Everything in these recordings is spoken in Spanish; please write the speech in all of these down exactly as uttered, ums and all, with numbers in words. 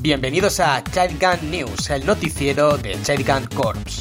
Bienvenidos a Child Gun News, el noticiero de Child Gun Corps.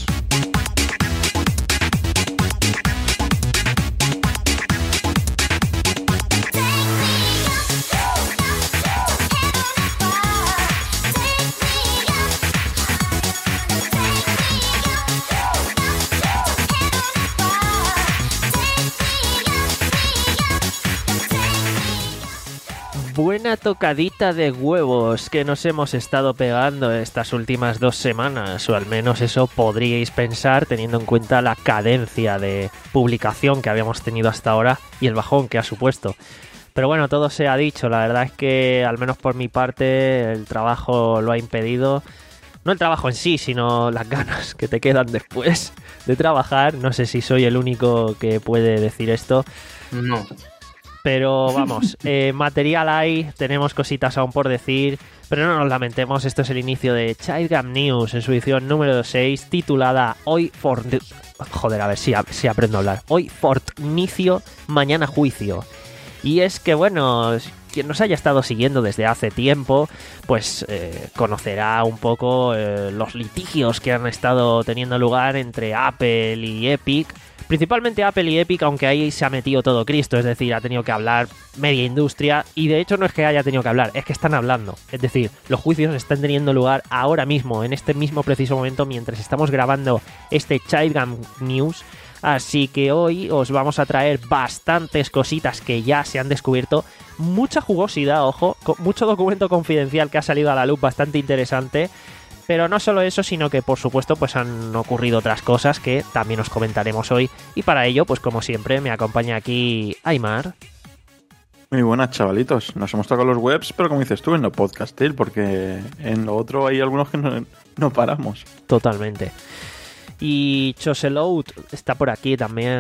Buena tocadita de huevos que nos hemos estado pegando estas últimas dos semanas, o al menos eso podríais pensar teniendo en cuenta la cadencia de publicación que habíamos tenido hasta ahora y el bajón que ha supuesto. Pero bueno, todo se ha dicho, la verdad es que al menos por mi parte el trabajo lo ha impedido. No el trabajo en sí, sino las ganas que te quedan después de trabajar. No sé si soy el único que puede decir esto. No. Pero vamos, eh, material hay, tenemos cositas aún por decir, pero no nos lamentemos, esto es el inicio de Child Gun News en su edición número seis, titulada Hoy for... Joder, a ver si, si aprendo a hablar. Hoy fornicio, mañana juicio. Y es que, bueno, quien nos haya estado siguiendo desde hace tiempo, pues eh, conocerá un poco eh, los litigios que han estado teniendo lugar entre Apple y Epic. Principalmente Apple y Epic, aunque ahí se ha metido todo Cristo, es decir, ha tenido que hablar media industria, y de hecho no es que haya tenido que hablar, es que están hablando. Es decir, los juicios están teniendo lugar ahora mismo, en este mismo preciso momento, mientras estamos grabando este Child Gun News. Así que hoy os vamos a traer bastantes cositas que ya se han descubierto, mucha jugosidad, ojo, mucho documento confidencial que ha salido a la luz bastante interesante. Pero no solo eso, sino que por supuesto pues han ocurrido otras cosas que también os comentaremos hoy. Y para ello, pues como siempre, me acompaña aquí Aymar. Muy buenas, chavalitos. Nos hemos tocado los webs, pero como dices tú, en lo podcastil, porque en lo otro hay algunos que no, no paramos. Totalmente. Y Choselout está por aquí también.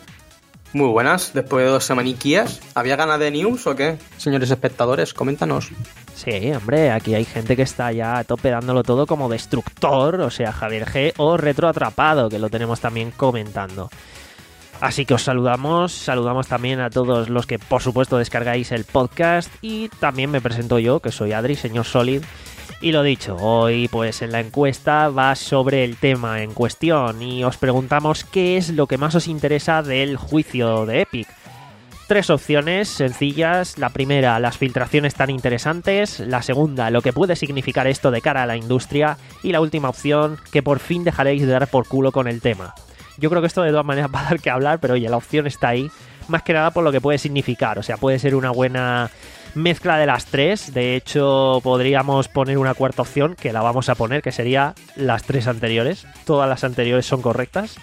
Muy buenas, después de dos semaniquías. ¿Había ganas de news o qué? Señores espectadores, coméntanos. Sí, hombre, aquí hay gente que está ya a tope dándolo todo como Destructor, o sea, Javier G, o Retroatrapado, que lo tenemos también comentando. Así que os saludamos, saludamos también a todos los que, por supuesto, descargáis el podcast, y también me presento yo, que soy Adri, señor Solid. Y lo dicho, hoy pues en la encuesta va sobre el tema en cuestión y os preguntamos qué es lo que más os interesa del juicio de Epic. Tres opciones sencillas. La primera, las filtraciones tan interesantes. La segunda, lo que puede significar esto de cara a la industria. Y la última opción, que por fin dejaréis de dar por culo con el tema. Yo creo que esto de todas maneras va a dar que hablar, pero oye, la opción está ahí. Más que nada por lo que puede significar. O sea, puede ser una buena mezcla de las tres. De hecho, podríamos poner una cuarta opción, que la vamos a poner, que sería las tres anteriores. Todas las anteriores son correctas.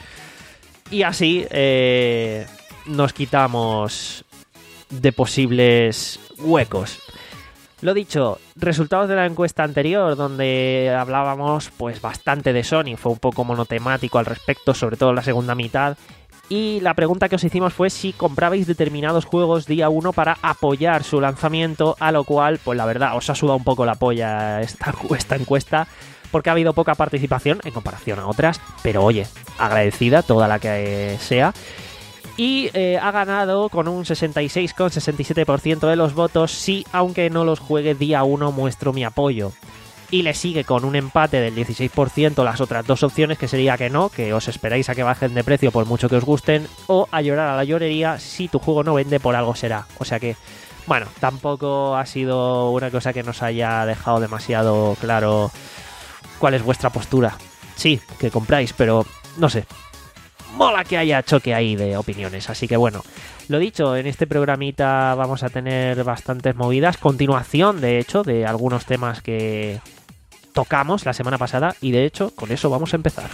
Y así eh, nos quitamos de posibles huecos. Lo dicho, resultados de la encuesta anterior, donde hablábamos pues bastante de Sony. Fue un poco monotemático al respecto, sobre todo en la segunda mitad. Y la pregunta que os hicimos fue si comprabais determinados juegos día uno para apoyar su lanzamiento, a lo cual, pues la verdad, os ha sudado un poco la polla esta, esta encuesta, porque ha habido poca participación en comparación a otras, pero oye, agradecida toda la que sea. Y eh, ha ganado con un sesenta y seis coma sesenta y siete por ciento de los votos, sí, aunque no los juegue día uno, muestro mi apoyo. Y le sigue con un empate del dieciséis por ciento las otras dos opciones, que sería que no, que os esperáis a que bajen de precio por mucho que os gusten, o a llorar a la llorería, si tu juego no vende por algo será. O sea que, bueno, tampoco ha sido una cosa que nos haya dejado demasiado claro cuál es vuestra postura. Sí, que compráis, pero no sé. Mola que haya choque ahí de opiniones, así que bueno, lo dicho, en este programita vamos a tener bastantes movidas, continuación de hecho de algunos temas que tocamos la semana pasada, y de hecho con eso vamos a empezar.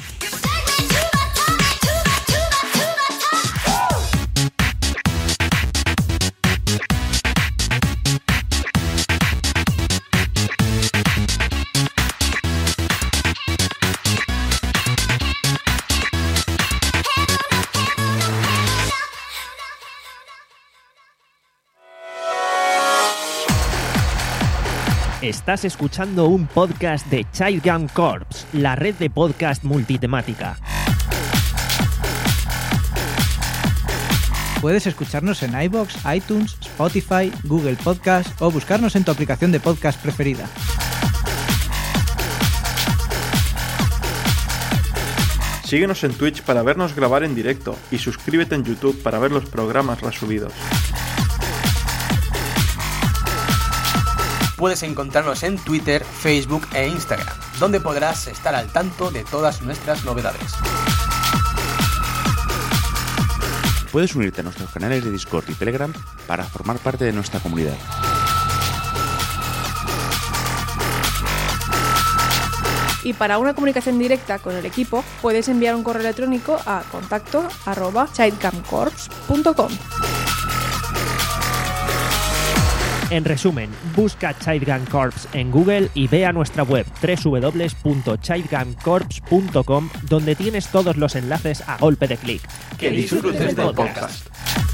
Estás escuchando un podcast de Child Gun Corps, la red de podcast multitemática. Puedes escucharnos en iVoox, iTunes, Spotify, Google Podcast o buscarnos en tu aplicación de podcast preferida. Síguenos en Twitch para vernos grabar en directo y suscríbete en YouTube para ver los programas resubidos. Puedes encontrarnos en Twitter, Facebook e Instagram, donde podrás estar al tanto de todas nuestras novedades. Puedes unirte a nuestros canales de Discord y Telegram para formar parte de nuestra comunidad. Y para una comunicación directa con el equipo, puedes enviar un correo electrónico a contacto arroba childcamcorps punto com. En resumen, busca Childgun Corps en Google y ve a nuestra web doble u doble u doble u punto childgun corps punto com, donde tienes todos los enlaces a golpe de clic. Que disfrutes del podcast.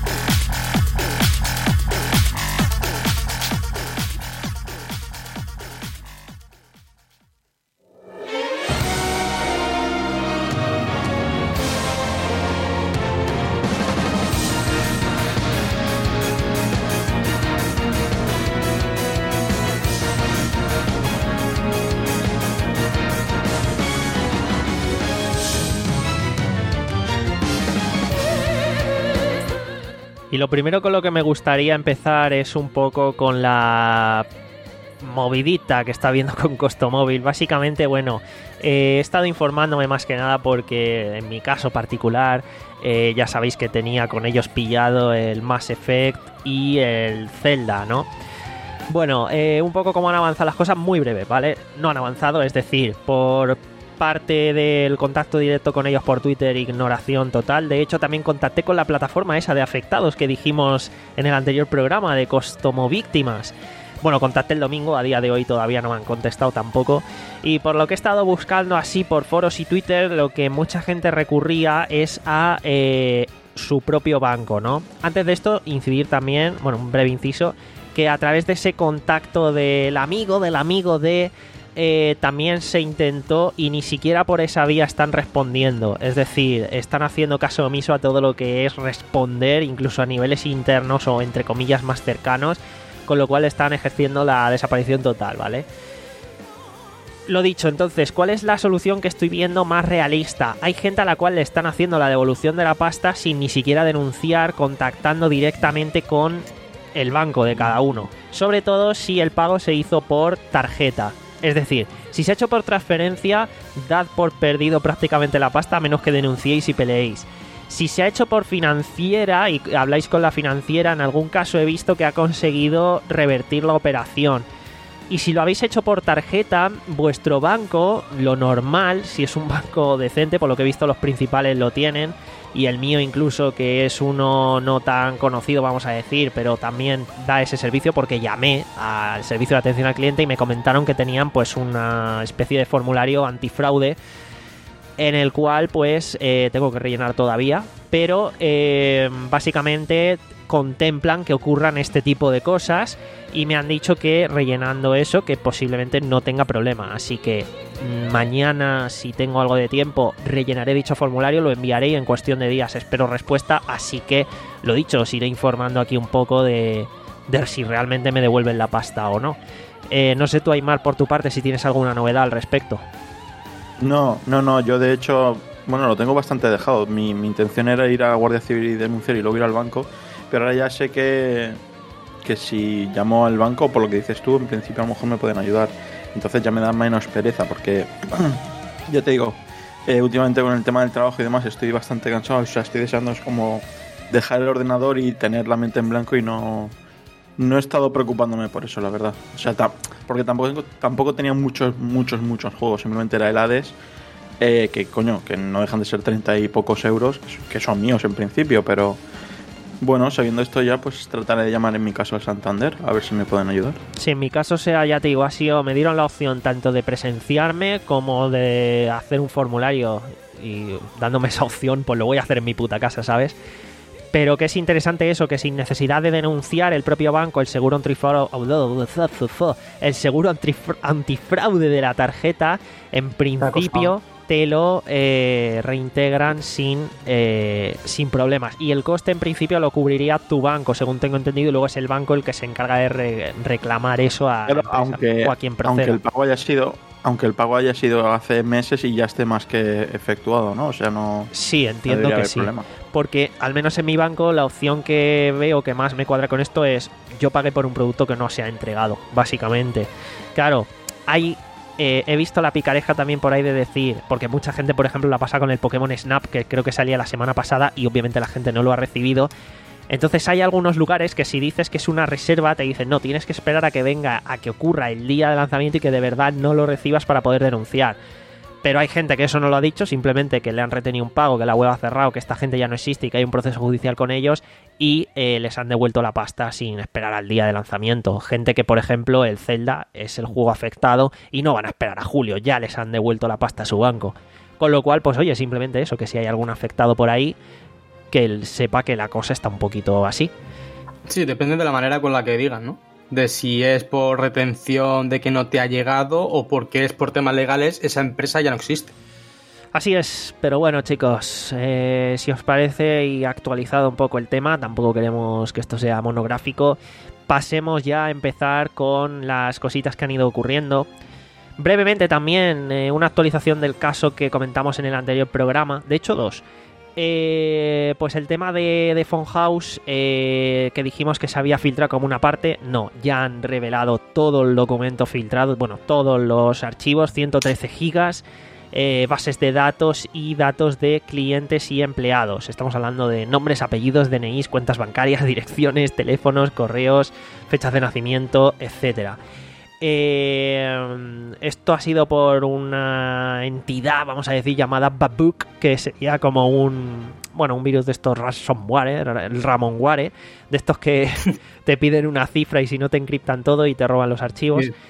Y lo primero con lo que me gustaría empezar es un poco con la movidita que está viendo con Costomóvil. Básicamente, bueno, eh, he estado informándome más que nada porque en mi caso particular eh, ya sabéis que tenía con ellos pillado el Mass Effect y el Zelda, ¿no? Bueno, eh, un poco cómo han avanzado las cosas, muy breve, ¿vale? No han avanzado, es decir, por parte del contacto directo con ellos por Twitter, ignoración total. De hecho, también contacté con la plataforma esa de afectados que dijimos en el anterior programa de Costomovíctimas. Bueno, contacté el domingo, a día de hoy todavía no me han contestado tampoco. Y por lo que he estado buscando así por foros y Twitter, lo que mucha gente recurría es a eh, su propio banco, ¿no? Antes de esto, incidir también, bueno, un breve inciso, que a través de ese contacto del amigo, del amigo de... Eh, también se intentó y ni siquiera por esa vía están respondiendo, es decir, están haciendo caso omiso a todo lo que es responder, incluso a niveles internos o entre comillas más cercanos, con lo cual están ejerciendo la desaparición total, ¿vale? Lo dicho, entonces, ¿cuál es la solución que estoy viendo más realista? Hay gente a la cual le están haciendo la devolución de la pasta sin ni siquiera denunciar, contactando directamente con el banco de cada uno, sobre todo si el pago se hizo por tarjeta. Es decir, si se ha hecho por transferencia, dad por perdido prácticamente la pasta a menos que denunciéis y peleéis. Si se ha hecho por financiera y habláis con la financiera, en algún caso he visto que ha conseguido revertir la operación. Y si lo habéis hecho por tarjeta, vuestro banco, lo normal, si es un banco decente, por lo que he visto los principales lo tienen, y el mío incluso, que es uno no tan conocido, vamos a decir, pero también da ese servicio porque llamé al servicio de atención al cliente y me comentaron que tenían pues una especie de formulario antifraude en el cual pues eh, tengo que rellenar todavía, pero eh, básicamente contemplan que ocurran este tipo de cosas y me han dicho que rellenando eso que posiblemente no tenga problema, así que mañana, si tengo algo de tiempo, rellenaré dicho formulario, lo enviaré y en cuestión de días espero respuesta, así que lo dicho, os iré informando aquí un poco de, de si realmente me devuelven la pasta o no. Eh, no sé tú, Aymar, por tu parte, si tienes alguna novedad al respecto. No, no, no, yo de hecho, bueno, lo tengo bastante dejado. Mi, mi intención era ir a Guardia Civil y denunciar y luego ir al banco, pero ahora ya sé que, que si llamo al banco, por lo que dices tú, en principio a lo mejor me pueden ayudar. Entonces ya me da menos pereza porque, ya te digo, eh, últimamente con el tema del trabajo y demás estoy bastante cansado, o sea, estoy deseando es como dejar el ordenador y tener la mente en blanco y no, no he estado preocupándome por eso, la verdad. O sea, ta- porque tampoco, tampoco tenía muchos, muchos, muchos juegos, simplemente era el Hades, eh, que coño, que no dejan de ser treinta y pocos euros, que son míos en principio, pero... Bueno, sabiendo esto ya, pues trataré de llamar en mi caso al Santander, a ver si me pueden ayudar. Sí, en mi caso sea, ya te digo, ha sido, me dieron la opción tanto de presenciarme como de hacer un formulario y dándome esa opción, pues lo voy a hacer en mi puta casa, ¿sabes? Pero que es interesante eso, que sin necesidad de denunciar el propio banco, el seguro antifraude, el seguro antifraude de la tarjeta, en principio te lo eh, reintegran sin eh, sin problemas. Y el coste en principio lo cubriría tu banco, según tengo entendido, y luego es el banco el que se encarga de re- reclamar eso a Pero la empresa, aunque, o a quien proceda. aunque el pago haya sido Aunque el pago haya sido hace meses y ya esté más que efectuado, ¿no? O sea, no... Sí, entiendo no que haber sí. problema. Porque al menos en mi banco la opción que veo que más me cuadra con esto es yo pagué por un producto que no se ha entregado, básicamente. Claro, hay... Eh, he visto la picareja también por ahí de decir, porque mucha gente, por ejemplo, la pasa con el Pokémon Snap, que creo que salía la semana pasada y obviamente la gente no lo ha recibido. Entonces hay algunos lugares que si dices que es una reserva te dicen no, tienes que esperar a que venga, a que ocurra el día de lanzamiento y que de verdad no lo recibas para poder denunciar. Pero hay gente que eso no lo ha dicho, simplemente que le han retenido un pago, que la web ha cerrado, que esta gente ya no existe y que hay un proceso judicial con ellos y eh, les han devuelto la pasta sin esperar al día de lanzamiento. Gente que, por ejemplo, el Zelda es el juego afectado y no van a esperar a julio, ya les han devuelto la pasta a su banco. Con lo cual, pues oye, simplemente eso, que si hay algún afectado por ahí, que él sepa que la cosa está un poquito así. Sí, depende de la manera con la que digan, ¿no? De si es por retención de que no te ha llegado o porque es por temas legales, esa empresa ya no existe. Así es, pero bueno chicos, eh, si os parece y actualizado un poco el tema, tampoco queremos que esto sea monográfico, pasemos ya a empezar con las cositas que han ido ocurriendo. Brevemente también eh, una actualización del caso que comentamos en el anterior programa, de hecho dos. Eh, pues el tema de, de Funhouse eh, que dijimos que se había filtrado como una parte, no, ya han revelado todo el documento filtrado, bueno, todos los archivos, ciento trece gigas, eh, bases de datos y datos de clientes y empleados. Estamos hablando de nombres, apellidos, D N Is, cuentas bancarias, direcciones, teléfonos, correos, fechas de nacimiento, etcétera. Eh, esto ha sido por una entidad, vamos a decir, llamada Babook, que sería como un, bueno, un virus de estos ransomware, el Ramonware, de estos que te piden una cifra y si no te encriptan todo y te roban los archivos. Sí.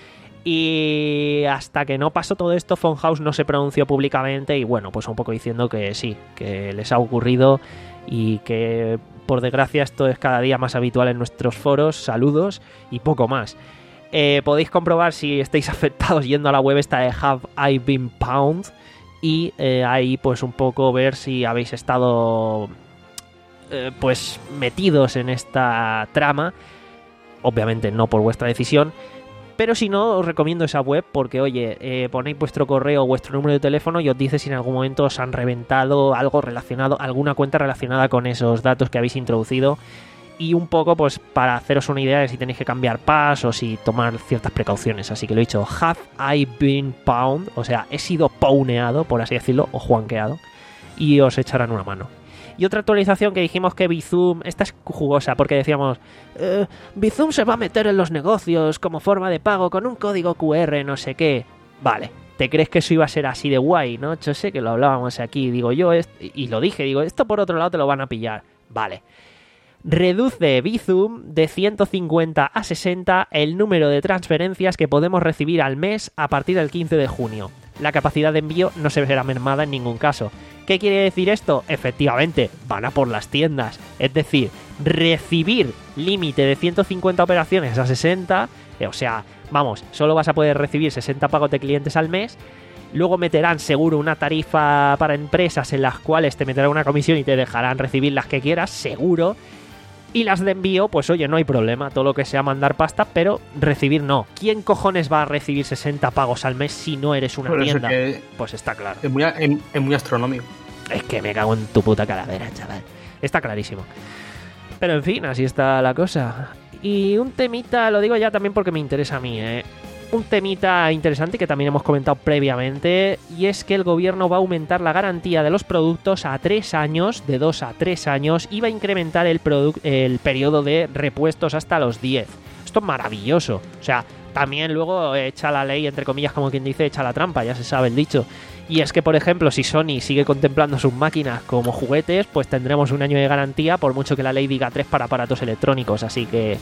Y hasta que no pasó todo esto, Funhouse no se pronunció públicamente y bueno, pues un poco diciendo que sí, que les ha ocurrido y que por desgracia esto es cada día más habitual en nuestros foros. Saludos y poco más. Eh, podéis comprobar si estáis afectados yendo a la web esta de Have I Been Pwned y eh, ahí pues un poco ver si habéis estado eh, pues metidos en esta trama. Obviamente no por vuestra decisión, pero si no os recomiendo esa web porque oye, eh, ponéis vuestro correo o vuestro número de teléfono y os dice si en algún momento os han reventado algo relacionado, alguna cuenta relacionada con esos datos que habéis introducido. Y un poco, pues, para haceros una idea de si tenéis que cambiar pass o si tomar ciertas precauciones. Así que lo he dicho, have I been pwned, o sea, he sido pawneado, por así decirlo, o juanqueado, y os echarán una mano. Y otra actualización que dijimos que Bizum, esta es jugosa, porque decíamos, eh, Bizum se va a meter en los negocios como forma de pago con un código cu erre, no sé qué. Vale, ¿te crees que eso iba a ser así de guay, no? Yo sé que lo hablábamos aquí, digo yo, y lo dije, digo, esto por otro lado te lo van a pillar. Vale. Reduce Bizum de ciento cincuenta a sesenta el número de transferencias que podemos recibir al mes a partir del quince de junio. La capacidad de envío no se verá mermada en ningún caso. ¿Qué quiere decir esto? Efectivamente, van a por las tiendas. Es decir, recibir límite de ciento cincuenta operaciones a sesenta, eh, o sea, vamos, solo vas a poder recibir sesenta pagos de clientes al mes. Luego meterán seguro una tarifa para empresas en las cuales te meterán una comisión y te dejarán recibir las que quieras, seguro. Y las de envío, pues oye, no hay problema, todo lo que sea mandar pasta, pero recibir no. ¿Quién cojones va a recibir sesenta pagos al mes si no eres una Por tienda? Que pues está claro. Es muy, es, es muy astronómico. Es que me cago en tu puta calavera, chaval. Está clarísimo. Pero en fin, así está la cosa. Y un temita, lo digo ya también porque me interesa a mí, ¿eh? Un temita interesante que también hemos comentado previamente, y es que el gobierno va a aumentar la garantía de los productos a tres años, de dos a tres años, y va a incrementar el, el periodo de repuestos hasta los diez. Esto es maravilloso. O sea, también luego echa la ley, entre comillas, como quien dice, echa la trampa, ya se sabe el dicho. Y es que, por ejemplo, si Sony sigue contemplando sus máquinas como juguetes, pues tendremos un año de garantía, por mucho que la ley diga tres para aparatos electrónicos, así que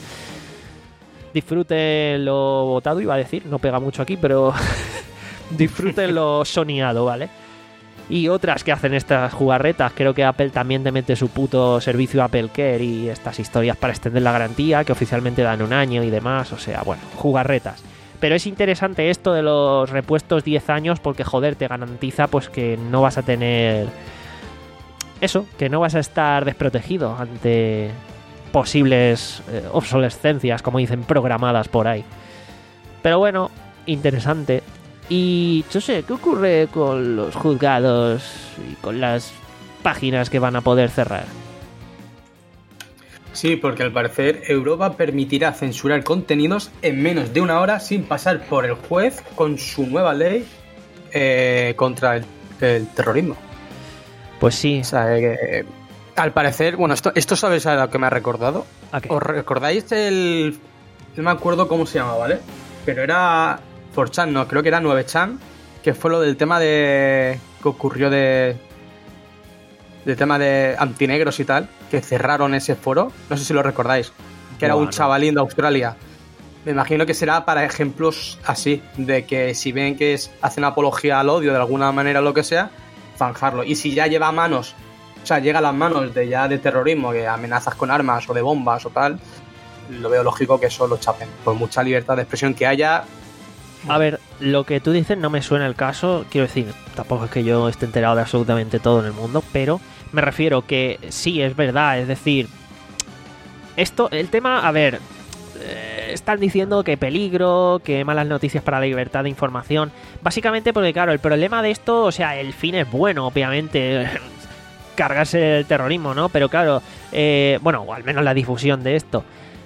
disfruten lo votado, iba a decir, no pega mucho aquí, pero disfruten lo soñado, ¿vale? Y otras que hacen estas jugarretas, creo que Apple también te mete su puto servicio Apple Care y estas historias para extender la garantía, que oficialmente dan un año y demás, o sea, bueno, jugarretas. Pero es interesante esto de los repuestos diez años porque, joder, te garantiza pues que no vas a tener eso, que no vas a estar desprotegido ante posibles eh, obsolescencias, como dicen, programadas por ahí. Pero bueno, interesante. Y yo sé, ¿qué ocurre con los juzgados y con las páginas que van a poder cerrar? Sí, porque al parecer Europa permitirá censurar contenidos en menos de una hora sin pasar por el juez con su nueva ley eh, contra el, el terrorismo. Pues sí. O sea, eh, al parecer, bueno, esto, esto sabes a lo que me ha recordado. ¿A qué? ¿Os recordáis el...? No me acuerdo cómo se llamaba, ¿vale? Pero era... cuatro chan, no, creo que era nueve chan, que fue lo del tema de... que ocurrió de... del tema de antinegros y tal, que cerraron ese foro. No sé si lo recordáis. Que era Buah, un no. chavalín de Australia. Me imagino que será para ejemplos así, de que si ven que es, hacen apología al odio de alguna manera o lo que sea, zanjarlo. Y si ya lleva a manos, o sea, llega a las manos de ya de terrorismo, que amenazas con armas o de bombas o tal, lo veo lógico que eso lo chapen. Por mucha libertad de expresión que haya. A ver, lo que tú dices no me suena el caso. Quiero decir, tampoco es que yo esté enterado de absolutamente todo en el mundo, pero me refiero que sí, es verdad. Es decir, esto, el tema, a ver, eh, están diciendo que peligro, que malas noticias para la libertad de información. Básicamente porque, claro, el problema de esto, o sea, el fin es bueno, obviamente, cargarse el terrorismo, ¿no? Pero claro, eh, bueno, o al menos la difusión de esto.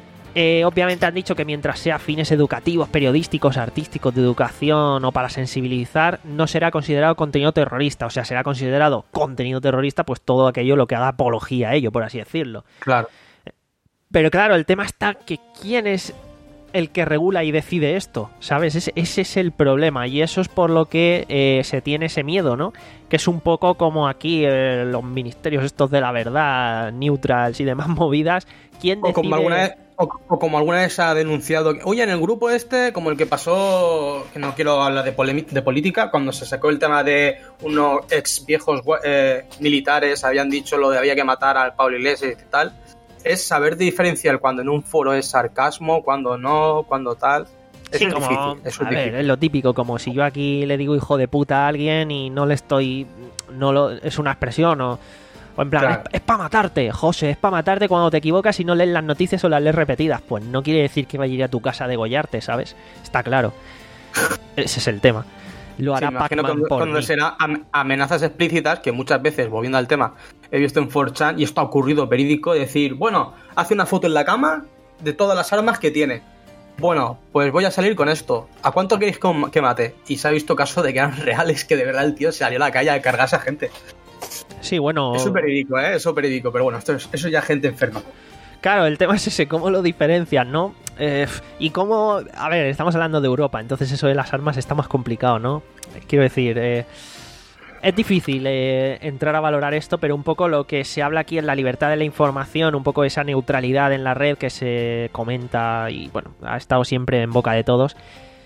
Eh, obviamente han dicho que mientras sea fines educativos, periodísticos, artísticos, de educación o para sensibilizar, no será considerado contenido terrorista. O sea, será considerado contenido terrorista pues todo aquello lo que haga apología a ello, por así decirlo. Claro. Pero claro, el tema está que quién es el que regula y decide esto, ¿sabes? Ese, ese es el problema y eso es por lo que eh, se tiene ese miedo, ¿no? Que es un poco como aquí eh, los ministerios estos de la verdad, neutrals y demás movidas. ¿Quién decide? O como alguna vez, o, o como alguna vez ha denunciado, que, oye, en el grupo este, como el que pasó, que no quiero hablar de, polemi- de política, cuando se sacó el tema de unos ex viejos eh, militares, habían dicho lo de había que matar al Pablo Iglesias y tal, es saber diferenciar cuando en un foro es sarcasmo, cuando no, cuando tal. Eso Sí, es como, difícil, eso a es ver, difícil. es lo típico, como si yo aquí le digo hijo de puta a alguien y no le estoy, no lo, es una expresión o, o en plan, Claro. es, es para matarte, José, es para matarte cuando te equivocas y no lees las noticias o las lees repetidas. Pues no quiere decir que vaya a ir a tu casa a degollarte, ¿sabes? Está claro. Ese es el tema. Lo Sí, hará me imagino Pac-Man cuando, por cuando mí. será am- amenazas explícitas, que muchas veces, volviendo al tema, he visto en cuatro chan, y esto ha ocurrido verídico, decir, bueno, hace una foto en la cama de todas las armas que tiene. Bueno, pues voy a salir con esto. ¿A cuánto queréis que que mate? Y se ha visto caso de que eran reales, que de verdad el tío salió a la calle a cargarse a gente. Sí, bueno... Es súper verídico, ¿eh? Es súper verídico, pero bueno, esto es, eso ya es gente enferma. Claro, el tema es ese, cómo lo diferencian, ¿no? Eh, y cómo... A ver, estamos hablando de Europa, entonces eso de las armas está más complicado, ¿no? Quiero decir, eh, es difícil eh, entrar a valorar esto, pero un poco lo que se habla aquí es la libertad de la información, un poco esa neutralidad en la red que se comenta y, bueno, ha estado siempre en boca de todos.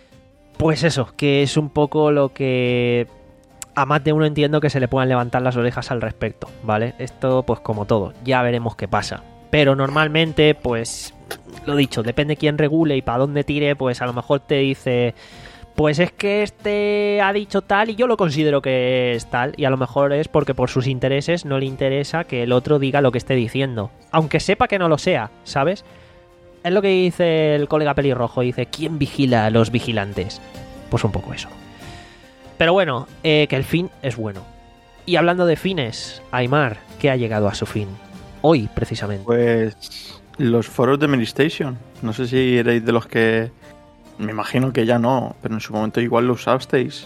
Pues eso, que es un poco lo que... A más de uno entiendo que se le puedan levantar las orejas al respecto, ¿vale? Esto, pues como todo, ya veremos qué pasa. Pero normalmente, pues, lo dicho, depende quién regule y para dónde tire, pues a lo mejor te dice, pues es que este ha dicho tal y yo lo considero que es tal. Y a lo mejor es porque por sus intereses no le interesa que el otro diga lo que esté diciendo. Aunque sepa que no lo sea, ¿sabes? Es lo que dice el colega pelirrojo, dice, ¿quién vigila a los vigilantes? Pues un poco eso. Pero bueno, eh, que el fin es bueno. Y hablando de fines, Aymar, que ha llegado a su fin. Hoy, precisamente. Pues los foros de Medistation. No sé si erais de los que... Me imagino que ya no, pero en su momento igual lo usasteis.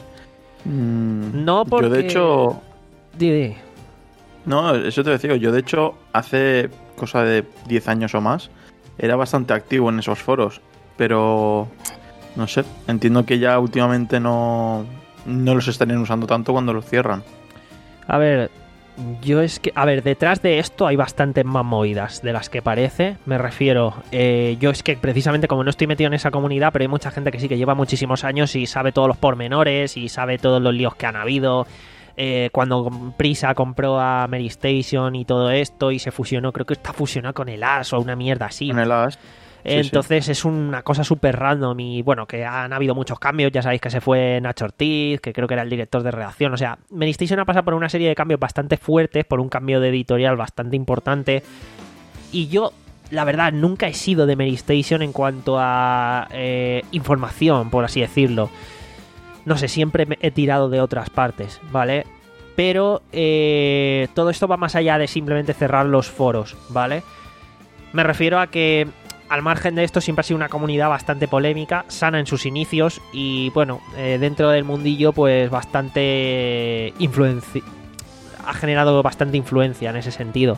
Mm, No, porque... Yo de hecho... Di, di. No, eso te decía. Yo de hecho hace cosa de diez años o más era bastante activo en esos foros. Pero... No sé, entiendo que ya últimamente no... No los estarían usando tanto cuando los cierran. A ver, yo es que... A ver, detrás de esto hay bastantes más movidas de las que parece. Me refiero... Eh, yo es que precisamente como no estoy metido en esa comunidad, pero hay mucha gente que sí que lleva muchísimos años y sabe todos los pormenores y sabe todos los líos que han habido. Eh, cuando Prisa compró a Medistation y todo esto y se fusionó, creo que está fusionado con el A S o una mierda así. En el A S. Sí, Entonces sí. Es una cosa súper random y bueno, que han habido muchos cambios, ya sabéis que se fue Nacho Ortiz, que creo que era el director de redacción, o sea, Medistation ha pasado por una serie de cambios bastante fuertes, por un cambio de editorial bastante importante y yo, la verdad, nunca he sido de Medistation en cuanto a eh, información, por así decirlo. no sé, siempre he tirado de otras partes, ¿vale? Pero eh, todo esto va más allá de simplemente cerrar los foros, ¿vale? Me refiero a que al margen de esto siempre ha sido una comunidad bastante polémica, sana en sus inicios y bueno, eh, dentro del mundillo pues bastante influencia, ha generado bastante influencia en ese sentido.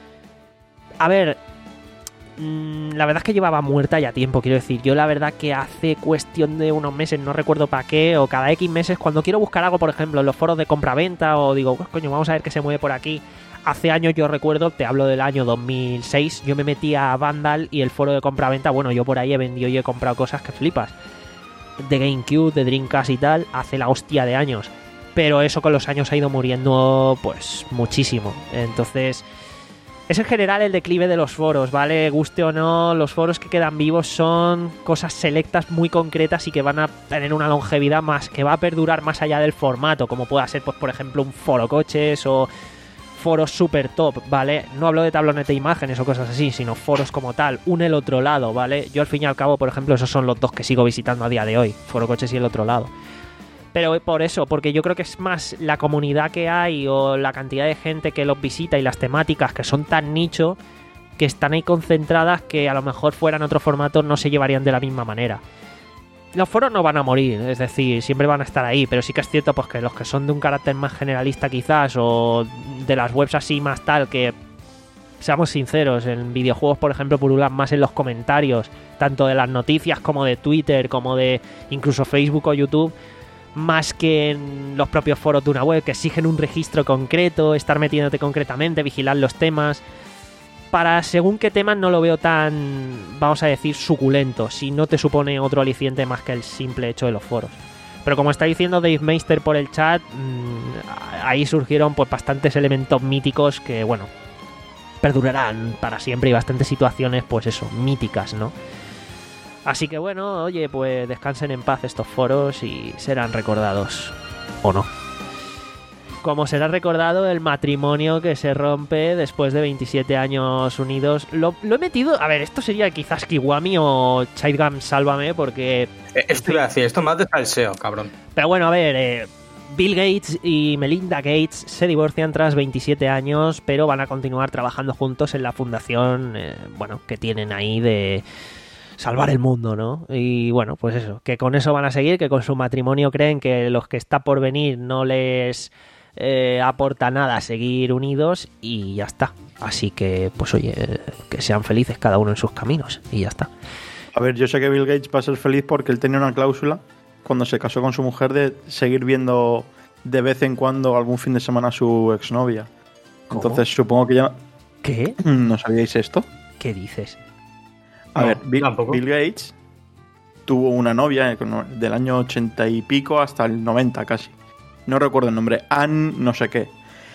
A ver, mmm, la verdad es que llevaba muerta ya tiempo, quiero decir, yo la verdad que hace cuestión de unos meses, no recuerdo para qué, o cada X meses, cuando quiero buscar algo, por ejemplo, en los foros de compra-venta o digo, pues coño, vamos a ver qué se mueve por aquí. Hace años yo recuerdo, te hablo del año dos mil seis, yo me metí a Vandal y el foro de compra-venta, bueno, yo por ahí he vendido y he comprado cosas que flipas. De GameCube, de Dreamcast y tal, hace la hostia de años. Pero eso con los años ha ido muriendo, pues, muchísimo. Entonces, es en general el declive de los foros, ¿vale? Guste o no, los foros que quedan vivos son cosas selectas muy concretas y que van a tener una longevidad más, que va a perdurar más allá del formato, como pueda ser, pues, por ejemplo, un foro coches o foros super top, ¿vale? No hablo de tablones de imágenes o cosas así, sino foros como tal, un el otro lado, ¿vale? Yo al fin y al cabo, por ejemplo, esos son los dos que sigo visitando a día de hoy, foro coches y el otro lado. Pero por eso, porque yo creo que es más la comunidad que hay o la cantidad de gente que los visita y las temáticas que son tan nicho que están ahí concentradas que a lo mejor fueran otros formatos no se llevarían de la misma manera. Los foros no van a morir, es decir, siempre van a estar ahí, pero sí que es cierto pues que los que son de un carácter más generalista quizás o de las webs así más tal que, seamos sinceros, en videojuegos por ejemplo pululan más en los comentarios, tanto de las noticias como de Twitter, como de incluso Facebook o YouTube, más que en los propios foros de una web que exigen un registro concreto, estar metiéndote concretamente, vigilar los temas. Para según qué temas no lo veo tan, vamos a decir, suculento, si no te supone otro aliciente más que el simple hecho de los foros. Pero como está diciendo Dave Meister por el chat, mmm, ahí surgieron pues bastantes elementos míticos que, bueno, perdurarán para siempre y bastantes situaciones, pues eso, míticas, ¿no? Así que bueno, oye, pues descansen en paz estos foros y serán recordados, o no. Como será recordado el matrimonio que se rompe después de veintisiete años unidos. Lo, lo he metido... A ver, esto sería quizás Kiwami o Chidgam Sálvame, porque... Esto iba a decir, esto más de salseo, cabrón. Pero bueno, a ver... Eh, Bill Gates y Melinda Gates se divorcian tras veintisiete años, pero van a continuar trabajando juntos en la fundación, eh, bueno, que tienen ahí de... salvar el mundo, ¿no? Y bueno, pues eso, que con eso van a seguir, que con su matrimonio creen que los que está por venir no les... Eh, aporta nada a seguir unidos y ya está. Así que, pues oye, que sean felices cada uno en sus caminos y ya está. A ver, yo sé que Bill Gates va a ser feliz porque él tenía una cláusula cuando se casó con su mujer de seguir viendo de vez en cuando algún fin de semana a su exnovia. ¿Cómo? Entonces supongo que ya... ¿Qué? ¿No sabíais esto? ¿Qué dices? A No, ver, Bill, tampoco. Bill Gates tuvo una novia del año ochenta y pico hasta el noventa casi. No recuerdo el nombre, Ann no sé qué.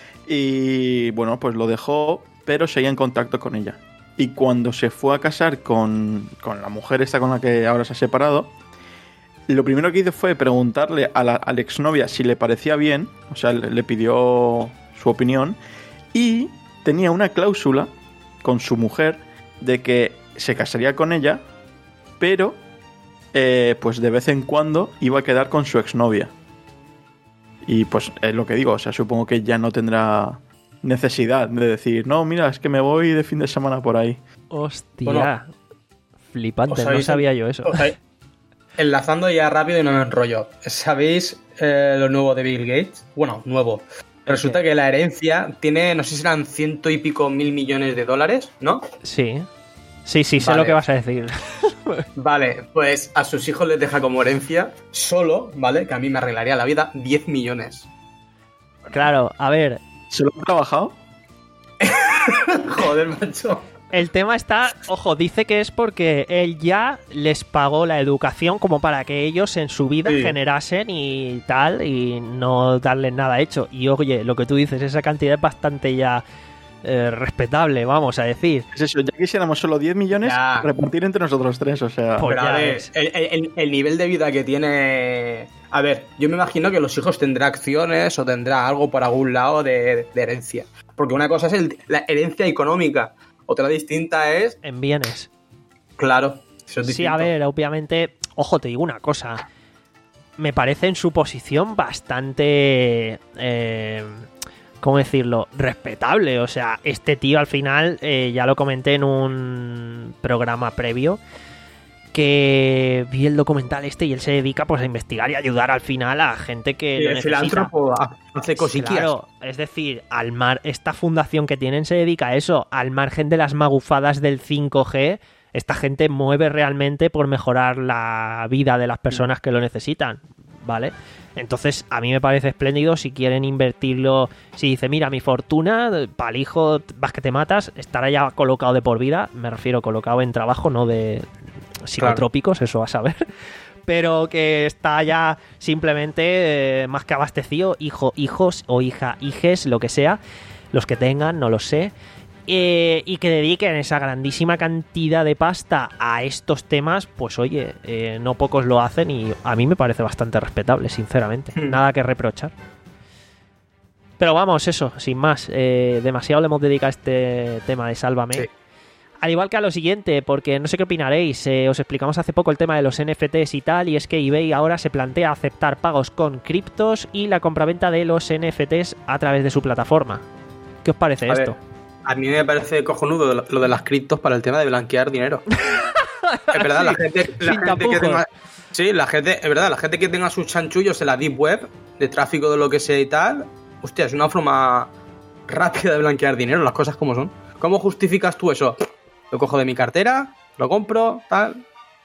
Y bueno, pues lo dejó, pero seguía en contacto con ella. Y cuando se fue a casar con, con la mujer esta con la que ahora se ha separado, lo primero que hizo fue preguntarle a la, a la exnovia si le parecía bien, o sea, le, le pidió su opinión, y tenía una cláusula con su mujer de que se casaría con ella, pero eh, pues de vez en cuando iba a quedar con su exnovia. Y pues es lo que digo, o sea, supongo que ya no tendrá necesidad de decir, no, mira, es que me voy de fin de semana por ahí. Hostia, Bueno, flipante, no sabéis, sabía yo eso. O sea, enlazando ya rápido y no me enrollo. ¿Sabéis eh, lo nuevo de Bill Gates? Bueno, nuevo. Resulta que la herencia tiene, no sé si eran ciento y pico mil millones de dólares, ¿no? Sí, sí, sí, sé Vale. lo que vas a decir. Vale, pues a sus hijos les deja como herencia solo, ¿vale? Que a mí me arreglaría la vida, diez millones. Claro, a ver, ¿Se lo ha trabajado? Joder, macho. el tema está, ojo, dice que es porque él ya les pagó la educación como para que ellos en su vida Sí. generasen y tal, y no darles nada hecho. Y oye, lo que tú dices, esa cantidad es bastante ya eh, respetable, vamos a decir. Es eso, ya quisiéramos solo diez millones Ya. repartir entre nosotros tres, o sea... Pues Pero a ya ver, ves. el, el- el nivel de vida que tiene... A ver, yo me imagino que los hijos tendrá acciones o tendrá algo por algún lado de, de herencia. Porque una cosa es el- la herencia económica, otra distinta es... En bienes. Claro, eso es Sí, distinto. a ver, obviamente, ojo, te digo una cosa. me parece en su posición bastante... Eh, ¿Cómo decirlo? Respetable. O sea, este tío al final, eh, ya lo comenté en un programa previo, que vi el documental este y él se dedica pues a investigar y ayudar al final a gente que Y lo el necesita. filántropo hace cositas. Claro, es decir, al mar esta fundación que tienen se dedica a eso. Al margen de las magufadas del cinco G, esta gente mueve realmente por mejorar la vida de las personas que lo necesitan, ¿vale? Entonces, a mí me parece espléndido si quieren invertirlo. Si dice, mira, mi fortuna, para el hijo, vas que te matas, estará ya colocado de por vida. Me refiero colocado en trabajo, no de psicotrópicos, claro. Eso vas a ver. Pero que está ya simplemente eh, más que abastecido, hijo, hijos o hija, hijes, lo que sea, los que tengan, no lo sé. Eh, y que dediquen esa grandísima cantidad de pasta a estos temas, pues oye, eh, no pocos lo hacen y a mí me parece bastante respetable, sinceramente. Hmm. Nada que reprochar. Pero vamos, eso, sin más. Eh, demasiado le hemos dedicado a este tema de Sálvame. Sí. Al igual que a lo siguiente, porque no sé qué opinaréis, eh, os explicamos hace poco el tema de los N F Ts y tal, y es que eBay ahora se plantea aceptar pagos con criptos y la compraventa de los N F Ts a través de su plataforma. ¿Qué os parece a esto? Ver. A mí me parece cojonudo lo de las criptos para el tema de blanquear dinero. Es verdad, sí, la gente, la gente que tenga... Sí, la gente, es verdad, la gente que tenga sus chanchullos en la deep web, de tráfico de lo que sea y tal, hostia, es una forma rápida de blanquear dinero, las cosas como son. ¿Cómo justificas tú eso? Lo cojo de mi cartera, lo compro, tal...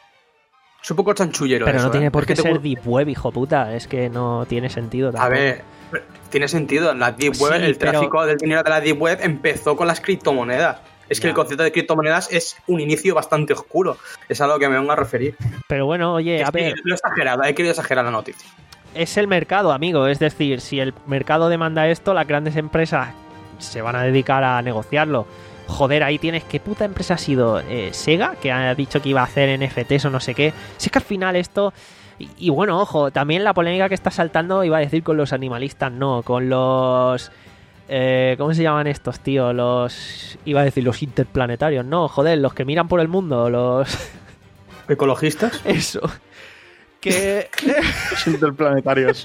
Es un poco chanchullero. Pero eso, no tiene ¿eh? por qué es que ser te... deep web, hijo puta. Es que no tiene sentido tampoco. A ver, tiene sentido. La deep web, sí, el pero... tráfico del dinero de la deep web empezó con las criptomonedas. Es ya. Que el concepto de criptomonedas es un inicio bastante oscuro. Es a lo que me vengo a referir. Pero bueno, oye, es a ver... Lo he exagerado, he querido exagerar la noticia. Es el mercado, amigo. Es decir, si el mercado demanda esto, las grandes empresas se van a dedicar a negociarlo. Joder, ahí tienes, ¿qué puta empresa ha sido? Eh, Sega, que ha dicho que iba a hacer N F Ts o no sé qué. Si es que al final esto... Y, y bueno, ojo, también la polémica que está saltando, iba a decir con los animalistas, no, con los... Eh, ¿Cómo se llaman estos, tío? Los... Iba a decir los interplanetarios, no, joder, los que miran por el mundo, los... ¿Ecologistas? Eso. Que... Los interplanetarios.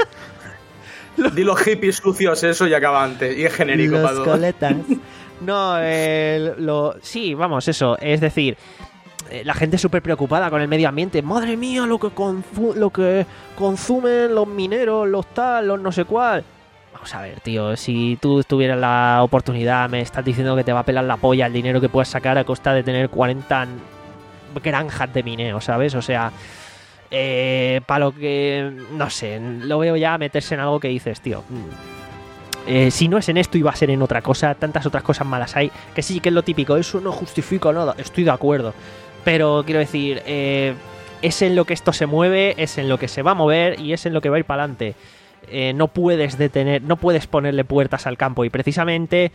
Di los hippies sucios, eso y acaba antes. Y es genérico los para todos. Coletas. No, eh, lo, sí, vamos, eso. Es decir, eh, la gente súper preocupada con el medio ambiente. Madre mía, lo que, confu- lo que consumen los mineros, los tal, los no sé cuál. Vamos a ver, tío, si tú tuvieras la oportunidad, me estás diciendo que te va a pelar la polla el dinero que puedas sacar a costa de tener cuarenta granjas de mineo, ¿sabes? O sea, eh, para lo que, no sé, lo veo ya meterse en algo que dices, tío... Eh, si no es en esto, iba a ser en otra cosa. Tantas otras cosas malas hay. Que sí, que es lo típico. Eso no justifica nada. Estoy de acuerdo. Pero quiero decir, eh, es en lo que esto se mueve, es en lo que se va a mover y es en lo que va a ir para adelante. Eh, no puedes detener, no puedes ponerle puertas al campo. Y precisamente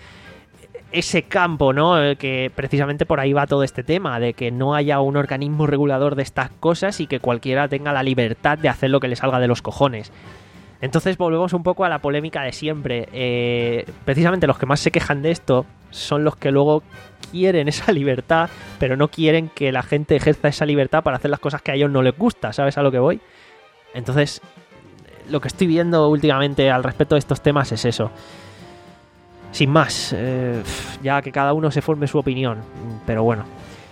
ese campo, ¿no? Que precisamente por ahí va todo este tema, de que no haya un organismo regulador de estas cosas y que cualquiera tenga la libertad de hacer lo que le salga de los cojones. Entonces volvemos un poco a la polémica de siempre. Eh, precisamente los que más se quejan de esto son los que luego quieren esa libertad, pero no quieren que la gente ejerza esa libertad para hacer las cosas que a ellos no les gusta, ¿sabes a lo que voy? Entonces, lo que estoy viendo últimamente al respecto de estos temas es eso. Sin más, eh, ya que cada uno se forme su opinión, pero bueno.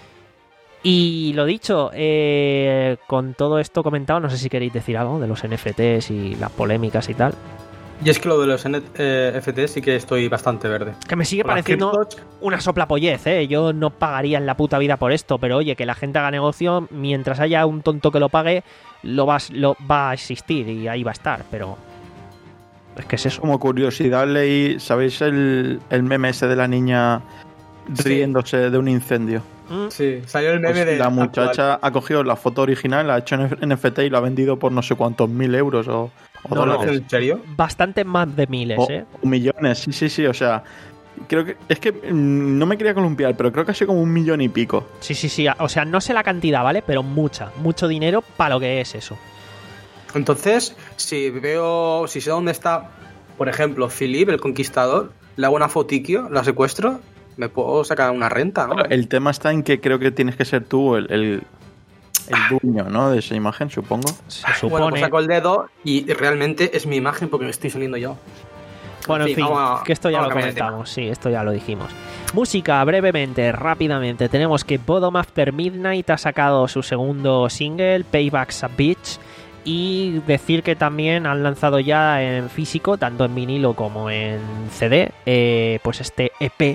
Y lo dicho, eh, con todo esto comentado, no sé si queréis decir algo de los N F Ts y las polémicas y tal. Y es que lo de los N F Ts sí que estoy bastante verde. Que me sigue Con pareciendo criptos... una soplapollez, ¿eh? Yo no pagaría en la puta vida por esto, pero oye, que la gente haga negocio, mientras haya un tonto que lo pague, lo va, lo va a existir y ahí va a estar, pero... Es que es eso. Como curiosidad leí, ¿sabéis el, el meme ese de la niña riéndose sí. de un incendio? Sí, salió el meme pues de... La muchacha actual. ha cogido la foto original, la ha hecho en N F T y lo ha vendido por no sé cuántos mil euros o, o no, dólares. ¿En serio? Bastante más de miles, o, ¿eh? O millones, sí, sí, sí, o sea... Creo que... Es que mmm, no me quería columpiar, pero creo que ha sido como un millón y pico. Sí, sí, sí, o sea, no sé la cantidad, ¿vale? Pero mucha, mucho dinero para lo que es eso. Entonces, si veo... Si sé dónde está, por ejemplo, Philip, el conquistador, le hago una fotiquio, la secuestro... Me puedo sacar una renta, ¿no? El tema está en que creo que tienes que ser tú el, el, el dueño, ¿no? De esa imagen, supongo. Se Bueno, supone. pues saco el dedo y realmente es mi imagen porque me estoy saliendo yo. Bueno, en fin, vamos a- que esto ya vamos lo a cambiar de comentamos, sí, esto ya lo dijimos. Música, brevemente, rápidamente, tenemos que Bottom After Midnight ha sacado su segundo single, Payback's a Bitch, y decir que también han lanzado ya en físico, tanto en vinilo como en C D, eh, pues este E P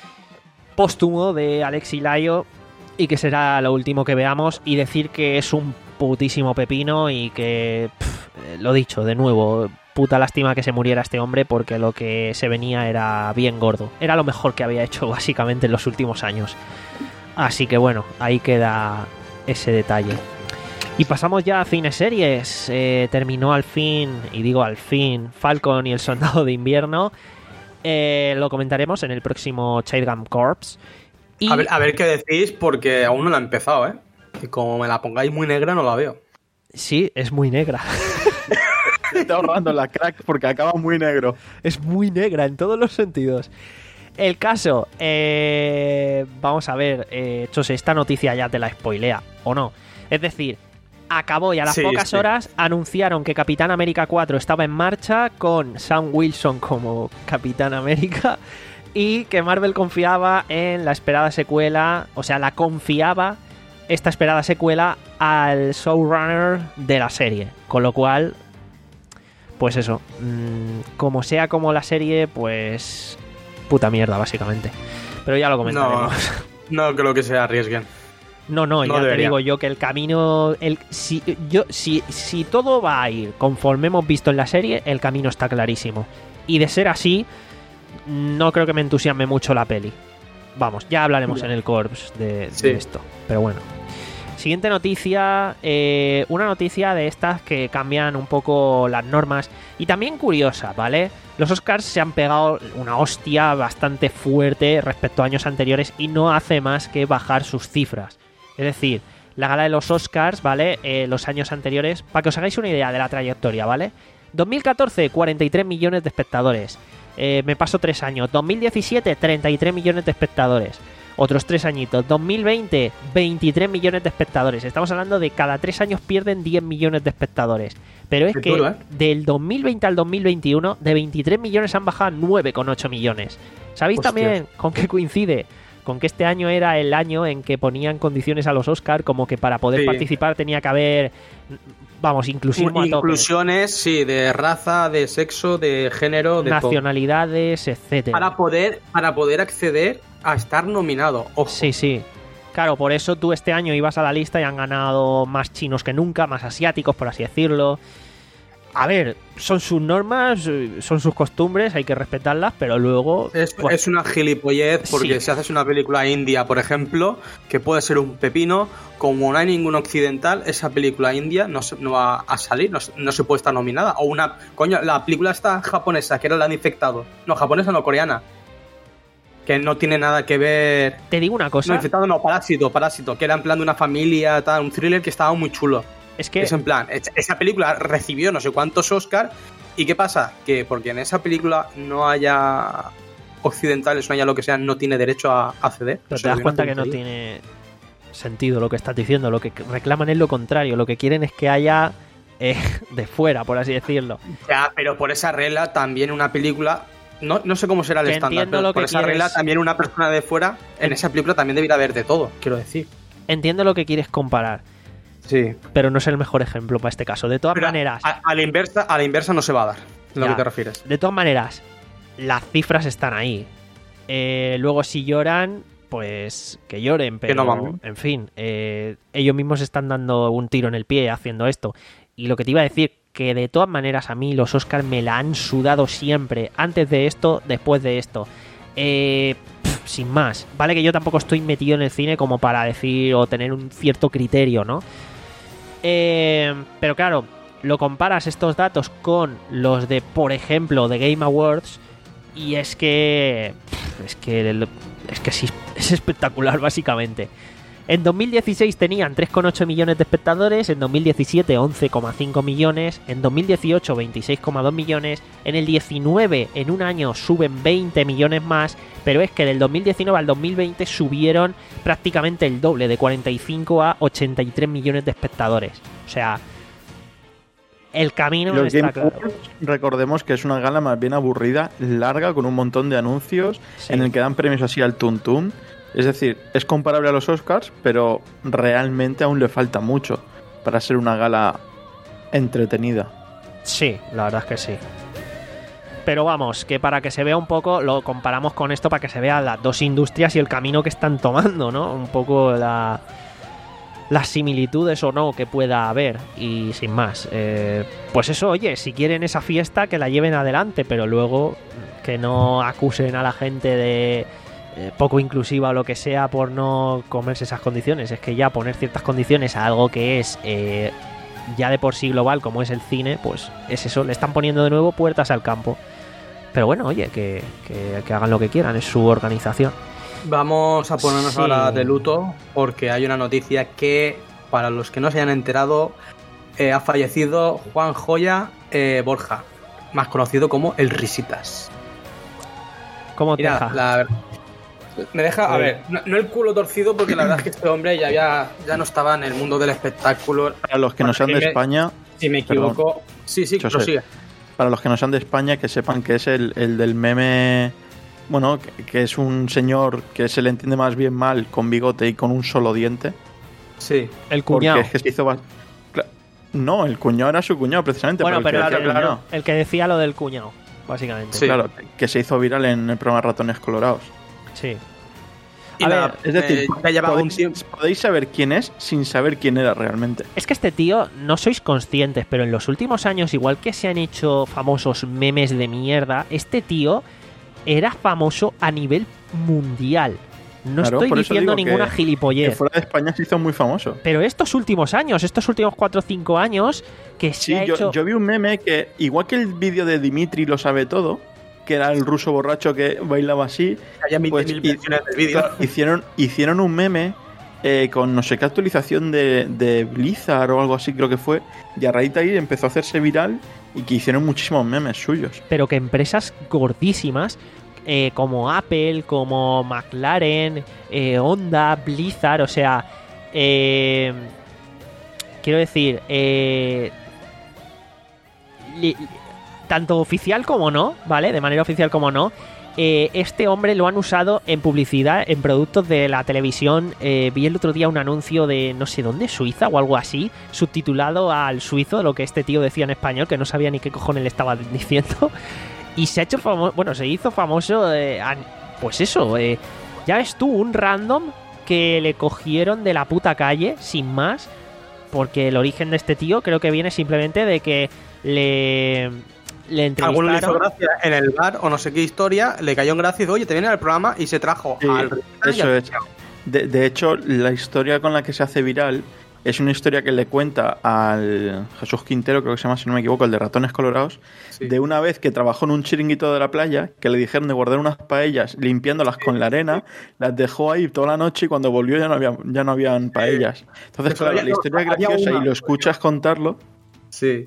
póstumo de Alex y Layo, y que será lo último que veamos, y decir que es un putísimo pepino y que, pff, lo dicho, de nuevo, puta lástima que se muriera este hombre porque lo que se venía era bien gordo. Era lo mejor que había hecho básicamente en los últimos años. Así que bueno, ahí queda ese detalle. Y pasamos ya a cines series. Eh, terminó al fin, y digo al fin, Falcon y el Soldado de Invierno. Eh, lo comentaremos en el próximo Childgam Corps. Y... A ver, a ver qué decís, porque aún no la he empezado, ¿eh? Y como me la pongáis muy negra, no la veo. Sí, es muy negra. Está ahorrando la crack porque acaba muy negro. Es muy negra en todos los sentidos. El caso, eh, vamos a ver, eh, Chose, esta noticia ya te la spoilea, ¿o no? Es decir, acabó y a las Sí, pocas sí. horas anunciaron que Capitán América cuatro estaba en marcha con Sam Wilson como Capitán América y que Marvel confiaba en la esperada secuela, o sea, la confiaba esta esperada secuela al showrunner de la serie, con lo cual... Pues eso, mmm, como sea como la serie, pues puta mierda, básicamente. Pero ya lo comentaremos. No, no creo que se arriesguen. No, no, No ya te debería. digo yo que el camino... El, si, yo, si, si todo va a ir conforme hemos visto en la serie, el camino está clarísimo. Y de ser así, no creo que me entusiasme mucho la peli. Vamos, ya hablaremos Ya. en el Corps de, de Sí. esto. Pero bueno. Siguiente noticia, eh, una noticia de estas que cambian un poco las normas y también curiosa, ¿vale? Los Oscars se han pegado una hostia bastante fuerte respecto a años anteriores y no hace más que bajar sus cifras. Es decir, la gala de los Oscars, ¿vale? Eh, los años anteriores, para que os hagáis una idea de la trayectoria, ¿vale? dos mil catorce, cuarenta y tres millones de espectadores. Eh, me paso tres años. dos mil diecisiete, treinta y tres millones de espectadores. Otros tres añitos. dos mil veinte, veintitrés millones de espectadores. Estamos hablando de cada tres años pierden diez millones de espectadores. Pero es Qué que duro, ¿eh? del dos mil veinte al dos mil veintiuno, de veintitrés millones han bajado a nueve coma ocho millones. ¿Sabéis Hostia. también con qué coincide? Con que este año era el año en que ponían condiciones a los Oscar, como que para poder Sí. participar tenía que haber, vamos, inclusismo a tope. Inclusiones, sí, de raza, de sexo, de género, de todo. Nacionalidades, etcétera. Para poder, para poder acceder a estar nominado. Ojo. Sí, sí. Claro, por eso tú este año ibas a la lista y han ganado más chinos que nunca, más asiáticos, por así decirlo. A ver, son sus normas, eh, son sus costumbres, hay que respetarlas, pero luego... Es, pues, es una gilipollez porque Sí. si haces una película india, por ejemplo, que puede ser un pepino, como no hay ningún occidental, esa película india no, se- no va a salir, no, se- no se puede estar nominada. O una... Coño, la película esta japonesa, que era la de Infectado. No, japonesa no, coreana. Que no tiene nada que ver... te digo una No, cosa, Infectado no, Parásito, Parásito, que era en plan de una familia, tal, un thriller que estaba muy chulo. es que... Es en plan, es- esa película recibió no sé cuántos Oscar y ¿qué pasa? Que porque en esa película no haya occidentales, no haya lo que sea, no tiene derecho a acceder. Pero Eso te das es una cuenta que no tontería. tiene sentido lo que estás diciendo. Lo que reclaman es lo contrario. Lo que quieren es que haya eh, de fuera, por así decirlo. Ya, pero por esa regla también una película... No, no sé cómo será el Que estándar, entiendo pero lo por que esa quieres. regla también una persona de fuera, en esa película también debería haber de todo, quiero decir. Entiendo lo que quieres comparar, Sí. pero no es el mejor ejemplo para este caso. De todas Pero maneras... a, a la inversa, a la inversa no se va a dar, es lo Ya. que te refieres. De todas maneras, las cifras están ahí. Eh, luego, si lloran, pues que lloren, pero no mamen. en fin, eh, ellos mismos están dando un tiro en el pie haciendo esto. Y lo que te iba a decir, que de todas maneras a mí los Oscars me la han sudado siempre, antes de esto, después de esto. Eh, pf, sin más, vale que yo tampoco estoy metido en el cine como para decir o tener un cierto criterio, ¿no? Eh, pero claro, lo comparas estos datos con los de, por ejemplo, de Game Awards y es que pff, es que el- es que sí, es espectacular básicamente. En dos mil dieciséis tenían tres coma ocho millones de espectadores, en dos mil diecisiete once coma cinco millones, en dos mil dieciocho veintiséis coma dos millones, en el diecinueve en un año suben veinte millones más, pero es que del dos mil diecinueve al dos mil veinte subieron prácticamente el doble, de cuarenta y cinco a ochenta y tres millones de espectadores. O sea, el camino Los está Game claro. Awards, recordemos que es una gala más bien aburrida, larga, con un montón de anuncios, Sí. en el que dan premios así al tuntún. Es decir, es comparable a los Oscars, pero realmente aún le falta mucho para ser una gala entretenida. Sí, la verdad es que sí. Pero vamos, que para que se vea un poco, lo comparamos con esto para que se vean las dos industrias y el camino que están tomando, ¿no? Un poco la, las similitudes o no que pueda haber. Y sin más, eh, pues eso, oye, si quieren esa fiesta, que la lleven adelante, pero luego que no acusen a la gente de eh, poco inclusiva o lo que sea por no comerse esas condiciones. Es que ya poner ciertas condiciones a algo que es... Eh, ya de por sí global como es el cine, pues es eso, le están poniendo de nuevo puertas al campo. Pero bueno, oye, que, que, que hagan lo que quieran, es su organización. Vamos a ponernos Sí. ahora de luto porque hay una noticia que, para los que no se hayan enterado, eh, ha fallecido Juan Joya eh, Borja, más conocido como el Risitas. ¿Cómo te Mira, deja? la, me deja, a ver, no, no el culo torcido porque la verdad es que este hombre ya, había, ya no estaba en el mundo del espectáculo. Para los que no sean de Corrígeme España, Si me equivoco. Sí, sí, José. prosigue. para los que no sean de España, que sepan que es el, el del meme, bueno, que, que es un señor que se le entiende más bien mal, con bigote y con un solo diente. Sí. El cuñado. Porque es que se hizo... bas- Cla- No, el cuñado era su cuñado, precisamente. Bueno, pero pero el que el, decía cuñado. el que decía lo del cuñado, básicamente. Sí. Claro, que se hizo viral en el programa Ratones Colorados. Sí. Y A nada, ver, Es decir, eh, ya llevaba un podéis, tiempo. podéis saber quién es sin saber quién era realmente. Es que este tío, no sois conscientes, pero en los últimos años, igual que se han hecho famosos memes de mierda, este tío era famoso a nivel mundial. No Claro, estoy por eso diciendo digo ninguna que- Que gilipollez. fuera de España se hizo muy famoso. Pero estos últimos años, estos últimos cuatro o cinco años, que se Sí, ha yo, hecho... yo vi un meme que, igual que el vídeo de Dimitri lo sabe todo, que era el ruso borracho que bailaba así, Haya mil, pues, mil y- versiones del vídeo. claro, hicieron, hicieron un meme eh, con no sé qué actualización de, de Blizzard o algo así, creo que fue, y a raíz de ahí empezó a hacerse viral y que hicieron muchísimos memes suyos. Pero que empresas gordísimas, eh, como Apple, como McLaren, eh, Honda, Blizzard, o sea... eh, quiero decir... eh, li- tanto oficial como no, ¿vale? De manera oficial como no. eh, este hombre lo han usado en publicidad, en productos de la televisión. Eh, vi el otro día un anuncio de no sé dónde, Suiza o algo así, subtitulado al suizo, lo que este tío decía en español, que no sabía ni qué cojones le estaba diciendo. Y se ha hecho famoso, bueno, se hizo famoso, eh, a- pues eso, eh, ya ves tú, un random que le cogieron de la puta calle, sin más, porque el origen de este tío creo que viene simplemente de que le... Le Alguno le hizo entrevistaron. gracia en el bar o no sé qué historia, le cayó en gracia y dijo, oye, te viene al programa y se trajo Sí, al Risitas y eso al es. De, de hecho, la historia con la que se hace viral es una historia que le cuenta al Jesús Quintero, creo que se llama, si no me equivoco, el de Ratones Colorados, Sí. de una vez que trabajó en un chiringuito de la playa, que le dijeron de guardar unas paellas limpiándolas con la arena, las dejó ahí toda la noche y cuando volvió ya no había, ya no habían paellas. Entonces, Pero claro, había- la historia es había graciosa una. y lo escuchas contarlo. Sí.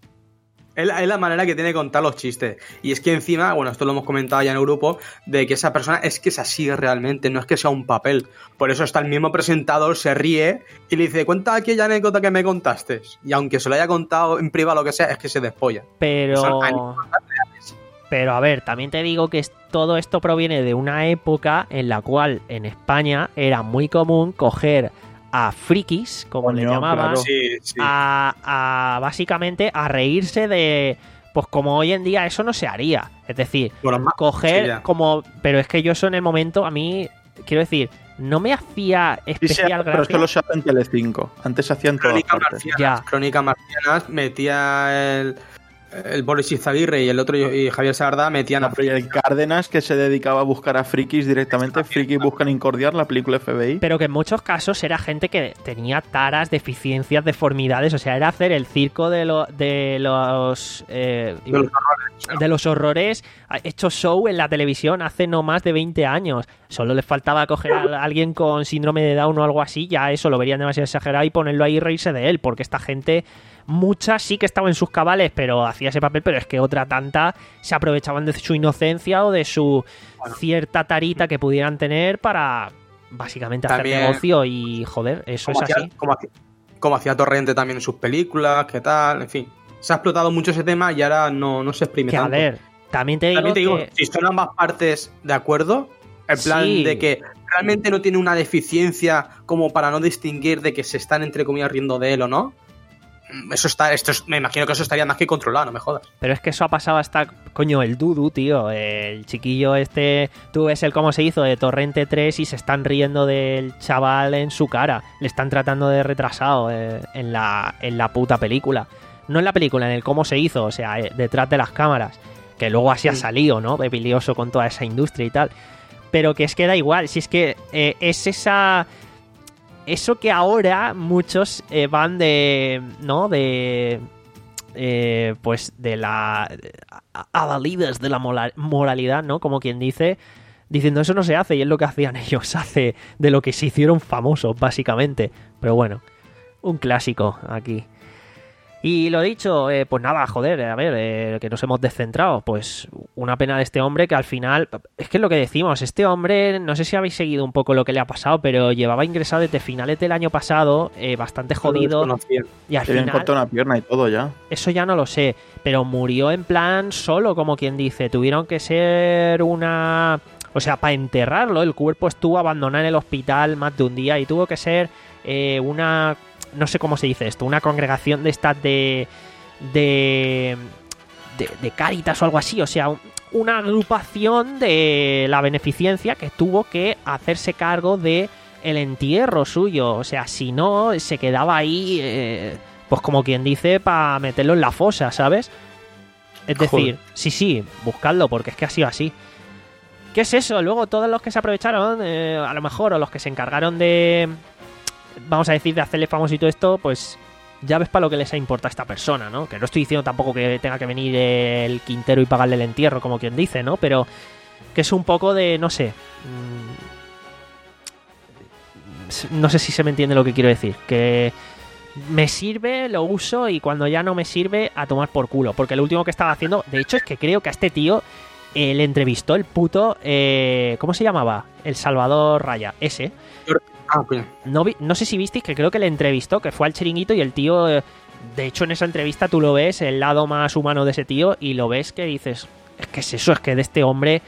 Es la, es la manera que tiene de contar los chistes. Y es que encima, bueno, esto lo hemos comentado ya en el grupo, de que esa persona es que es así realmente, no es que sea un papel. Por eso está el mismo presentador, se ríe y le dice, cuenta aquella anécdota que me contaste. Y aunque se lo haya contado en privado lo que sea, es que se despolla. Pero... Son anécdotas reales. Pero a ver, también te digo que es- todo esto proviene de una época en la cual en España era muy común coger a frikis, como le Coño, llamaban, claro. Sí, sí. a, a básicamente a reírse de... Pues como hoy en día eso no se haría. Es decir, Bueno, más- coger sí, ya. como... Pero es que yo eso en el momento, a mí, quiero decir, no me hacía Sí, se especial hace, pero gracia. solo se hace en Telecinco. Antes se hacía en todas Crónicas partes. marcianas, Ya. Crónicas marcianas, metía el, el Boris Izaguirre y el otro y Javier Sardá metían a No, pero y el Cárdenas, que se dedicaba a buscar a frikis directamente. Frikis buscan incordiar, la película F B I. Pero que en muchos casos era gente que tenía taras, deficiencias, deformidades. O sea, era hacer el circo de, lo- de los... eh, de los horrores. de los horrores ha hecho show en la televisión hace no más de veinte años. Solo les faltaba coger a alguien con síndrome de Down o algo así, ya eso lo verían demasiado exagerado y ponerlo ahí y reírse de él, porque esta gente, muchas sí que estaban en sus cabales, pero hacía ese papel, pero es que otra tanta se aprovechaban de su inocencia o de su bueno. cierta tarita que pudieran tener para básicamente también hacer negocio y joder, eso es hacía, así. Como hacía, como hacía Torrente también en sus películas, qué tal, en fin. Se ha explotado mucho ese tema y ahora no, no se exprime que, tanto. A ver, también te digo, también te digo que... si son ambas partes de acuerdo, en plan sí. de que realmente no tiene una deficiencia como para no distinguir de que se están entre comillas riendo de él o no, eso está, esto es, me imagino que eso estaría más que controlado, no me jodas. Pero es que eso ha pasado hasta, coño, el Dudu, tío, el chiquillo este, tú ves el cómo se hizo de Torrente tres y se están riendo del chaval en su cara, le están tratando de retrasado eh, en, la, en la puta película. No en la película, en el cómo se hizo, o sea, eh, detrás de las cámaras, que luego así ha salido, ¿no? Bebilioso con toda esa industria y tal. Pero que es que da igual, si es que eh, es esa... Eso que ahora muchos eh, van de... ¿no? De... Eh, pues de la... adalides de la moralidad, ¿no? Como quien dice... Diciendo eso no se hace y es lo que hacían ellos hace de lo que se hicieron famosos, básicamente. Pero bueno, un clásico aquí. Y lo dicho, eh, pues nada, joder, a ver, eh, que nos hemos descentrado. Pues una pena de este hombre que al final... Es que es lo que decimos, este hombre, no sé si habéis seguido un poco lo que le ha pasado, pero llevaba ingresado desde finales del año pasado, eh, bastante jodido. Y al final... Le cortado una pierna y todo ya. Eso ya no lo sé, pero murió en plan solo, como quien dice. Tuvieron que ser una... O sea, para enterrarlo, el cuerpo estuvo abandonado en el hospital más de un día y tuvo que ser eh, una... No sé cómo se dice esto, una congregación de estas de, de, de, de Cáritas o algo así, o sea, una agrupación de la beneficencia que tuvo que hacerse cargo de el entierro suyo, o sea, si no, se quedaba ahí, eh, pues como quien dice, para meterlo en la fosa, ¿sabes? Es decir, Joder. sí, sí, buscadlo, porque es que ha sido así. ¿Qué es eso? Luego todos los que se aprovecharon, eh, a lo mejor, o los que se encargaron de... vamos a decir, de hacerle famoso y todo esto, pues ya ves para lo que les importa a esta persona, ¿no? Que no estoy diciendo tampoco que tenga que venir el Quintero y pagarle el entierro, como quien dice, ¿no? Pero que es un poco de, no sé... Mmm, no sé si se me entiende lo que quiero decir. Que me sirve, lo uso y cuando ya no me sirve, a tomar por culo. Porque lo último que estaba haciendo, de hecho, es que creo que a este tío eh, le entrevistó el puto... Eh, ¿cómo se llamaba? El Salvador Raya, ese... Ah, okay. No, vi, no sé si visteis que creo que le entrevistó, que fue al Chiringuito y el tío, de hecho en esa entrevista tú lo ves, el lado más humano de ese tío y lo ves que dices, es que es eso, es que de este hombre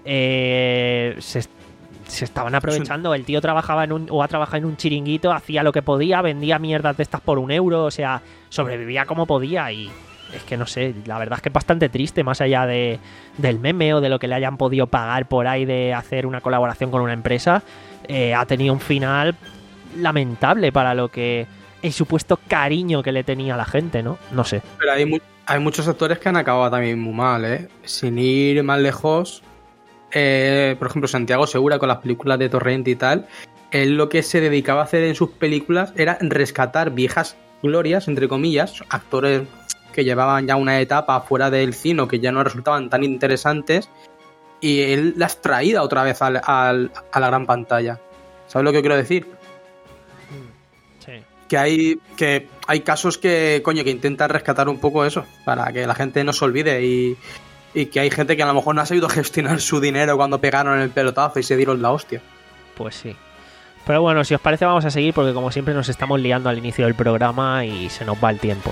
eh, se, se estaban aprovechando, el tío trabajaba en un, o ha trabajado en un Chiringuito, hacía lo que podía, vendía mierdas de estas por un euro, o sea, sobrevivía como podía y es que no sé, la verdad es que es bastante triste, más allá de, del meme o de lo que le hayan podido pagar por ahí de hacer una colaboración con una empresa. Eh, ha tenido un final lamentable para lo que el supuesto cariño que le tenía a la gente, ¿no? No sé. Pero hay, mu- hay muchos actores que han acabado también muy mal, ¿eh? Sin ir más lejos, eh, por ejemplo, Santiago Segura con las películas de Torrente y tal, él lo que se dedicaba a hacer en sus películas era rescatar viejas glorias, entre comillas, actores que llevaban ya una etapa fuera del cine o que ya no resultaban tan interesantes, y él las traía otra vez al, al, a la gran pantalla. ¿Sabes lo que quiero decir? Sí. Que hay, que hay casos que, coño, que intentan rescatar un poco eso, para que la gente no se olvide, y, y que hay gente que a lo mejor no ha sabido gestionar su dinero cuando pegaron el pelotazo y se dieron la hostia. Pues sí. Pero bueno, si os parece vamos a seguir porque como siempre nos estamos liando al inicio del programa y se nos va el tiempo.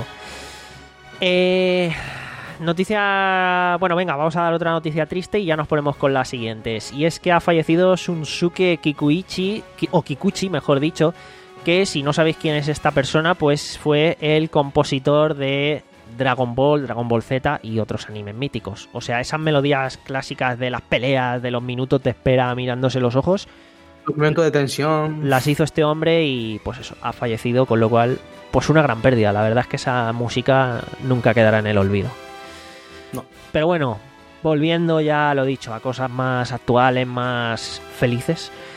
Eh... Noticia... Bueno, venga, vamos a dar otra noticia triste y ya nos ponemos con las siguientes. Y es que ha fallecido Shunsuke Kikuichi, o Kikuchi, mejor dicho, que si no sabéis quién es esta persona, pues fue el compositor de Dragon Ball, Dragon Ball Z y otros animes míticos. O sea, esas melodías clásicas de las peleas, de los minutos de espera mirándose los ojos, documento de tensión, las hizo este hombre y pues eso, ha fallecido, con lo cual, pues una gran pérdida. La verdad es que esa música nunca quedará en el olvido. No. Pero bueno, volviendo ya, lo dicho, a cosas más actuales, más felices,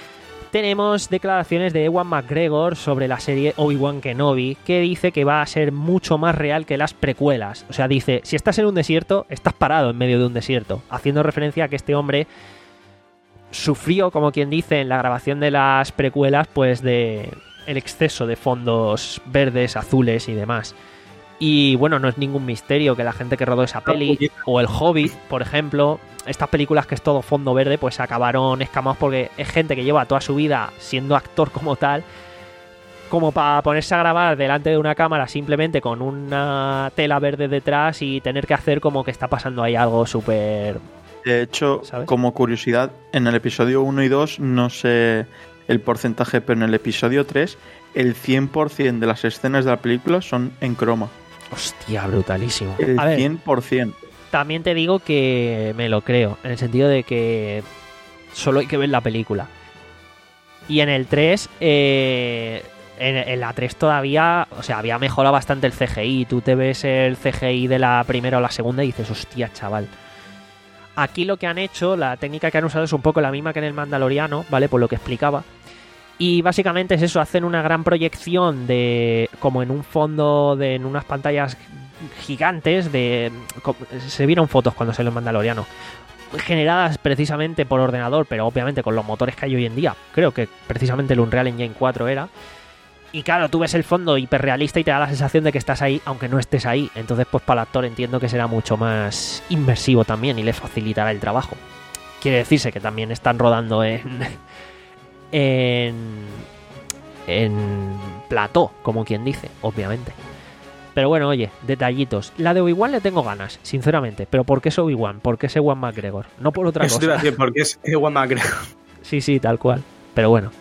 tenemos declaraciones de Ewan McGregor sobre la serie Obi-Wan Kenobi, que dice que va a ser mucho más real que las precuelas. O sea, dice, si estás en un desierto, estás parado en medio de un desierto, haciendo referencia a que este hombre sufrió, como quien dice, en la grabación de las precuelas, pues de el exceso de fondos verdes, azules y demás. Y bueno, no es ningún misterio que la gente que rodó esa peli, o El Hobbit, por ejemplo, estas películas que es todo fondo verde, pues acabaron escamados porque es gente que lleva toda su vida siendo actor como tal, como para ponerse a grabar delante de una cámara simplemente con una tela verde detrás y tener que hacer como que está pasando ahí algo súper... De hecho, ¿sabes? Como curiosidad, en el episodio uno y dos, no sé el porcentaje, pero en el episodio tres, el cien por ciento de las escenas de la película son en croma. Hostia, brutalísimo. El a ver, cien por ciento. También te digo que me lo creo, en el sentido de que solo hay que ver la película. Y en el tres, eh, en, en la tres todavía, o sea, había mejorado bastante el C G I. Tú te ves el C G I de la primera o la segunda y dices, hostia, chaval. Aquí lo que han hecho, la técnica que han usado es un poco la misma que en el Mandaloriano, ¿vale? Por lo que explicaba. Y básicamente es eso, hacen una gran proyección de como en un fondo, de en unas pantallas gigantes, de se vieron fotos cuando salió el Mandaloriano, generadas precisamente por ordenador, pero obviamente con los motores que hay hoy en día. Creo que precisamente el Unreal Engine cuatro era. Y claro, tú ves el fondo hiperrealista y te da la sensación de que estás ahí, aunque no estés ahí. Entonces, pues para el actor entiendo que será mucho más inmersivo también y le facilitará el trabajo. Quiere decirse que también están rodando en... en en plató, como quien dice, obviamente. Pero bueno, oye, detallitos. La de Obi-Wan le tengo ganas, sinceramente. Pero ¿por qué es Obi-Wan? ¿Por qué es Ewan McGregor? No por otra Eso cosa. te iba a decir, porque es Ewan McGregor. Sí, sí, tal cual. Pero bueno.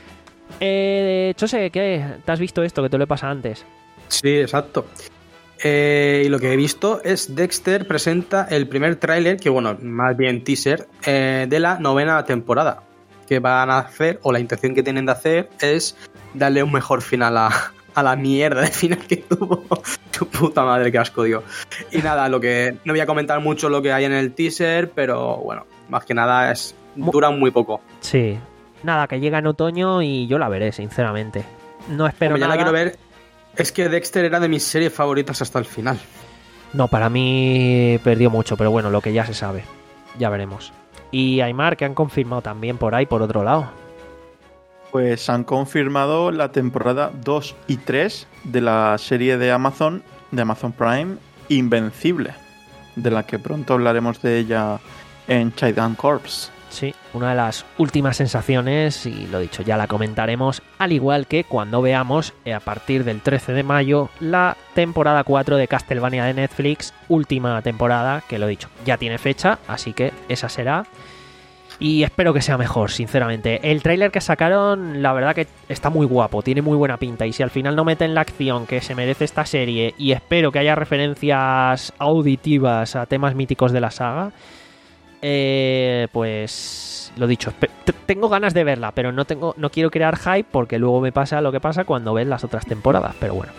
Eh, Chose, ¿qué? ¿Te has visto esto que te lo he pasado antes? Sí, exacto. Eh, y lo que he visto es Dexter presenta el primer tráiler, que bueno, más bien teaser, eh, de la novena temporada. Que van a hacer, o la intención que tienen de hacer, es darle un mejor final a, a la mierda de final que tuvo. Tu puta madre, qué asco, dio. Y nada, lo que no voy a comentar mucho lo que hay en el teaser, pero bueno, más que nada es dura muy poco. Sí. Nada, que llega en otoño y yo la veré, sinceramente. No espero Como ya nada. la quiero ver, es que Dexter era de mis series favoritas hasta el final. No, para mí perdió mucho, pero bueno, lo que ya se sabe. Ya veremos. Y Aymar, que han confirmado también por ahí, por otro lado. Pues han confirmado la temporada dos y tres de la serie de Amazon, de Amazon Prime, Invencible, de la que pronto hablaremos de ella en Chaidan Corps. Sí, una de las últimas sensaciones, y lo dicho, ya la comentaremos, al igual que cuando veamos, a partir del trece de mayo, la temporada cuatro de Castlevania de Netflix, última temporada, que lo dicho, ya tiene fecha, así que esa será. Y espero que sea mejor, sinceramente. El tráiler que sacaron, la verdad que está muy guapo, tiene muy buena pinta, y si al final no meten la acción que se merece esta serie, y espero que haya referencias auditivas a temas míticos de la saga, Eh, pues lo dicho, tengo ganas de verla, pero no tengo, no quiero crear hype porque luego me pasa lo que pasa cuando ves las otras temporadas, pero bueno.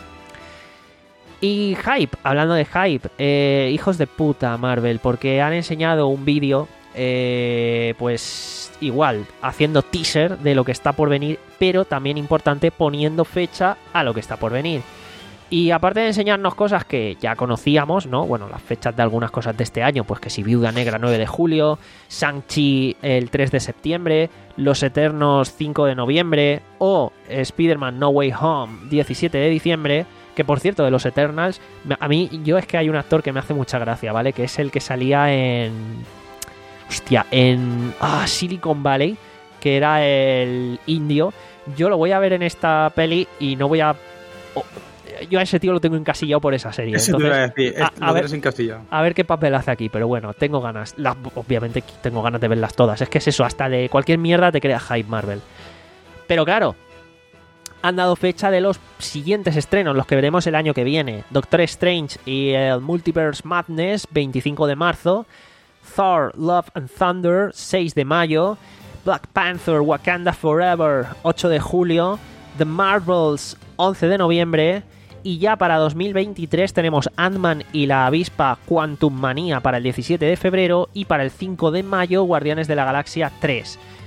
Y hype, hablando de hype, eh, hijos de puta Marvel, porque han enseñado un vídeo, eh, pues igual, haciendo teaser de lo que está por venir, pero también importante, poniendo fecha a lo que está por venir. Y aparte de enseñarnos cosas que ya conocíamos, ¿no? Bueno, las fechas de algunas cosas de este año, pues que si Viuda Negra nueve de julio, Shang-Chi el tres de septiembre, Los Eternos cinco de noviembre o Spider-Man No Way Home diecisiete de diciembre, que por cierto, de los Eternals, a mí, yo es que hay un actor que me hace mucha gracia, ¿vale? Que es el que salía en... Hostia, en... Ah, Silicon Valley, que era el indio. Yo lo voy a ver en esta peli y no voy a... Oh, yo a ese tío lo tengo encasillado por esa serie. Eso Entonces, te iba a decir, a, a, ver, encasillado. a ver qué papel hace aquí, pero bueno, tengo ganas. La, obviamente tengo ganas de verlas todas. Es que es eso, hasta de cualquier mierda te crea hype Marvel. Pero claro, han dado fecha de los siguientes estrenos, los que veremos el año que viene. Doctor Strange y el Multiverse Madness, veinticinco de marzo. Thor, Love and Thunder, seis de mayo. Black Panther, Wakanda Forever, ocho de julio. The Marvels, once de noviembre. Y ya para dos mil veintitrés tenemos Ant-Man y la avispa Quantum Manía para el diecisiete de febrero y para el cinco de mayo Guardianes de la Galaxia tres.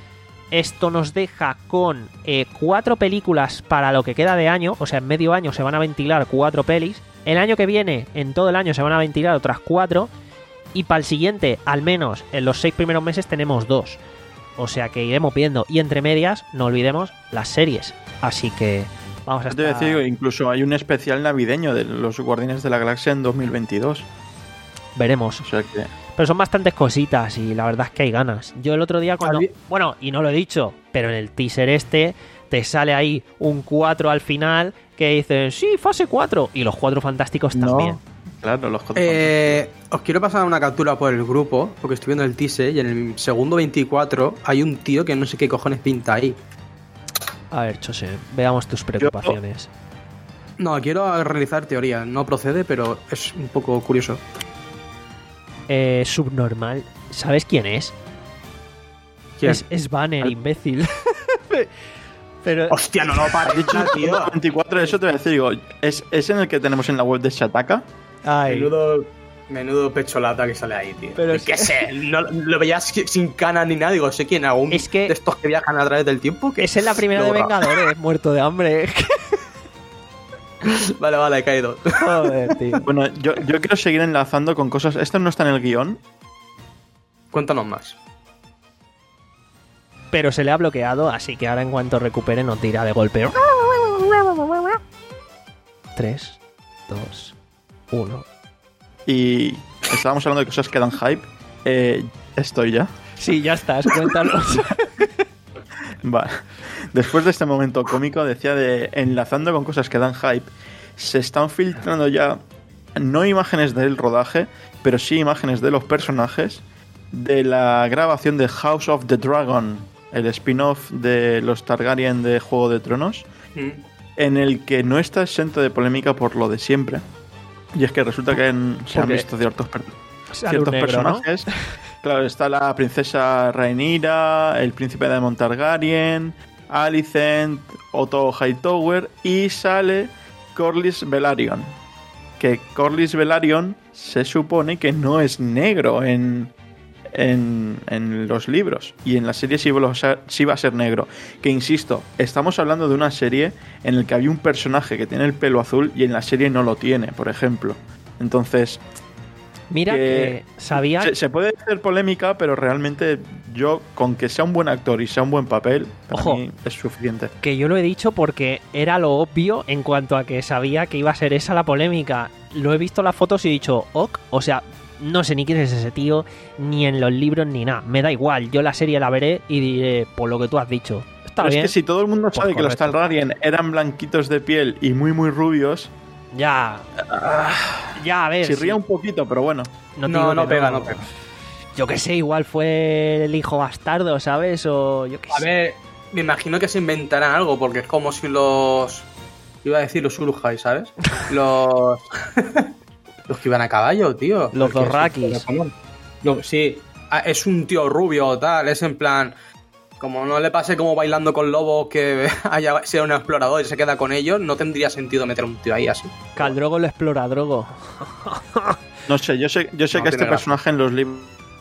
Esto nos deja con eh, cuatro películas para lo que queda de año, o sea, en medio año se van a ventilar cuatro pelis. El año que viene, en todo el año, se van a ventilar otras cuatro. Y para el siguiente, al menos en los seis primeros meses, tenemos dos. O sea que iremos viendo. Y entre medias, no olvidemos las series. Así que vamos a Te voy a estar... decir, incluso hay un especial navideño de los Guardianes de la Galaxia en dos mil veintidós. Veremos. O sea que... Pero son bastantes cositas y la verdad es que hay ganas. Yo el otro día cuando... Albi- Bueno, y no lo he dicho, pero en el teaser este te sale ahí un cuatro al final que dicen, sí, fase cuatro. Y los Cuatro Fantásticos también. No, claro, los cuatro Eh, os quiero pasar una captura por el grupo, porque estoy viendo el teaser y en el segundo veinticuatro hay un tío que no sé qué cojones pinta ahí. A ver, Chose, veamos tus preocupaciones. No, quiero realizar teoría. No procede, pero es un poco curioso. Eh, subnormal. ¿Sabes quién es? ¿Quién? Es, es Banner, imbécil. Pero... Hostia, no lo para, tío. veinticuatro, eso te voy a decir, digo, ¿es, ¿es en el que tenemos en la web de Shataka? Ay, Menudo, menudo pecholata que sale ahí, tío. Pero Pero es- ¿qué sé? No, lo veías sin canas ni nada. Digo, sé quién. ¿Algún Es que- de estos que viajan a través del tiempo? Que es en la primera de Luego- Vengadores, muerto de hambre. Vale, vale, he caído. Joder, tío. Bueno, yo, yo quiero seguir enlazando con cosas. Esto no está en el guión. Cuéntanos más. Pero se le ha bloqueado, así que ahora en cuanto recupere nos tira de golpe. tres, dos, uno. Y estábamos hablando de cosas que dan hype. Eh, estoy ya. Sí, ya estás, cuéntanos. Vale. Después de este momento cómico, decía de enlazando con cosas que dan hype, se están filtrando ya no imágenes del rodaje, pero sí imágenes de los personajes de la grabación de House of the Dragon, el spin-off de los Targaryen de Juego de Tronos, en el que no está exento de polémica por lo de siempre. Y es que resulta que en- se han Porque visto ciertos, per- Sale ciertos un negro, ¿no? personajes. Claro, está la princesa Rhaenyra, el príncipe de Targaryen, Alicent, Otto Hightower y sale Corlys Velaryon. Que Corlys Velaryon se supone que no es negro en, en, en los libros. Y en la serie sí va, a ser, sí va a ser negro. Que insisto, estamos hablando de una serie en la que había un personaje que tiene el pelo azul y en la serie no lo tiene, por ejemplo. Entonces... Mira que, que sabía... Se, se puede hacer polémica, pero realmente yo, con que sea un buen actor y sea un buen papel, para Ojo. mí es suficiente. Que yo lo he dicho porque era lo obvio en cuanto a que sabía que iba a ser esa la polémica. Lo he visto las fotos y he dicho, ok, o sea, no sé ni quién es ese tío, ni en los libros ni nada. Me da igual, yo la serie la veré y diré, por lo que tú has dicho. Está Pero bien. es que si todo el mundo Pues sabe que los correcto. Targaryen eran blanquitos de piel y muy muy rubios, Ya. Ya, a ver. chirría sí. un poquito, pero bueno. No, No, digo no que pega, no pega. Yo que sé, igual fue el hijo bastardo, ¿sabes? O yo que A sé. ver, me imagino que se inventarán algo, porque es como si los... Iba a decir los Urujai, ¿sabes? Los... los que iban a caballo, tío. Los Porque Dothraki. es- No, sí. Ah, es un tío rubio o tal, es en plan... Como no le pase como bailando con lobos que haya sea un explorador y se queda con ellos, no tendría sentido meter un tío ahí así. Caldrogo lo explora, Drogo. No sé, yo sé, yo sé No que tiene este gracia. personaje en los libros...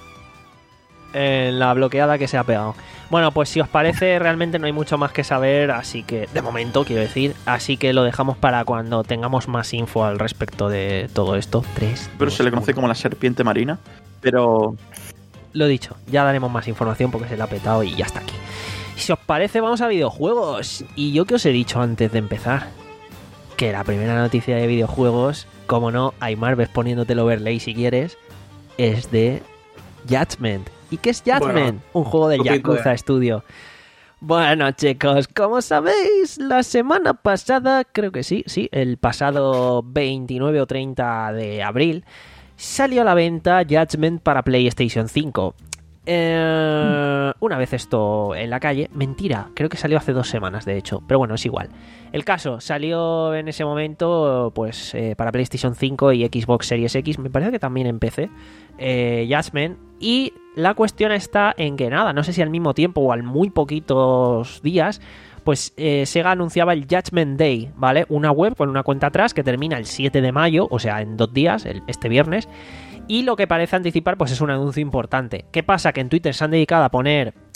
En la bloqueada que se ha pegado. Bueno, pues si os parece, realmente no hay mucho más que saber, así que, de momento, quiero decir, así que lo dejamos para cuando tengamos más info al respecto de todo esto. Tres. Pero dos, se le conoce uno. como la serpiente marina. Pero Lo dicho, ya daremos más información porque se le ha petado y ya está aquí. Si os parece, vamos a videojuegos. Y yo que os he dicho antes de empezar, que la primera noticia de videojuegos, como no, Aymar, ves poniéndote el overlay si quieres, es de Judgment. ¿Y qué es Judgment? Bueno, un juego del poquito Yakuza de- Studio. Bueno, chicos, como sabéis, la semana pasada, creo que sí, sí, el pasado veintinueve o treinta de abril, salió a la venta Judgment para PlayStation cinco. Eh, una vez esto en la calle, mentira, creo que salió hace dos semanas de hecho, pero bueno, es igual. El caso, salió en ese momento pues eh, para PlayStation cinco y Xbox Series X, me parece que también en P C, eh, Judgment, y la cuestión está en que nada, no sé si al mismo tiempo o al muy poquitos días, pues eh, Sega anunciaba el Judgment Day, ¿vale? Una web con una cuenta atrás que termina el siete de mayo, o sea, en dos días, el, este viernes. Y lo que parece anticipar, pues es un anuncio importante. ¿Qué pasa? Que en Twitter se han dedicado a poner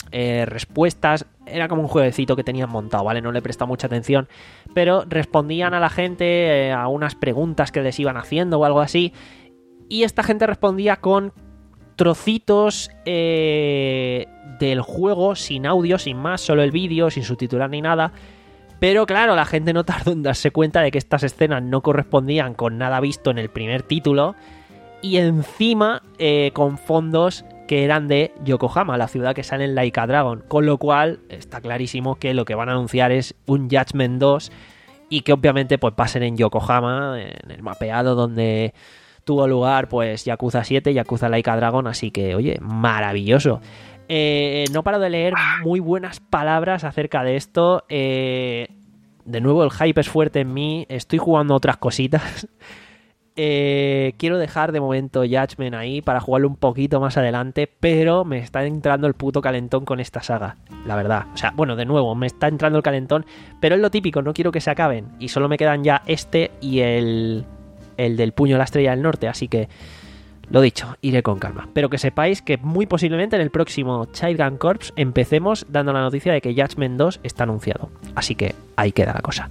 eh, respuestas. Era como un jueguecito que tenían montado, ¿vale? No le he prestado mucha atención, pero respondían a la gente eh, a unas preguntas que les iban haciendo o algo así, y esta gente respondía con trocitos eh, del juego, sin audio, sin más, solo el vídeo, sin subtitular ni nada. Pero claro, la gente no tardó en darse cuenta de que estas escenas no correspondían con nada visto en el primer título, y encima eh, con fondos que eran de Yokohama, la ciudad que sale en Like a Dragon, con lo cual está clarísimo que lo que van a anunciar es un Judgment dos, y que obviamente pues va a ser en Yokohama, en el mapeado donde tuvo lugar pues Yakuza siete, Yakuza Like a Dragon, así que oye, maravilloso. Eh, no paro de leer muy buenas palabras acerca de esto. Eh, de nuevo el hype es fuerte en mí, estoy jugando otras cositas. Eh, quiero dejar de momento Judgment ahí para jugarlo un poquito más adelante, pero me está entrando el puto calentón con esta saga, la verdad. O sea, bueno, de nuevo, me está entrando el calentón, pero es lo típico, no quiero que se acaben, y solo me quedan ya este y el... el del puño de la estrella del norte, así que lo dicho, iré con calma. Pero que sepáis que muy posiblemente en el próximo Child Gun Corps empecemos dando la noticia de que Judgment dos está anunciado, así que ahí queda la cosa.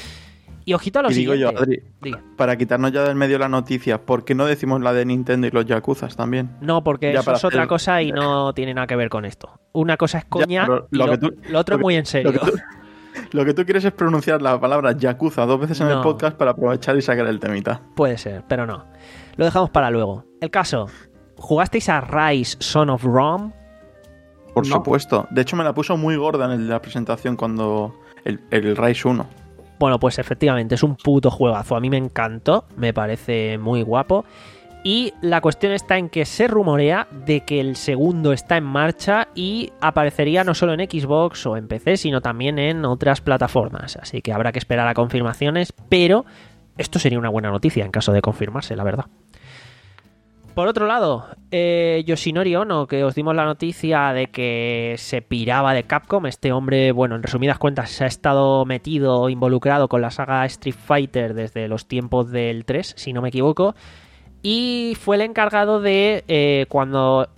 Y ojito a lo y digo siguiente. yo, Adri, Diga. para quitarnos ya del medio la noticia, ¿por qué no decimos la de Nintendo y los Yakuzas también? No, porque Ya eso para es otra hacer- cosa y no tiene nada que ver con esto. Una cosa es coña, pero y lo lo, que tú- lo otro lo que- muy en serio. Lo que, tú, lo que tú quieres es pronunciar la palabra Yakuza dos veces en No. el podcast para aprovechar y sacar el temita. Puede ser, pero no. Lo dejamos para luego. El caso, ¿jugasteis a Rise Son of Rome? Por No. supuesto. De hecho, me la puso muy gorda en el- la presentación cuando el, el Rise uno. Bueno, pues efectivamente, es un puto juegazo. A mí me encantó, me parece muy guapo. Y la cuestión está en que se rumorea de que el segundo está en marcha y aparecería no solo en Xbox o en P C, sino también en otras plataformas. Así que habrá que esperar a confirmaciones, pero esto sería una buena noticia en caso de confirmarse, la verdad. Por otro lado, eh, Yoshinori Ono, que os dimos la noticia de que se piraba de Capcom. Este hombre, bueno, en resumidas cuentas, se ha estado metido, involucrado con la saga Street Fighter desde los tiempos del tres, si no me equivoco. Y fue el encargado de, eh, cuando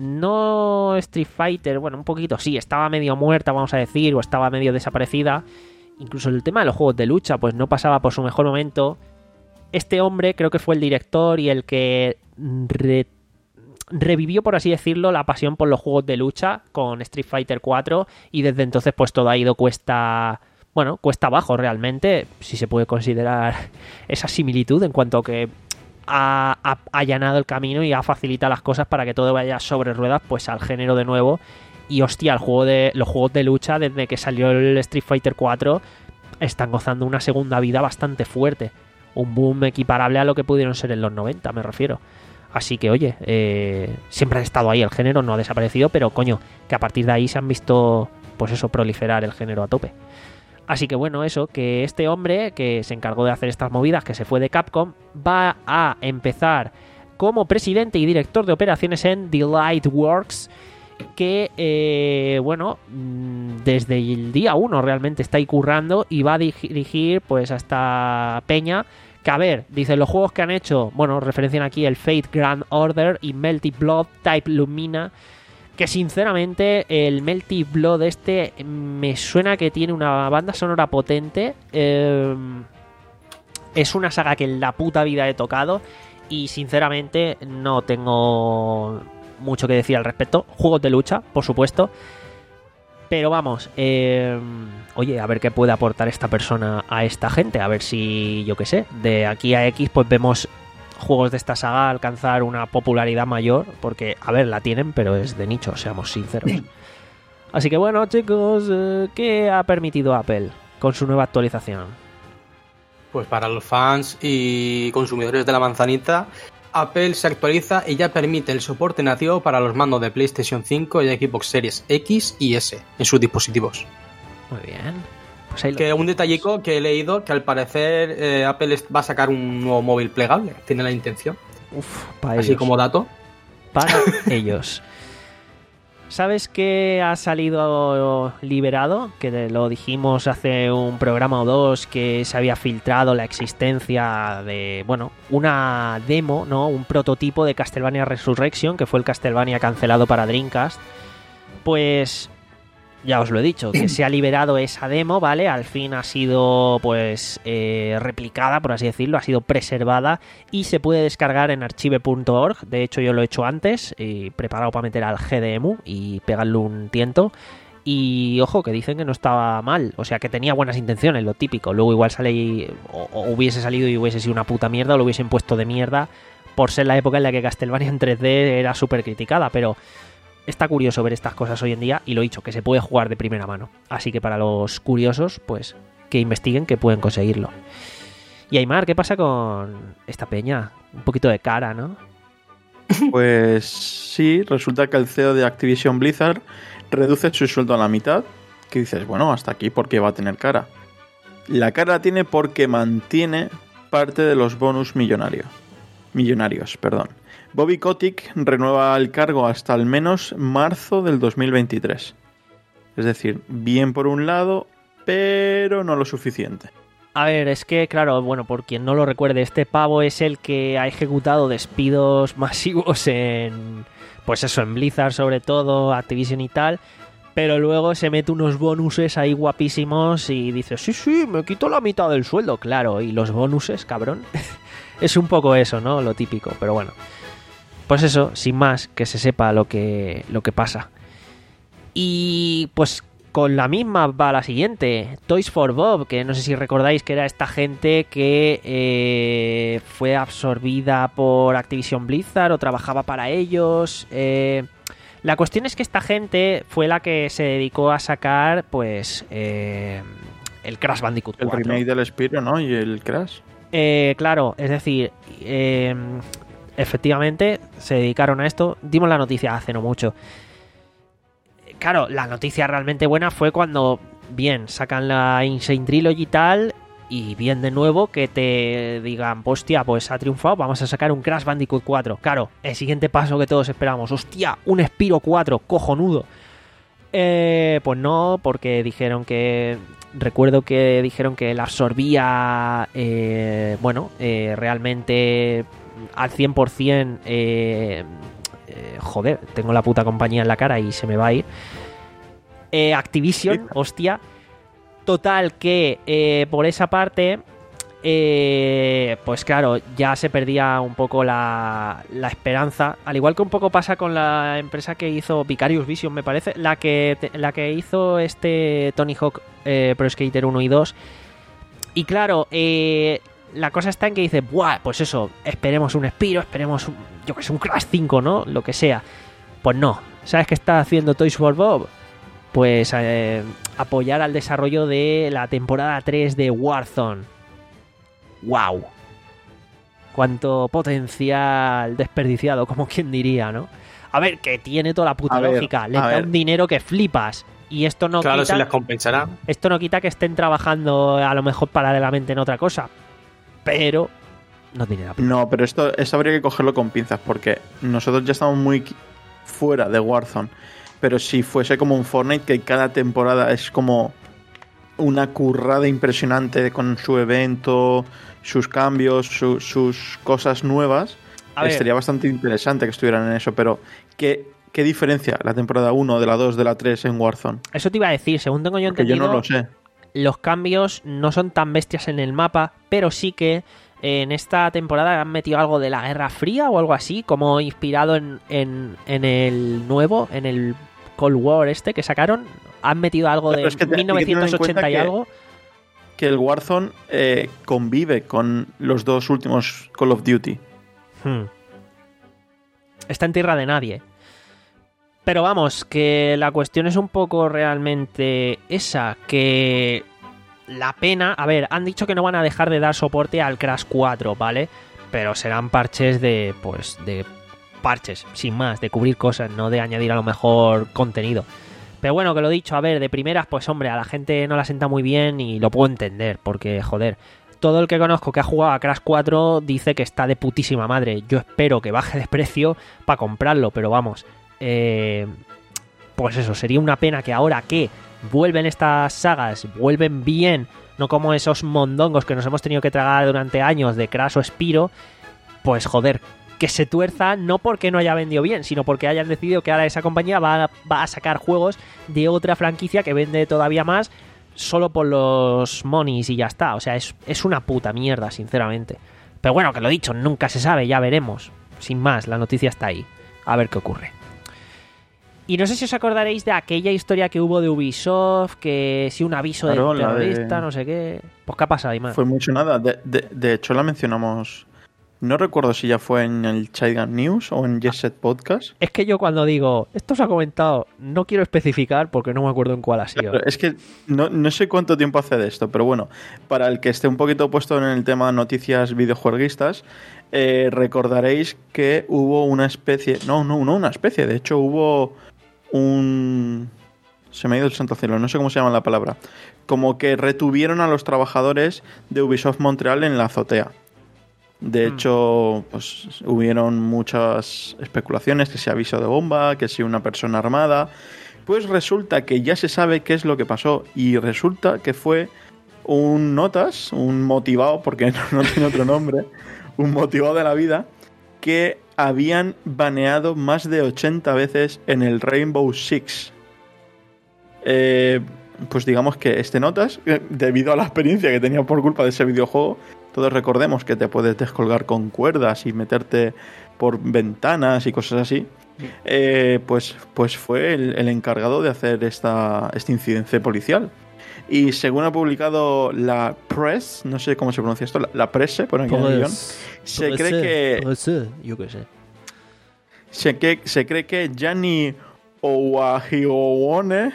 no Street Fighter, bueno, un poquito, sí, estaba medio muerta, vamos a decir, o estaba medio desaparecida. Incluso el tema de los juegos de lucha, pues no pasaba por su mejor momento. Este hombre creo que fue el director y el que re- revivió, por así decirlo, la pasión por los juegos de lucha con Street Fighter cuatro, y desde entonces pues todo ha ido cuesta, bueno, cuesta abajo realmente, si se puede considerar esa similitud, en cuanto que ha, ha allanado el camino y ha facilitado las cosas para que todo vaya sobre ruedas pues al género de nuevo. Y hostia, el juego de, los juegos de lucha desde que salió el Street Fighter cuatro están gozando una segunda vida bastante fuerte. Un boom equiparable a lo que pudieron ser en los noventa, me refiero. Así que, oye, eh, siempre ha estado ahí el género, no ha desaparecido, pero coño, que a partir de ahí se han visto, pues eso, proliferar el género a tope. Así que bueno, eso, que este hombre que se encargó de hacer estas movidas, que se fue de Capcom, va a empezar como presidente y director de operaciones en Delightworks, que, eh, bueno, desde el día uno realmente está ahí currando y va a dirigir pues a esta peña. Que a ver, dicen los juegos que han hecho, bueno, referencian aquí el Fate Grand Order y Melty Blood Type Lumina, que sinceramente el Melty Blood este me suena que tiene una banda sonora potente. Eh, es una saga que en la puta vida he tocado y sinceramente no tengo mucho que decir al respecto. Juegos de lucha, por supuesto. Pero vamos, eh, oye, a ver qué puede aportar esta persona a esta gente. A ver si, yo qué sé, de aquí a X pues vemos juegos de esta saga alcanzar una popularidad mayor. Porque, a ver, la tienen, pero es de nicho, seamos sinceros. Así que bueno, chicos, eh, ¿qué ha permitido Apple con su nueva actualización? Pues para los fans y consumidores de la manzanita, Apple se actualiza y ya permite el soporte nativo para los mandos de PlayStation cinco y Xbox Series X y S en sus dispositivos. Muy bien. Pues ahí lo Que un detallico que he leído, que al parecer eh, Apple va a sacar un nuevo móvil plegable. Tiene la intención. Uf, para ellos. Así como dato. Para ellos. ¿Sabes qué ha salido liberado? Que lo dijimos hace un programa o dos, que se había filtrado la existencia de, bueno, una demo, ¿no? Un prototipo de Castlevania Resurrection, que fue el Castlevania cancelado para Dreamcast. Pues ya os lo he dicho, que se ha liberado esa demo, ¿vale? Al fin ha sido pues eh, replicada, por así decirlo, ha sido preservada y se puede descargar en archive punto org. De hecho yo lo he hecho antes, y preparado para meter al G D E M U y pegarle un tiento. Y ojo, que dicen que no estaba mal, o sea que tenía buenas intenciones, lo típico. Luego igual sale y, o, o hubiese salido y hubiese sido una puta mierda, o lo hubiesen puesto de mierda por ser la época en la que Castlevania en tres D era súper criticada, pero está curioso ver estas cosas hoy en día, y lo he dicho, que se puede jugar de primera mano. Así que para los curiosos, pues que investiguen, que pueden conseguirlo. Y Aymar, ¿qué pasa con esta peña? Un poquito de cara, ¿no? Pues sí, resulta que el C E O de Activision Blizzard reduce su sueldo a la mitad. Que dices, bueno, hasta aquí, ¿por qué va a tener cara? La cara la tiene porque mantiene parte de los bonus millonarios. Millonarios, perdón. Bobby Kotick renueva el cargo hasta al menos marzo del dos mil veintitrés. Es decir, bien por un lado, pero no lo suficiente. A ver, es que, claro, bueno, por quien no lo recuerde, este pavo es el que ha ejecutado despidos masivos en, pues eso, en Blizzard sobre todo, Activision y tal, pero luego se mete unos bonuses ahí guapísimos y dice, sí, sí, me quito la mitad del sueldo, claro, y los bonuses, cabrón, es un poco eso, ¿no? Lo típico, pero bueno. Pues eso, sin más, que se sepa lo que, lo que pasa. Y pues con la misma va la siguiente, Toys for Bob, que no sé si recordáis que era esta gente que eh, fue absorbida por Activision Blizzard o trabajaba para ellos. Eh, la cuestión es que esta gente fue la que se dedicó a sacar pues eh, el Crash Bandicoot cuatro. El remake del Spyro, ¿no? Y el Crash. Eh, claro, es decir, eh, efectivamente se dedicaron a esto. Dimos la noticia hace no mucho. Claro, la noticia realmente buena fue cuando, bien, sacan la Insane Trilogy y tal, y bien de nuevo que te digan, hostia, pues ha triunfado, vamos a sacar un Crash Bandicoot cuatro. Claro, el siguiente paso que todos esperamos, hostia, un Spyro cuatro, cojonudo. Eh, pues no, porque dijeron que... Recuerdo que dijeron que la absorbía, eh, bueno, eh, realmente al cien por ciento... Eh, Eh, joder, tengo la puta compañía en la cara y se me va a ir. Eh, Activision, hostia. Total que eh, por esa parte, eh, pues claro, ya se perdía un poco la, la esperanza. Al igual que un poco pasa con la empresa que hizo Vicarious Vision, me parece. La que, la que hizo este Tony Hawk eh, Pro Skater uno y dos. Y claro, eh... la cosa está en que dice, buah, pues eso, esperemos un Spyro, esperemos un, yo que sé, un Crash cinco, ¿no? Lo que sea. Pues no. ¿Sabes qué está haciendo Toys for Bob? Pues eh, apoyar al desarrollo de la temporada tres de Warzone. ¡Wow! Cuánto potencial desperdiciado, como quien diría, ¿no? A ver, que tiene toda la puta a lógica. Ver, Le da ver. un dinero que flipas. Y esto no Claro, quita... se les compensará. Esto no quita que estén trabajando a lo mejor paralelamente en otra cosa. Pero no tiene la pena. No, pero esto, esto habría que cogerlo con pinzas, porque nosotros ya estamos muy fuera de Warzone. Pero si fuese como un Fortnite, que cada temporada es como una currada impresionante con su evento, sus cambios, su, sus cosas nuevas, sería bastante interesante que estuvieran en eso. Pero ¿qué, qué diferencia la temporada uno de la dos, de la tres en Warzone? Eso te iba a decir, según tengo yo Porque entendido, yo no lo sé. Los cambios no son tan bestias en el mapa, pero sí que en esta temporada han metido algo de la Guerra Fría o algo así, como inspirado en, en, en el nuevo, en el Cold War este que sacaron. Han metido algo Pero de es que te- mil novecientos ochenta hay y que tener en algo. Que el Warzone eh, convive con los dos últimos Call of Duty. Hmm. Está en tierra de nadie. Pero vamos, que la cuestión es un poco realmente esa, que la pena... A ver, han dicho que no van a dejar de dar soporte al Crash cuatro, ¿vale? Pero serán parches de, pues, de parches, sin más, de cubrir cosas, no de añadir a lo mejor contenido. Pero bueno, que lo dicho, a ver, de primeras, pues hombre, a la gente no la sienta muy bien y lo puedo entender, porque, joder, todo el que conozco que ha jugado a Crash cuatro dice que está de putísima madre. Yo espero que baje de precio para comprarlo, pero vamos... Eh, pues eso, sería una pena que ahora que vuelven estas sagas, vuelven bien, no como esos mondongos que nos hemos tenido que tragar durante años de Crash o Spyro, pues joder, que se tuerza no porque no haya vendido bien, sino porque hayan decidido que ahora esa compañía va a, va a sacar juegos de otra franquicia que vende todavía más solo por los monies y ya está. O sea, es, es una puta mierda, sinceramente. Pero bueno, que lo dicho, nunca se sabe, ya veremos. Sin más, la noticia está ahí. A ver qué ocurre. Y no sé si os acordaréis de aquella historia que hubo de Ubisoft, que si un aviso claro, del terrorista, de... no sé qué. Pues ¿qué ha pasado, Imán? Fue mucho nada. De, de, de hecho, la mencionamos. No recuerdo si ya fue en el Childgun News o en Jet Set Podcast. Es que yo cuando digo, esto se ha comentado, no quiero especificar porque no me acuerdo en cuál ha sido. Claro, es que no, no sé cuánto tiempo hace de esto, pero bueno, para el que esté un poquito puesto en el tema noticias videojueguistas, eh, recordaréis que hubo una especie... No, no, no una especie, de hecho hubo un... Se me ha ido el santo cielo, no sé cómo se llama la palabra. Como que retuvieron a los trabajadores de Ubisoft Montreal en la azotea. De hecho, pues hubieron muchas especulaciones, que si aviso de bomba, que si una persona armada. Pues resulta que ya se sabe qué es lo que pasó y resulta que fue un notas, un motivado, porque no, no tiene otro nombre, un motivado de la vida, que habían baneado más de ochenta veces en el Rainbow Six. Eh, pues digamos que este notas, debido a la experiencia que tenía por culpa de ese videojuego, todos recordemos que te puedes descolgar con cuerdas y meterte por ventanas y cosas así. Eh, pues, pues fue el, el encargado de hacer esta, este incidente policial. Y según ha publicado la Press, no sé cómo se pronuncia esto, la, la Presse, por aquí en el guión, se cree que... Yo qué sé. Se, que, se cree que Gianni Owahiowone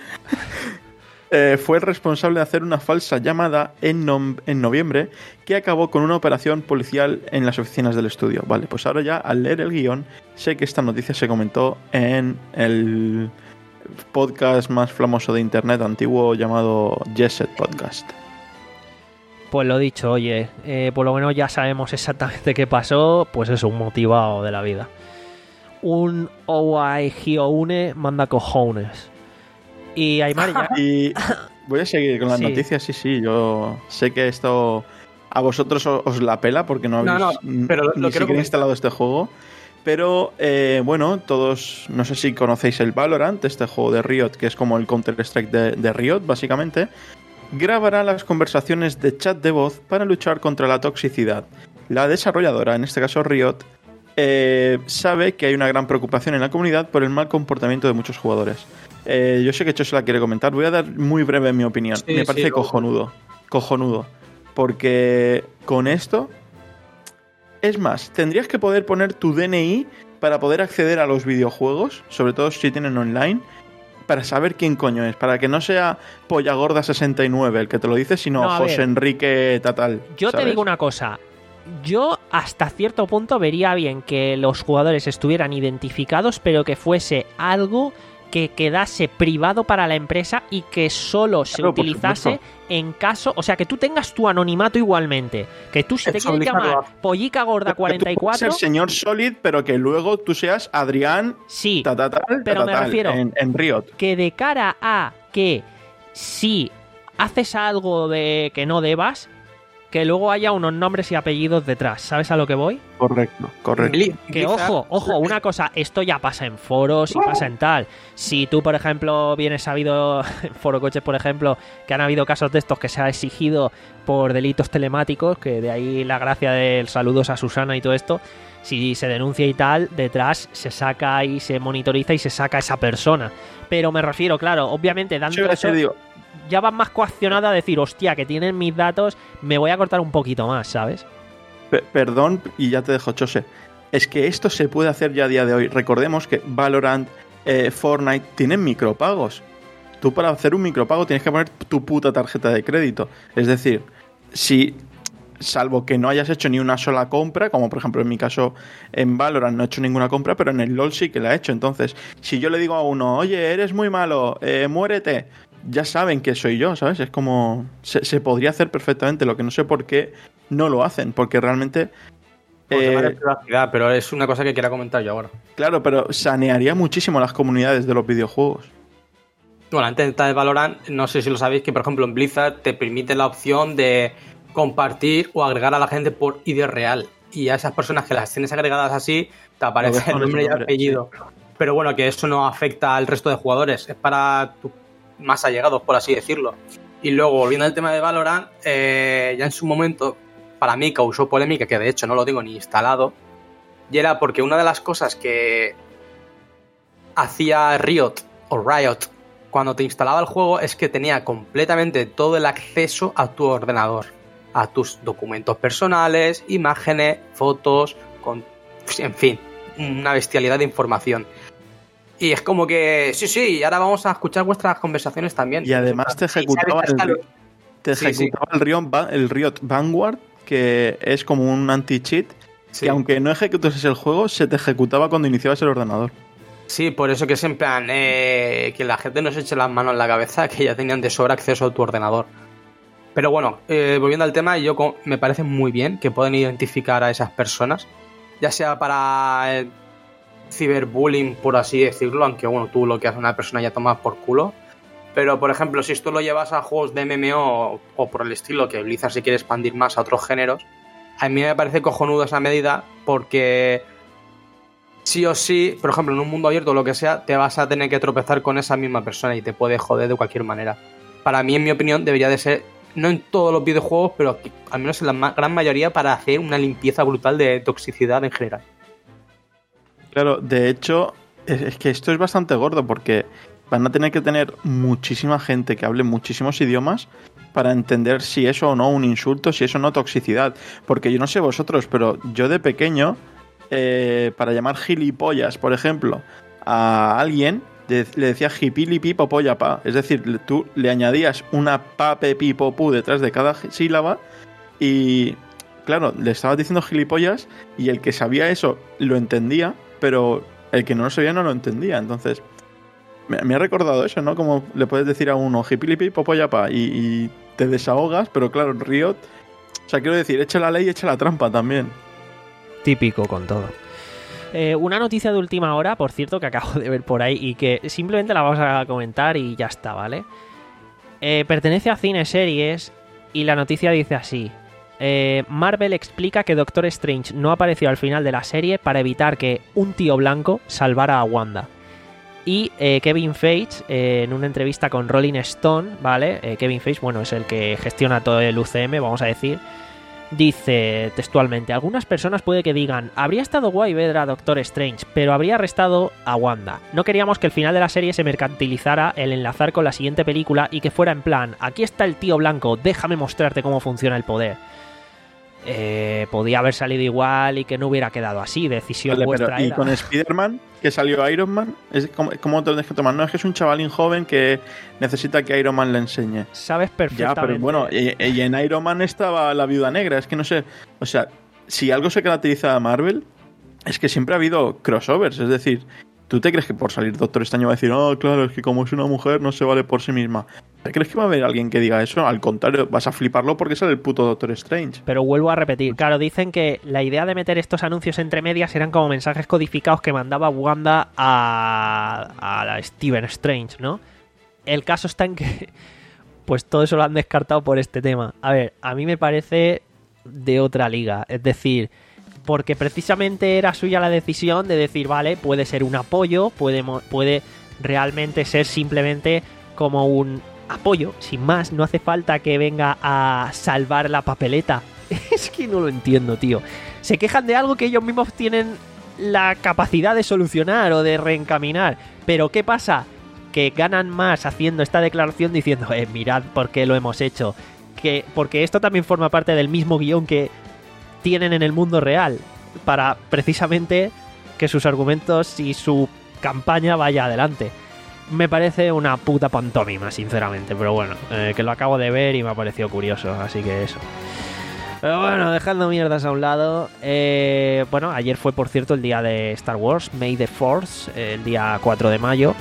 eh, fue el responsable de hacer una falsa llamada en, no, en noviembre que acabó con una operación policial en las oficinas del estudio. Vale, pues ahora ya al leer el guión sé que esta noticia se comentó en el podcast más famoso de internet antiguo llamado Jet Set Podcast. Pues lo dicho, oye, eh, por lo menos ya sabemos exactamente qué pasó, pues eso, un motivado de la vida. Un Owahiowone manda cojones. Y Aymar ya... Y voy a seguir con las sí. noticias, sí, sí, yo sé que esto a vosotros os, os la pela porque no habéis no, no, pero lo, ni lo siquiera instalado este juego. Pero, eh, bueno, todos, no sé si conocéis el Valorant, este juego de Riot, que es como el Counter-Strike de, de Riot, básicamente, grabará las conversaciones de chat de voz para luchar contra la toxicidad. La desarrolladora, en este caso Riot, eh, sabe que hay una gran preocupación en la comunidad por el mal comportamiento de muchos jugadores. Eh, yo sé que Cho se la quiere comentar, voy a dar muy breve mi opinión. Sí, Me parece sí, cojonudo, cojonudo, porque con esto... Es más, tendrías que poder poner tu D N I para poder acceder a los videojuegos, sobre todo si tienen online, para saber quién coño es, para que no sea Pollagorda sesenta y nueve el que te lo dice, sino no, José ver, Enrique Tatal. Yo ¿sabes? te digo una cosa, yo hasta cierto punto vería bien que los jugadores estuvieran identificados, pero que fuese algo que quedase privado para la empresa y que solo se claro, utilizase en caso... O sea, que tú tengas tu anonimato igualmente. Que tú, si te quieres llamar Pollica Gorda cuarenta y cuatro... Ser señor Solid, pero que luego tú seas Adrián... Sí, ta, ta, ta, pero ta, me ta, refiero en, en Riot. Que de cara a que si haces algo de que no debas, que luego haya unos nombres y apellidos detrás. ¿Sabes a lo que voy? Correcto, correcto. Que ojo, ojo, una cosa, esto ya pasa en foros y pasa en tal. Si tú, por ejemplo, vienes sabido en Foro Coches, por ejemplo, que han habido casos de estos que se ha exigido por delitos telemáticos, que de ahí la gracia del saludos a Susana y todo esto, si se denuncia y tal, detrás se saca y se monitoriza y se saca a esa persona. Pero me refiero, claro, obviamente dando eso, digo, ya vas más coaccionado a decir, hostia, que tienen mis datos, me voy a cortar un poquito más, ¿sabes? P- perdón, y ya te dejo, Chose. Es que esto se puede hacer ya a día de hoy. Recordemos que Valorant, eh, Fortnite tienen micropagos. Tú para hacer un micropago tienes que poner tu puta tarjeta de crédito. Es decir, si, salvo que no hayas hecho ni una sola compra, como por ejemplo en mi caso en Valorant no he hecho ninguna compra, pero en el LoL sí que la he hecho. Entonces, si yo le digo a uno, oye, eres muy malo, eh, muérete, ya saben que soy yo, ¿sabes? Es como... Se, se podría hacer perfectamente, lo que no sé por qué no lo hacen, porque realmente... Por eh, tema de privacidad, pero es una cosa que quiera comentar yo ahora. Claro, pero sanearía muchísimo las comunidades de los videojuegos. Bueno, antes de Valorant, no sé si lo sabéis, que por ejemplo en Blizzard te permite la opción de compartir o agregar a la gente por I D real. y a esas personas que las tienes agregadas así, te aparece el nombre y el apellido. Sí. Pero bueno, que eso no afecta al resto de jugadores, es para tus más allegados, por así decirlo. Y luego, volviendo al tema de Valorant, eh, ya en su momento, para mí causó polémica, que de hecho no lo tengo ni instalado, y era porque una de las cosas que hacía Riot, o Riot, cuando te instalaba el juego, es que tenía completamente todo el acceso a tu ordenador, a tus documentos personales, imágenes, fotos, con, en fin, una bestialidad de información. Y es como que, sí, sí, y ahora vamos a escuchar vuestras conversaciones también. Y además te ejecutaba el, te ejecutaba sí, sí. el, Riot, el Riot Vanguard, que es como un anti-cheat, sí. que aunque no ejecutases el juego, se te ejecutaba cuando iniciabas el ordenador. Sí, por eso que es en plan, eh, que la gente no se eche las manos en la cabeza, que ya tenían de sobra acceso a tu ordenador. Pero bueno, eh, volviendo al tema, yo me parece muy bien que puedan identificar a esas personas, ya sea para el ciberbullying, por así decirlo, aunque bueno, tú lo que hace una persona ya tomas por culo. Pero por ejemplo, si esto lo llevas a juegos de M M O o, o por el estilo, que Blizzard se quiere expandir más a otros géneros, a mí me parece cojonudo esa medida, porque sí o sí, por ejemplo, en un mundo abierto o lo que sea, te vas a tener que tropezar con esa misma persona y te puede joder de cualquier manera. Para mí, en mi opinión, debería de ser, no en todos los videojuegos, pero al menos en la ma- gran mayoría, para hacer una limpieza brutal de toxicidad en general. Claro, de hecho, es, es que esto es bastante gordo, porque van a tener que tener muchísima gente que hable muchísimos idiomas para entender si eso o no un insulto, si eso o no toxicidad. Porque yo no sé vosotros, pero yo de pequeño, eh, para llamar gilipollas, por ejemplo, a alguien, de, le decía jipilipi popoya pa. Es decir, tú le añadías una pa, pe, pi, po, pu detrás de cada sílaba y, claro, le estabas diciendo gilipollas y el que sabía eso lo entendía, pero el que no lo sabía no lo entendía. Entonces, me, me ha recordado eso, ¿no? Como le puedes decir a uno jipilipi popoya pa y, y te desahogas, pero claro, Riot, o sea, quiero decir, echa la ley y echa la trampa también. Típico con todo. Eh, una noticia de última hora, por cierto, que acabo de ver por ahí y que simplemente la vamos a comentar y ya está, ¿vale? Eh, pertenece a Cine Series y la noticia dice así. Eh, Marvel explica que Doctor Strange no apareció al final de la serie para evitar que un tío blanco salvara a Wanda. Y eh, Kevin Feige, eh, en una entrevista con Rolling Stone, ¿vale? Eh, Kevin Feige, bueno, es el que gestiona todo el U C M, vamos a decir. Dice textualmente, algunas personas puede que digan, habría estado guay ver a Doctor Strange, pero habría arrestado a Wanda. No queríamos que el final de la serie se mercantilizara el enlazar con la siguiente película y que fuera en plan, aquí está el tío blanco, déjame mostrarte cómo funciona el poder. Eh, podía haber salido igual y que no hubiera quedado así, decisión vale, vuestra pero, ¿y era. con Spider-Man, que salió Iron Man? Es como, ¿cómo te lo tienes que tomar? No, es que es un chavalín joven que necesita que Iron Man le enseñe. Sabes perfectamente. Ya, pero bueno, y, y en Iron Man estaba la Viuda Negra, es que no sé, o sea, si algo se caracteriza a Marvel, es que siempre ha habido crossovers, es decir, ¿tú te crees que por salir Doctor Extraño va a decir, oh, claro, es que como es una mujer no se vale por sí misma? ¿Te crees que va a haber alguien que diga eso? Al contrario, vas a fliparlo porque sale el puto Doctor Strange. Pero vuelvo a repetir, claro, dicen que la idea de meter estos anuncios entre medias eran como mensajes codificados que mandaba Wanda a, a la Stephen Strange, ¿no? El caso está en que pues todo eso lo han descartado por este tema. A ver, a mí me parece de otra liga, es decir, porque precisamente era suya la decisión de decir, vale, puede ser un apoyo, puede, puede realmente ser simplemente como un apoyo, sin más, no hace falta que venga a salvar la papeleta. Es que no lo entiendo, tío. Se quejan de algo que ellos mismos tienen la capacidad de solucionar o de reencaminar. Pero ¿qué pasa? Que ganan más haciendo esta declaración diciendo, eh, mirad por qué lo hemos hecho. Que, porque esto también forma parte del mismo guión que tienen en el mundo real, para precisamente que sus argumentos y su campaña vaya adelante. Me parece una puta pantomima, sinceramente, pero bueno, eh, que lo acabo de ver y me ha parecido curioso, así que eso. Pero bueno, dejando mierdas a un lado, eh, bueno, ayer fue, por cierto, el día de Star Wars, May the fourth, eh, el día cuatro de mayo.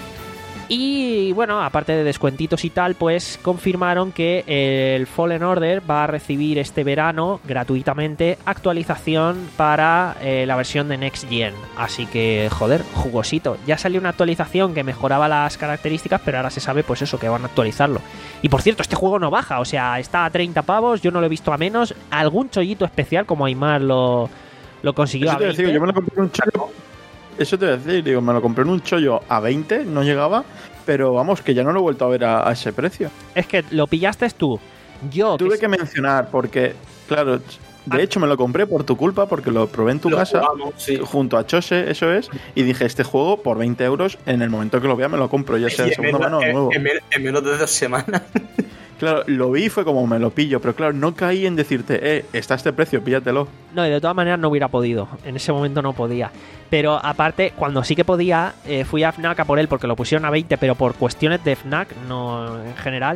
Y bueno, aparte de descuentitos y tal, pues confirmaron que el Fallen Order va a recibir este verano gratuitamente actualización para eh, la versión de Next Gen. Así que, joder, jugosito. Ya salió una actualización que mejoraba las características, pero ahora se sabe pues eso, que van a actualizarlo. Y por cierto, este juego no baja, o sea, está a treinta pavos, yo no lo he visto a menos. Algún chollito especial como Aymar lo, lo consiguió Eso a te veinte. decía, yo me lo compré en un chollo. Eso te voy a decir, digo, me lo compré en un chollo a veinte, no llegaba, pero vamos, que ya no lo he vuelto a ver a, a ese precio. Es que lo pillaste tú. Yo Tuve que... que mencionar, porque, claro, de hecho me lo compré por tu culpa, porque lo probé en tu Lo casa, jugamos, sí. junto a Chose, eso es, y dije, este juego por veinte euros, en el momento que lo vea me lo compro, ya sea Y de en segunda menos- mano o en- nuevo. En, men- en menos de dos semanas. Claro, lo vi y fue como me lo pillo, pero claro, no caí en decirte, eh, está este precio, píllatelo. No, y de todas maneras no hubiera podido. En ese momento no podía. Pero aparte, cuando sí que podía, eh, fui a FNAC a por él porque lo pusieron a veinte, pero por cuestiones de FNAC, no en general.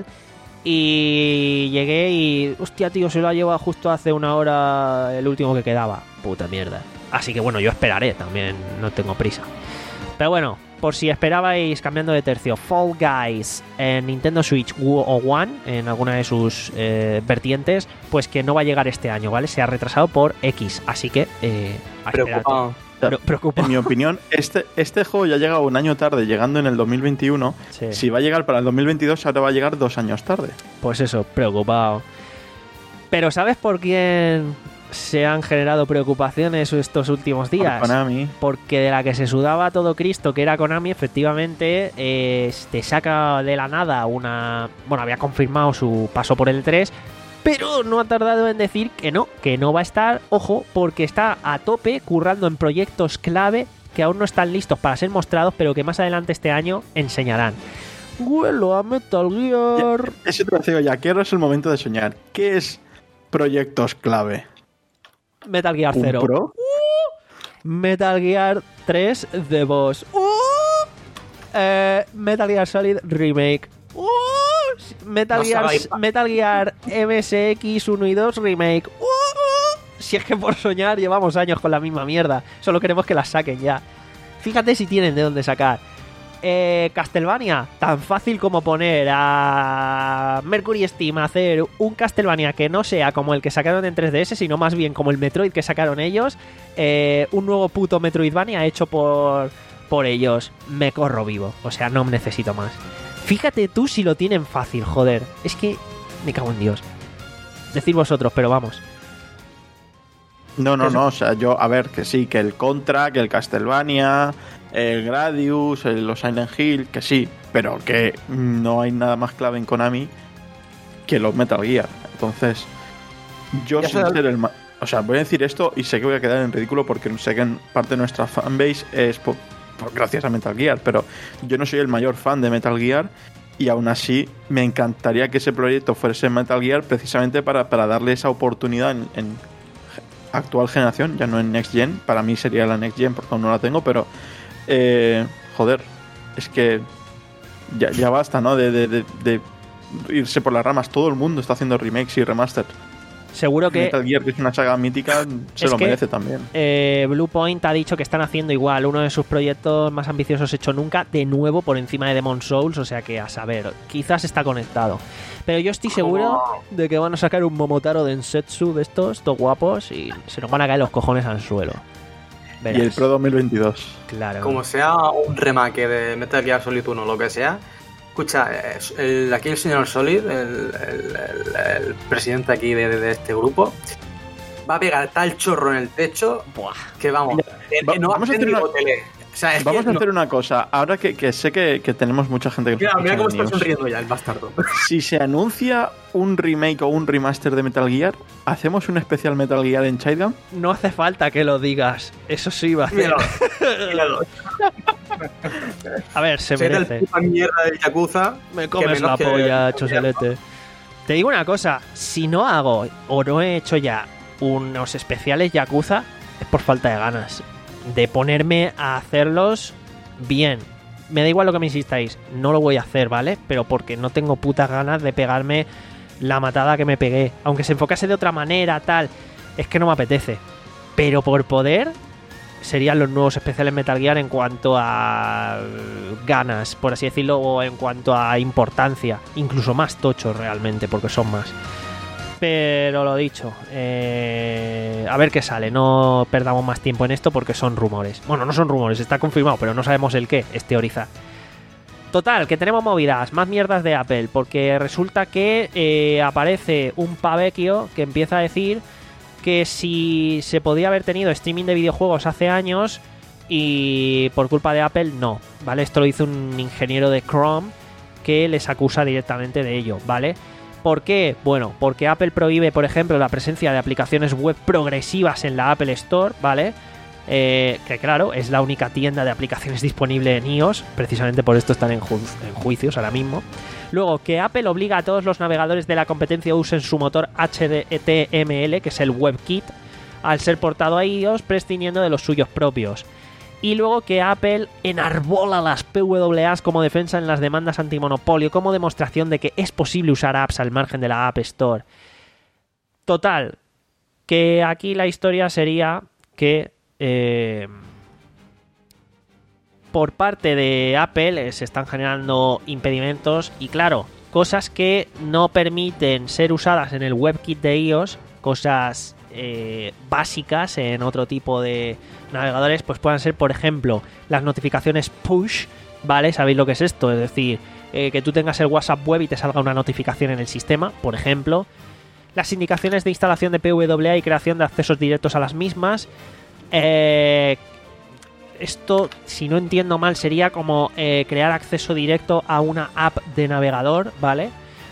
Y llegué y... Hostia, tío, se lo ha llevado justo hace una hora el último que quedaba. Puta mierda. Así que bueno, yo esperaré también, no tengo prisa. Pero bueno, por si esperabais, cambiando de tercio, Fall Guys en Nintendo Switch U o One, en alguna de sus eh, vertientes, pues que no va a llegar este año, ¿vale? Se ha retrasado por X, así que eh, a esperar. Preocupado. Pero, preocupa. En mi opinión, este, este juego ya ha llegado un año tarde, llegando en el dos mil veintiuno. Sí. Si va a llegar para el dos mil veintidós, ahora va a llegar dos años tarde. Pues eso, preocupado. Pero ¿sabes por quién se han generado preocupaciones estos últimos días? Por Konami. Porque de la que se sudaba todo Cristo, que era Konami, efectivamente eh, te saca de la nada una... Bueno, había confirmado su paso por el tres, pero no ha tardado en decir que no, que no va a estar, ojo, porque está a tope currando en proyectos clave que aún no están listos para ser mostrados, pero que más adelante este año enseñarán. Huelo a Metal Gear. Eso te lo digo ya, que ahora es el momento de soñar. ¿Qué es proyectos clave? Metal Gear ¿Un cero. Pro? Metal Gear tres The Boss. ¡Uh! Eh, Metal Gear Solid Remake. ¡Uh! Metal, No Gear, sabéis. Metal Gear M S X uno y dos Remake. ¡Uh! Si es que por soñar llevamos años con la misma mierda. Solo queremos que las saquen ya. Fíjate si tienen de dónde sacar. Eh, Castlevania, tan fácil como poner a Mercury Steam a hacer un Castlevania que no sea como el que sacaron en tres D S, sino más bien como el Metroid que sacaron ellos. Eh, un nuevo puto Metroidvania hecho por, por ellos. Me corro vivo, o sea, no necesito más. Fíjate tú si lo tienen fácil, joder. Es que me cago en Dios. Decid vosotros, pero vamos. No, no, no, o sea, yo, a ver, que sí, que el Contra, que el Castlevania, el Gradius, el, los Silent Hill, que sí, pero que no hay nada más clave en Konami que los Metal Gear. Entonces, yo Ya sin sé- ser el ma- o sea, voy a decir esto y sé que voy a quedar en ridículo porque sé que en parte de nuestra fanbase es por, por- gracias a Metal Gear, pero yo no soy el mayor fan de Metal Gear y aún así me encantaría que ese proyecto fuese Metal Gear precisamente para, para darle esa oportunidad en, en actual generación, ya no en Next Gen. Para mí sería la Next Gen porque aún no la tengo, pero eh, joder, es que ya, ya basta, ¿no? De, de, de, de irse por las ramas. Todo el mundo está haciendo remakes y remasters. Seguro que Metal Gear, que es una saga mítica, se Es lo que- merece también. eh, Blue Point ha dicho que están haciendo igual uno de sus proyectos más ambiciosos hecho nunca, de nuevo por encima de Demon's Souls, o sea que a saber, quizás está conectado. Pero yo estoy seguro de que van a sacar un Momotaro Densetsu de estos, estos guapos, y se nos van a caer los cojones al suelo. Verás. Y el Pro dos mil veintidós. Claro. Como sea un remake de Metal Gear Solid uno o lo que sea. Escucha, es- el- aquí el señor Solid, el, el- el- el presidente aquí de, de este grupo, va a pegar tal chorro en el techo Buah. que vamos, que Va- no va vamos a a hacer ni una- tele. O sea, es Vamos que a no- hacer una cosa. Ahora que, que sé que, que tenemos mucha gente que nos Mira, mira escucha cómo en está news. sonriendo ya el bastardo. Si se anuncia un remake o un remaster de Metal Gear, ¿hacemos un especial Metal Gear en Childhood? No hace falta que lo digas, eso sí va a hacer. Míralo, míralo. A ver, se Será el merece. puta mierda del Yakuza. Me que comes menos la que- polla, choselete. Te digo una cosa, si no hago o no he hecho ya unos especiales Yakuza, es por falta de ganas de ponerme a hacerlos bien. Me da igual lo que me insistáis, no lo voy a hacer, ¿vale? Pero porque no tengo putas ganas de pegarme la matada que me pegué. Aunque se enfocase de otra manera, tal, es que no me apetece. Pero por poder, serían los nuevos especiales Metal Gear en cuanto a ganas, por así decirlo, o en cuanto a importancia. Incluso más tochos realmente, porque son más. Pero lo dicho, eh, a ver qué sale. No perdamos más tiempo en esto porque son rumores. Bueno, no son rumores, está confirmado, pero no sabemos el qué, es teorizar. total, que tenemos movidas, más mierdas de Apple, porque resulta que eh, aparece un pavecchio que empieza a decir que si se podía haber tenido streaming de videojuegos hace años y por culpa de Apple no, ¿vale? Esto lo hizo un ingeniero de Chrome que les acusa directamente de ello, ¿vale? ¿Por qué? Bueno, porque Apple prohíbe, por ejemplo, la presencia de aplicaciones web progresivas en la Apple Store, ¿vale? Eh, que claro, es la única tienda de aplicaciones disponible en iOS, precisamente por esto están en, ju- en juicios ahora mismo. Luego, que Apple obliga a todos los navegadores de la competencia a usen su motor H T M L, que es el WebKit, al ser portado a iOS, prescindiendo de los suyos propios. Y luego que Apple enarbola las P W As como defensa en las demandas antimonopolio, como demostración de que es posible usar apps al margen de la App Store. Total, que aquí la historia sería que eh, por parte de Apple se están generando impedimentos y claro, cosas que no permiten ser usadas en el WebKit de iOS, cosas eh, básicas en otro tipo de navegadores, pues puedan ser, por ejemplo, las notificaciones push, ¿vale? ¿Sabéis lo que es esto? Es decir, eh, que tú tengas el WhatsApp web y te salga una notificación en el sistema, por ejemplo. Las indicaciones de instalación de P W A y creación de accesos directos a las mismas. Eh, esto, si no entiendo mal, sería como eh, crear acceso directo a una app de navegador, ¿vale?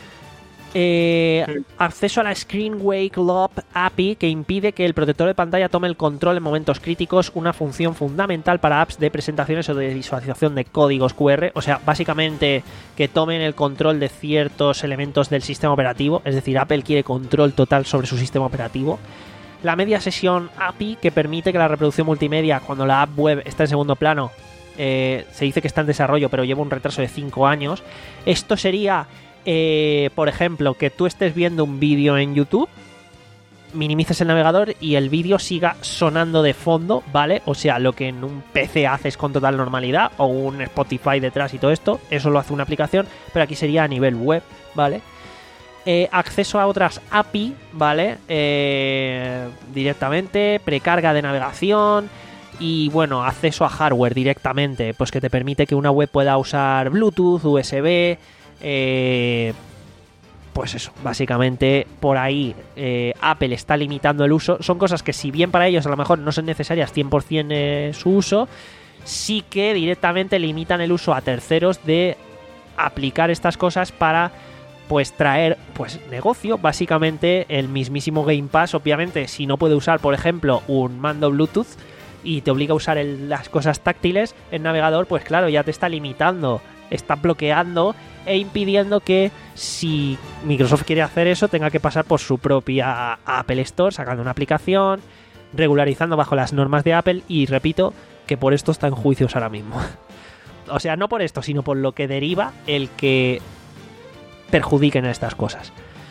Eh, sí. Acceso a la Screen Wake Lock A P I que impide que el protector de pantalla tome el control en momentos críticos, una función fundamental para apps de presentaciones o de visualización de códigos cu erre, o sea, básicamente que tomen el control de ciertos elementos del sistema operativo, es decir, Apple quiere control total sobre su sistema operativo. La Media Session A P I que permite que la reproducción multimedia, cuando la app web está en segundo plano, eh, se dice que está en desarrollo pero lleva un retraso de cinco años. Esto sería Eh, por ejemplo, que tú estés viendo un vídeo en YouTube, minimices el navegador y el vídeo siga sonando de fondo, ¿vale? O sea, lo que en un P C haces con total normalidad, o un Spotify detrás y todo esto, eso lo hace una aplicación, pero aquí sería a nivel web, ¿vale? Eh, acceso a otras A P I, ¿vale? Eh, directamente, precarga de navegación y, bueno, acceso a hardware directamente, pues que te permite que una web pueda usar Bluetooth, U S B... Eh, pues eso, básicamente por ahí eh, Apple está limitando el uso. Son cosas que si bien para ellos a lo mejor no son necesarias cien por ciento eh, su uso, sí que directamente limitan el uso a terceros de aplicar estas cosas para pues traer pues negocio. Básicamente el mismísimo Game Pass, obviamente, si no puede usar por ejemplo un mando Bluetooth y te obliga a usar el, las cosas táctiles en navegador, pues claro, ya te está limitando, está bloqueando e impidiendo que si Microsoft quiere hacer eso tenga que pasar por su propia Apple Store, sacando una aplicación, regularizando bajo las normas de Apple, y repito que por esto está en juicios ahora mismo. O sea, no por esto, sino por lo que deriva el que perjudiquen a estas cosas.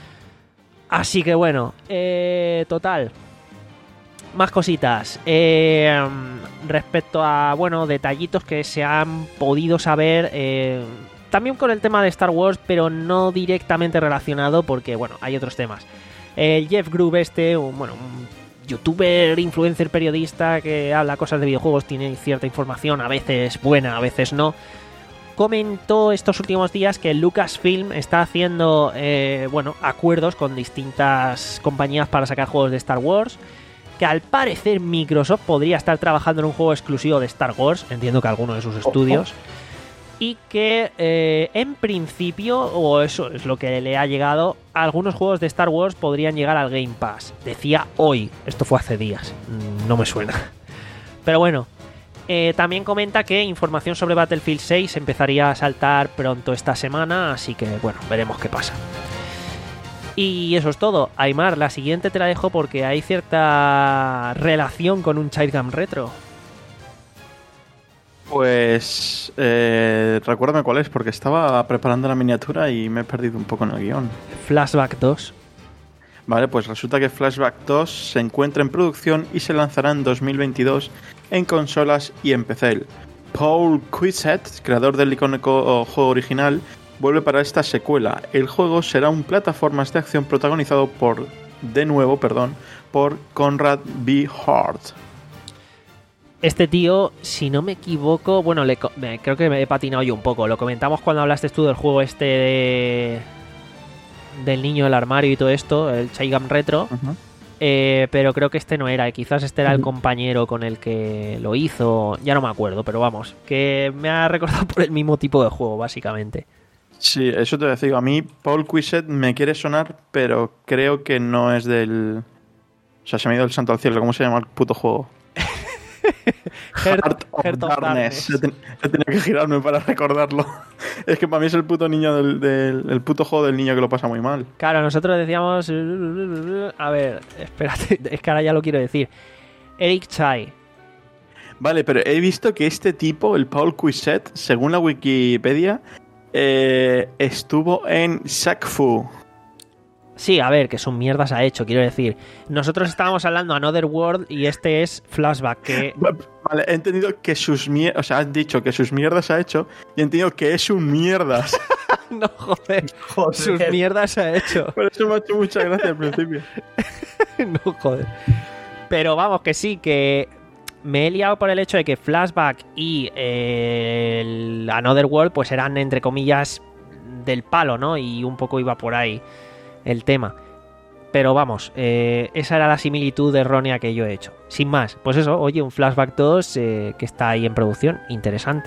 Así que bueno, eh, total, más cositas. Eh, respecto a, bueno, detallitos que se han podido saber, eh, también con el tema de Star Wars, pero no directamente relacionado porque, bueno, hay otros temas. El Jeff Grubb este, un, bueno, un youtuber, influencer, periodista que habla cosas de videojuegos, tiene cierta información, a veces buena, a veces no, comentó estos últimos días que Lucasfilm está haciendo, eh, bueno, acuerdos con distintas compañías para sacar juegos de Star Wars, que al parecer Microsoft podría estar trabajando en un juego exclusivo de Star Wars, entiendo que alguno de sus estudios, y que eh, en principio, o eso es lo que le ha llegado, algunos juegos de Star Wars podrían llegar al Game Pass. Decía hoy, esto fue hace días, no me suena. Pero bueno, eh, también comenta que información sobre Battlefield seis empezaría a saltar pronto esta semana, así que bueno, veremos qué pasa. Y eso es todo. Aymar, la siguiente te la dejo porque hay cierta relación con un Childgam retro. Pues eh, recuérdame cuál es, porque estaba preparando la miniatura y me he perdido un poco en el guión. Flashback dos. Vale, pues resulta que Flashback dos se encuentra en producción y se lanzará en dos mil veintidós en consolas y en P C. Paul Quisett, creador del icónico juego original, vuelve para esta secuela. El juego será un plataformas de acción protagonizado por, de nuevo, perdón, por Conrad B. Hart. Este tío, si no me equivoco, bueno, le, me, creo que me he patinado yo un poco. Lo comentamos cuando hablaste tú del juego este de, del niño del armario y todo esto, el Chaigam Retro. Uh-huh. Eh, pero creo que este no era, quizás este era el compañero con el que lo hizo, ya no me acuerdo, pero vamos, que me ha recordado por el mismo tipo de juego, básicamente. Sí, eso te decía. A mí Paul Cuisset me quiere sonar, pero creo que no es del... O sea, se me ha ido el santo al cielo. ¿Cómo se llama el puto juego? Heart, Heart of Heart of Darkness. Darkness. Yo, ten, yo tenía que girarme para recordarlo. Es que para mí es el puto niño del, del el puto juego del niño que lo pasa muy mal. Claro, nosotros decíamos... A ver, espérate, es que ahora ya lo quiero decir. Eric Chai. Vale, pero he visto que este tipo, el Paul Cuisset, según la Wikipedia, eh, estuvo en Shaq-Fu. Sí, a ver, que son mierdas ha hecho, quiero decir. Nosotros estábamos hablando Another World y este es Flashback, que... Vale, he entendido que sus mierdas... O sea, has dicho que sus mierdas ha hecho y he entendido que es un mierdas. No, joder. Joder. Sus mierdas ha hecho. Por eso me ha hecho mucha gracia al principio. No, joder. Pero vamos, que sí, que... Me he liado por el hecho de que Flashback y eh, el Another World pues eran, entre comillas, del palo, ¿no? Y un poco iba por ahí el tema. Pero vamos, eh, esa era la similitud errónea que yo he hecho. Sin más, pues eso, oye, un Flashback dos eh, que está ahí en producción, interesante.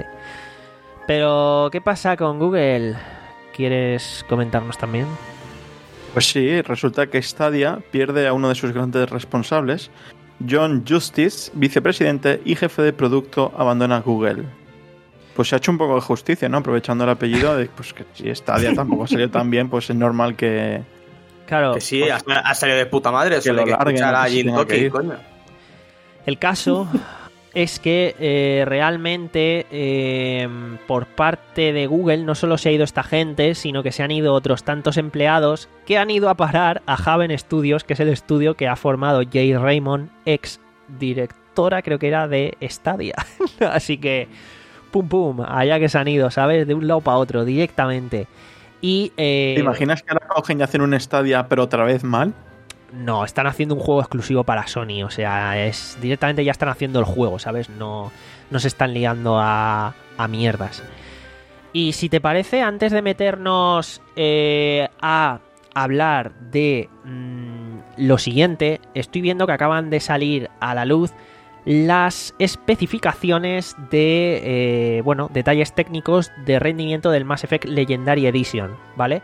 Pero, ¿qué pasa con Google? ¿Quieres comentarnos también? Pues sí, resulta que Stadia pierde a uno de sus grandes responsables. John Justice, vicepresidente y jefe de producto, abandona Google. Pues se ha hecho un poco de justicia, ¿no? Aprovechando el apellido de pues que si Stadia tampoco salió tan bien, pues es normal que... Claro. Que sí, ha, ha salido de puta madre. Eso que de lo que larguen, escuchar no a sé si Jim tenga que Toki, ir. coño. El caso es que eh, realmente eh, por parte de Google no solo se ha ido esta gente, sino que se han ido otros tantos empleados que han ido a parar a Haven Studios, que es el estudio que ha formado Jay Raymond, ex directora, creo que era de Stadia. Así que, pum pum, allá que se han ido, ¿sabes? De un lado para otro, directamente. Y, eh, ¿Te imaginas que ahora cogen y hacen un Stadia, pero otra vez mal? No, están haciendo un juego exclusivo para Sony, o sea, es directamente ya están haciendo el juego, ¿sabes? No, no se están liando a, a mierdas. Y si te parece, antes de meternos eh, a hablar de mmm, lo siguiente, estoy viendo que acaban de salir a la luz las especificaciones de, eh, bueno, detalles técnicos de rendimiento del Mass Effect Legendary Edition, ¿vale?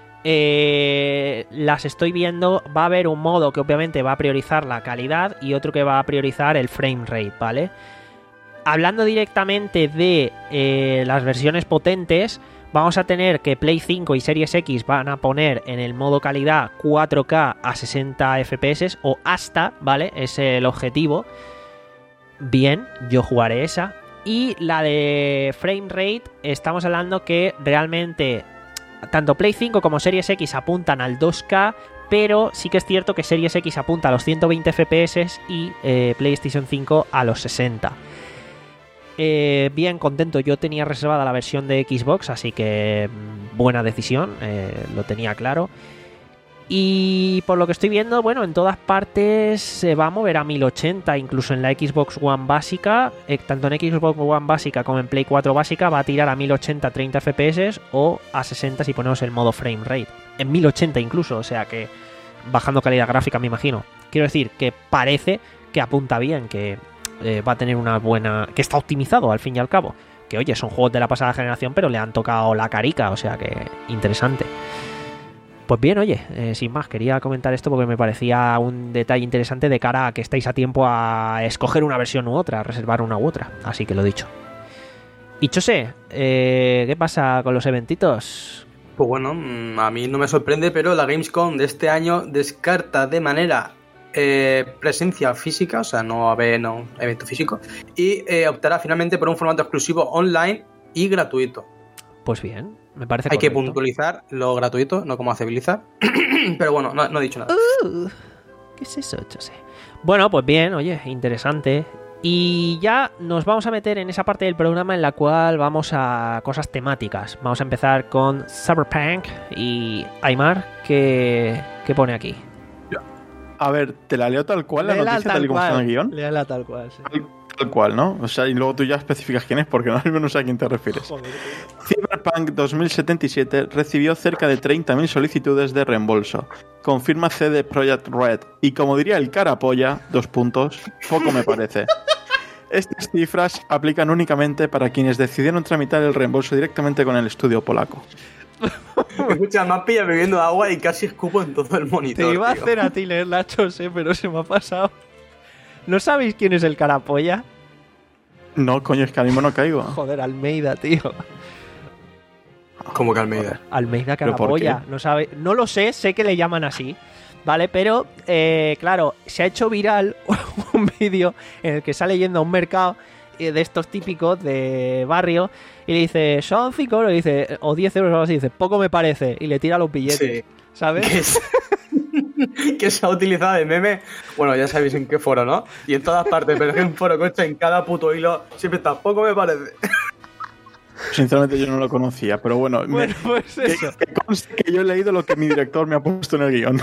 Eh, las estoy viendo. Va a haber un modo que obviamente va a priorizar la calidad y otro que va a priorizar el frame rate, ¿vale? Hablando directamente de eh, las versiones potentes, vamos a tener que Play cinco y Series X van a poner en el modo calidad cuatro K a sesenta F P S o hasta, ¿vale? Es el objetivo. Bien, yo jugaré esa. Y la de frame rate, estamos hablando que realmente tanto Play cinco como Series X apuntan al dos K, pero sí que es cierto que Series X apunta a los ciento veinte F P S y eh, PlayStation cinco a los sesenta. Eh, bien, contento. Yo tenía reservada la versión de Xbox, así que buena decisión, eh, lo tenía claro. Y por lo que estoy viendo, bueno, en todas partes se va a mover a mil ochenta, incluso en la Xbox One básica, eh, tanto en Xbox One básica como en Play cuatro básica va a tirar a mil ochenta treinta F P S o a sesenta si ponemos el modo frame rate. En mil ochenta incluso, o sea que bajando calidad gráfica me imagino. Quiero decir que parece que apunta bien, que eh, va a tener una buena... que está optimizado al fin y al cabo. Que oye, son juegos de la pasada generación, pero le han tocado la carica, o sea que interesante. Pues bien, oye, eh, sin más, quería comentar esto porque me parecía un detalle interesante de cara a que estáis a tiempo a escoger una versión u otra, a reservar una u otra. Así que lo dicho. Y Chose, eh, ¿qué pasa con los eventitos? Pues bueno, a mí no me sorprende, pero la Gamescom de este año descarta de manera eh, presencia física, o sea, no va a haber no, evento físico, y eh, optará finalmente por un formato exclusivo online y gratuito. Pues bien, me parece Hay correcto. que puntualizar lo gratuito, no como hace Blizzard. Pero bueno, no, no he dicho nada. Uh, ¿Qué es eso, Chose? Bueno, pues bien, oye, interesante. Y ya nos vamos a meter en esa parte del programa en la cual vamos a cosas temáticas. Vamos a empezar con Cyberpunk y Aymar, ¿qué, qué pone aquí? A ver, te la leo tal cual, la Léela noticia tal tal y como cual. está en el guión. Léela tal cual, sí. Tal, tal cual, ¿no? O sea, y luego tú ya especificas quién es porque no, no sé a quién te refieres. Joder. Cyberpunk dos mil setenta y siete recibió cerca de treinta mil solicitudes de reembolso. Confirma C D Projekt Red. Y como diría el carapolla, dos puntos, poco me parece. Estas cifras aplican únicamente para quienes decidieron tramitar el reembolso directamente con el estudio polaco. Escucha, me has pillado bebiendo agua y casi escupo en todo el monitor. Te iba a tío. hacer a ti leer Nachos, eh, pero se me ha pasado. ¿No sabéis quién es el carapolla? No, coño, es que ahora mismo no caigo. Joder, Almeida, tío. Como que Almeida. Almeida ¿Pero por carapolla. No sabe, no lo sé, sé que le llaman así. Vale, pero eh, claro, se ha hecho viral un vídeo en el que sale yendo a un mercado de estos típicos de barrio y le dice, son cinco euros, y dice, o diez euros o algo así, dice, poco me parece, y le tira los billetes, Sí. ¿sabes? Que, es- que se ha utilizado de meme. Bueno, ya sabéis en qué foro, ¿no? Y en todas partes, pero es que en foro coche, en cada puto hilo, siempre está, poco me parece. Sinceramente yo no lo conocía, pero bueno, Bueno, me- pues que, eso. que conste que yo he leído lo que mi director me ha puesto en el guión.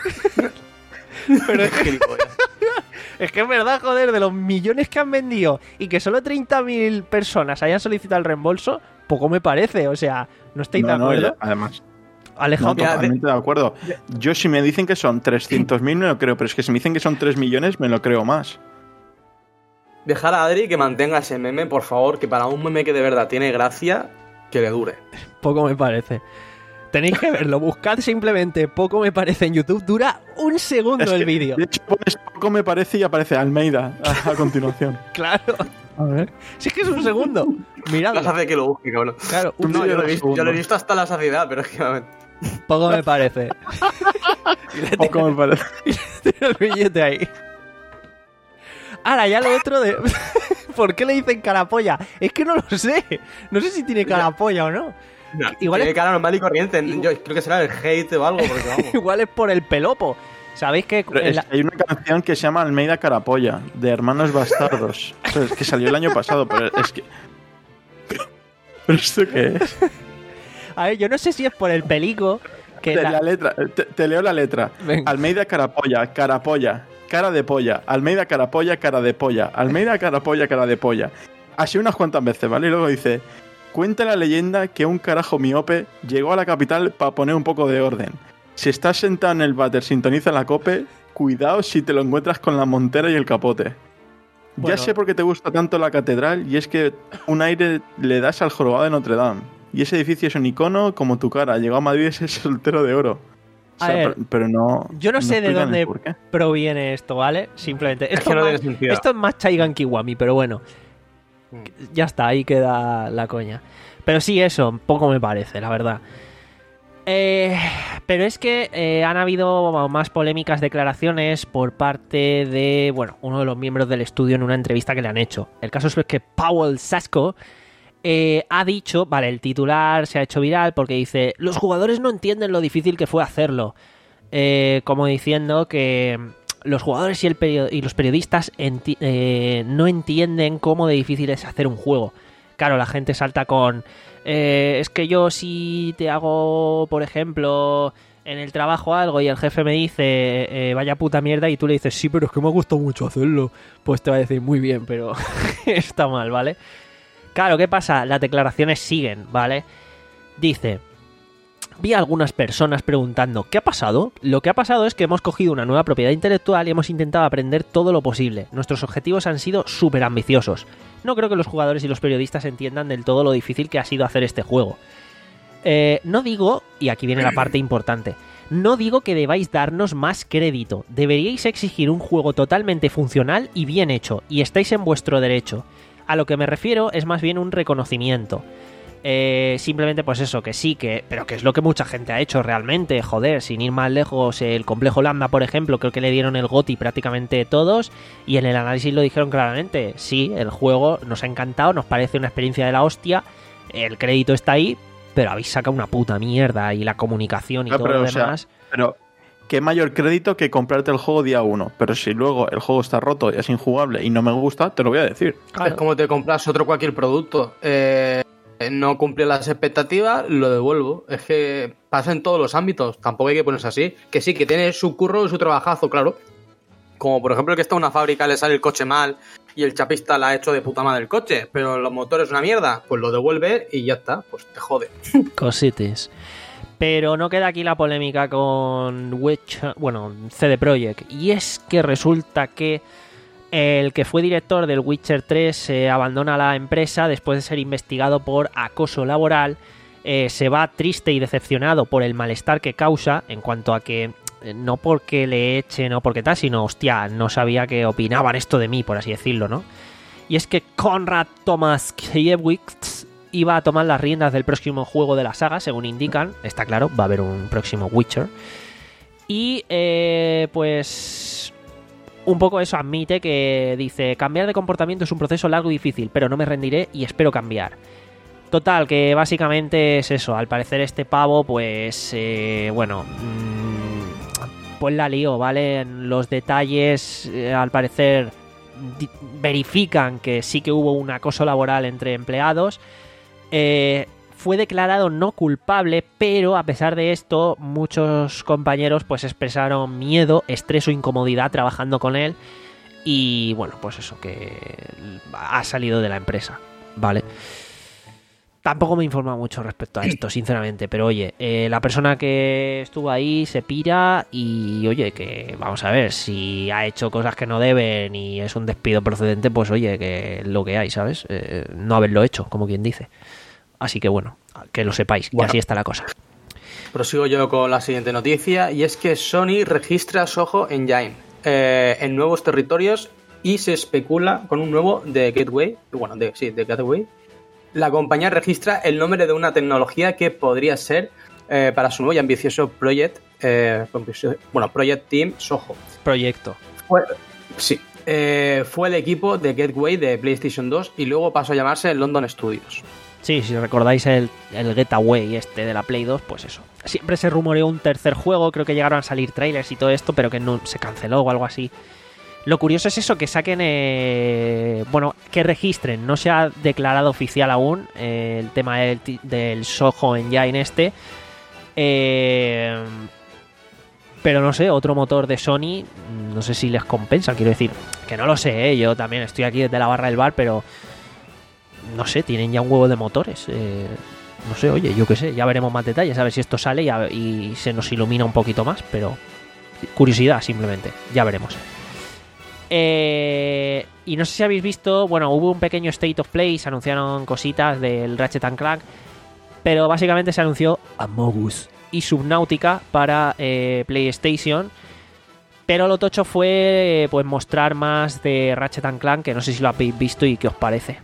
Pero es que, es que es verdad, joder, de los millones que han vendido y que solo treinta mil personas hayan solicitado el reembolso, poco me parece. O sea, ¿no estáis No, de no, acuerdo? ya- además, Alejandro, no, Mira, totalmente de acuerdo. Yo si me dicen que son trescientos mil me lo creo, pero es que si me dicen que son tres millones me lo creo más. Dejar a Adri que mantenga ese meme, por favor, que para un meme que de verdad tiene gracia, que le dure. poco me parece. Tenéis que verlo, buscad simplemente poco me parece en YouTube, dura un segundo Es el que, vídeo. De hecho, pones poco me parece y aparece Almeida a, a continuación. Claro. A ver. Si es que es un segundo. Las Miradlo. hace que lo busque, cabrón. Claro, un No, yo lo, he visto, segundo. yo lo he visto hasta la saciedad, pero es que... poco me parece. Y le Poco me parece. tira el billete ahí. Ahora, ya lo otro de... ¿Por qué le dicen carapolla? Es que no lo sé. No sé si tiene carapolla o no. No, Igual tiene es- cara normal y corriente. Yo creo que será el hate o algo, porque vamos. Igual es por el pelopo. ¿Sabéis que Pero en es la- que hay una canción que se llama Almeida Carapolla, de Hermanos Bastardos. Pero es que salió el año pasado, pero es que... ¿Pero esto qué es? A ver, yo no sé si es por el pelico que Te, la- la letra, te, te leo la letra. Venga. Almeida Carapolla, Carapolla, cara de polla. Almeida Carapolla, cara de polla. Almeida Carapolla, cara de polla. Así unas cuantas veces, ¿vale? Y luego dice... Cuenta la leyenda que un carajo miope llegó a la capital para poner un poco de orden. Si estás sentado en el váter, sintoniza la cope, cuidado si te lo encuentras con la montera y el capote. Bueno. Ya sé por qué te gusta tanto la catedral y es que un aire le das al jorobado de Notre Dame. Y ese edificio es un icono como tu cara. Llegó a Madrid ese soltero de oro. O A sea, ver, pero, pero no... Yo no sé de explican dónde el por qué. proviene esto, ¿vale? Simplemente. Esto, que no es, tiene más, sentido. esto es más Chaigan Kiwami, pero bueno. Ya está, ahí queda la coña. Pero sí, eso, poco me parece, la verdad. Eh, pero es que eh, han habido más polémicas declaraciones por parte de, bueno, uno de los miembros del estudio en una entrevista que le han hecho. El caso es que Powell Sasko eh, ha dicho, vale, el titular se ha hecho viral porque dice, los jugadores no entienden lo difícil que fue hacerlo. Eh, como diciendo que los jugadores y, el perio- y los periodistas enti- eh, no entienden cómo de difícil es hacer un juego. Claro, la gente salta con... eh, es que yo si te hago, por ejemplo, en el trabajo algo y el jefe me dice, eh, vaya puta mierda, y tú le dices, sí, pero es que me ha gustado mucho hacerlo. Pues te va a decir, muy bien, pero está mal, ¿vale? Claro, ¿qué pasa? Las declaraciones siguen, ¿vale? Dice... Vi a algunas personas preguntando, ¿qué ha pasado? Lo que ha pasado es que hemos cogido una nueva propiedad intelectual y hemos intentado aprender todo lo posible. Nuestros objetivos han sido súper ambiciosos. No creo que los jugadores y los periodistas entiendan del todo lo difícil que ha sido hacer este juego. Eh, no digo, y aquí viene la parte importante, no digo que debáis darnos más crédito. Deberíais exigir un juego totalmente funcional y bien hecho, y estáis en vuestro derecho. A lo que me refiero es más bien un reconocimiento. Eh, simplemente pues eso, que sí, que pero que es lo que mucha gente ha hecho realmente, joder, sin ir más lejos, el Complejo Lambda, por ejemplo, creo que le dieron el GOTY prácticamente todos, y en el análisis lo dijeron claramente, sí, el juego nos ha encantado, nos parece una experiencia de la hostia, el crédito está ahí, pero habéis sacado una puta mierda, y la comunicación y Ah, todo pero, lo o sea, demás. pero qué mayor crédito que comprarte el juego día uno. Pero si luego el juego está roto y es injugable y no me gusta, te lo voy a decir. Claro. Es como te compras otro cualquier producto. Eh, no cumple las expectativas, lo devuelvo. Es que pasa en todos los ámbitos. Tampoco hay que ponerse así. Que sí, que tiene su curro y su trabajazo, claro. Como por ejemplo que está en una fábrica, le sale el coche mal y el chapista la ha hecho de puta madre el coche, pero los motores una mierda, pues lo devuelve y ya está, pues te jode. Cosites. Pero no queda aquí la polémica con Witcher, bueno, C D Projekt. Y es que resulta que el que fue director del Witcher tres eh, abandona la empresa después de ser investigado por acoso laboral. Eh, se va triste y decepcionado por el malestar que causa, en cuanto a que eh, no porque le echen o porque tal, sino, hostia, no sabía que opinaban esto de mí, por así decirlo, ¿no? Y es que Konrad Tomasz Kiewicz iba a tomar las riendas del próximo juego de la saga, según indican. Está claro, va a haber un próximo Witcher. Y, eh, pues... un poco eso, admite que dice: cambiar de comportamiento es un proceso largo y difícil, pero no me rendiré y espero cambiar. Total, que básicamente es eso. Al parecer este pavo, pues... Eh, bueno... Mmm, pues la lío, ¿vale? Los detalles, eh, al parecer, di- verifican que sí que hubo un acoso laboral entre empleados. Eh, fue declarado no culpable, pero a pesar de esto, muchos compañeros pues expresaron miedo, estrés o incomodidad trabajando con él. Y bueno, pues eso, que ha salido de la empresa, ¿vale? Tampoco me he informado mucho respecto a esto, sinceramente, pero oye, eh, la persona que estuvo ahí se pira y oye, que vamos a ver, si ha hecho cosas que no deben y es un despido procedente, pues oye, que lo que hay, ¿sabes? Eh, no haberlo hecho, como quien dice. Así que bueno, que lo sepáis, que bueno, así está la cosa. Prosigo yo con la siguiente noticia, y es que Sony registra Soho Engine eh, en nuevos territorios y se especula con un nuevo de Gateway, bueno, de, sí, de Gateway. La compañía registra el nombre de una tecnología que podría ser eh, para su nuevo y ambicioso Project, eh, bueno, Project Team Soho. Proyecto. Fue, sí, eh, fue el equipo de Gateway de PlayStation dos y luego pasó a llamarse London Studios. Sí, si recordáis el, el Getaway este de la Play dos, pues eso. Siempre se rumoreó un tercer juego, creo que llegaron a salir trailers y todo esto, pero que no, se canceló o algo así. Lo curioso es eso, que saquen, eh, bueno, que registren, no se ha declarado oficial aún eh, el tema del, del Soho Engine este, eh, pero no sé, otro motor de Sony, no sé si les compensa, quiero decir, que no lo sé, ¿eh? Yo también estoy aquí desde la barra del bar, pero no sé, tienen ya un huevo de motores, eh, no sé, oye, yo qué sé, ya veremos más detalles, a ver si esto sale y, a, y se nos ilumina un poquito más, pero curiosidad simplemente, ya veremos. Eh, y no sé si habéis visto, bueno, hubo un pequeño State of Play, se anunciaron cositas del Ratchet and Clank, pero básicamente se anunció Amogus y Subnautica para eh, PlayStation, pero lo tocho fue pues mostrar más de Ratchet and Clank, que no sé si lo habéis visto y qué os parece.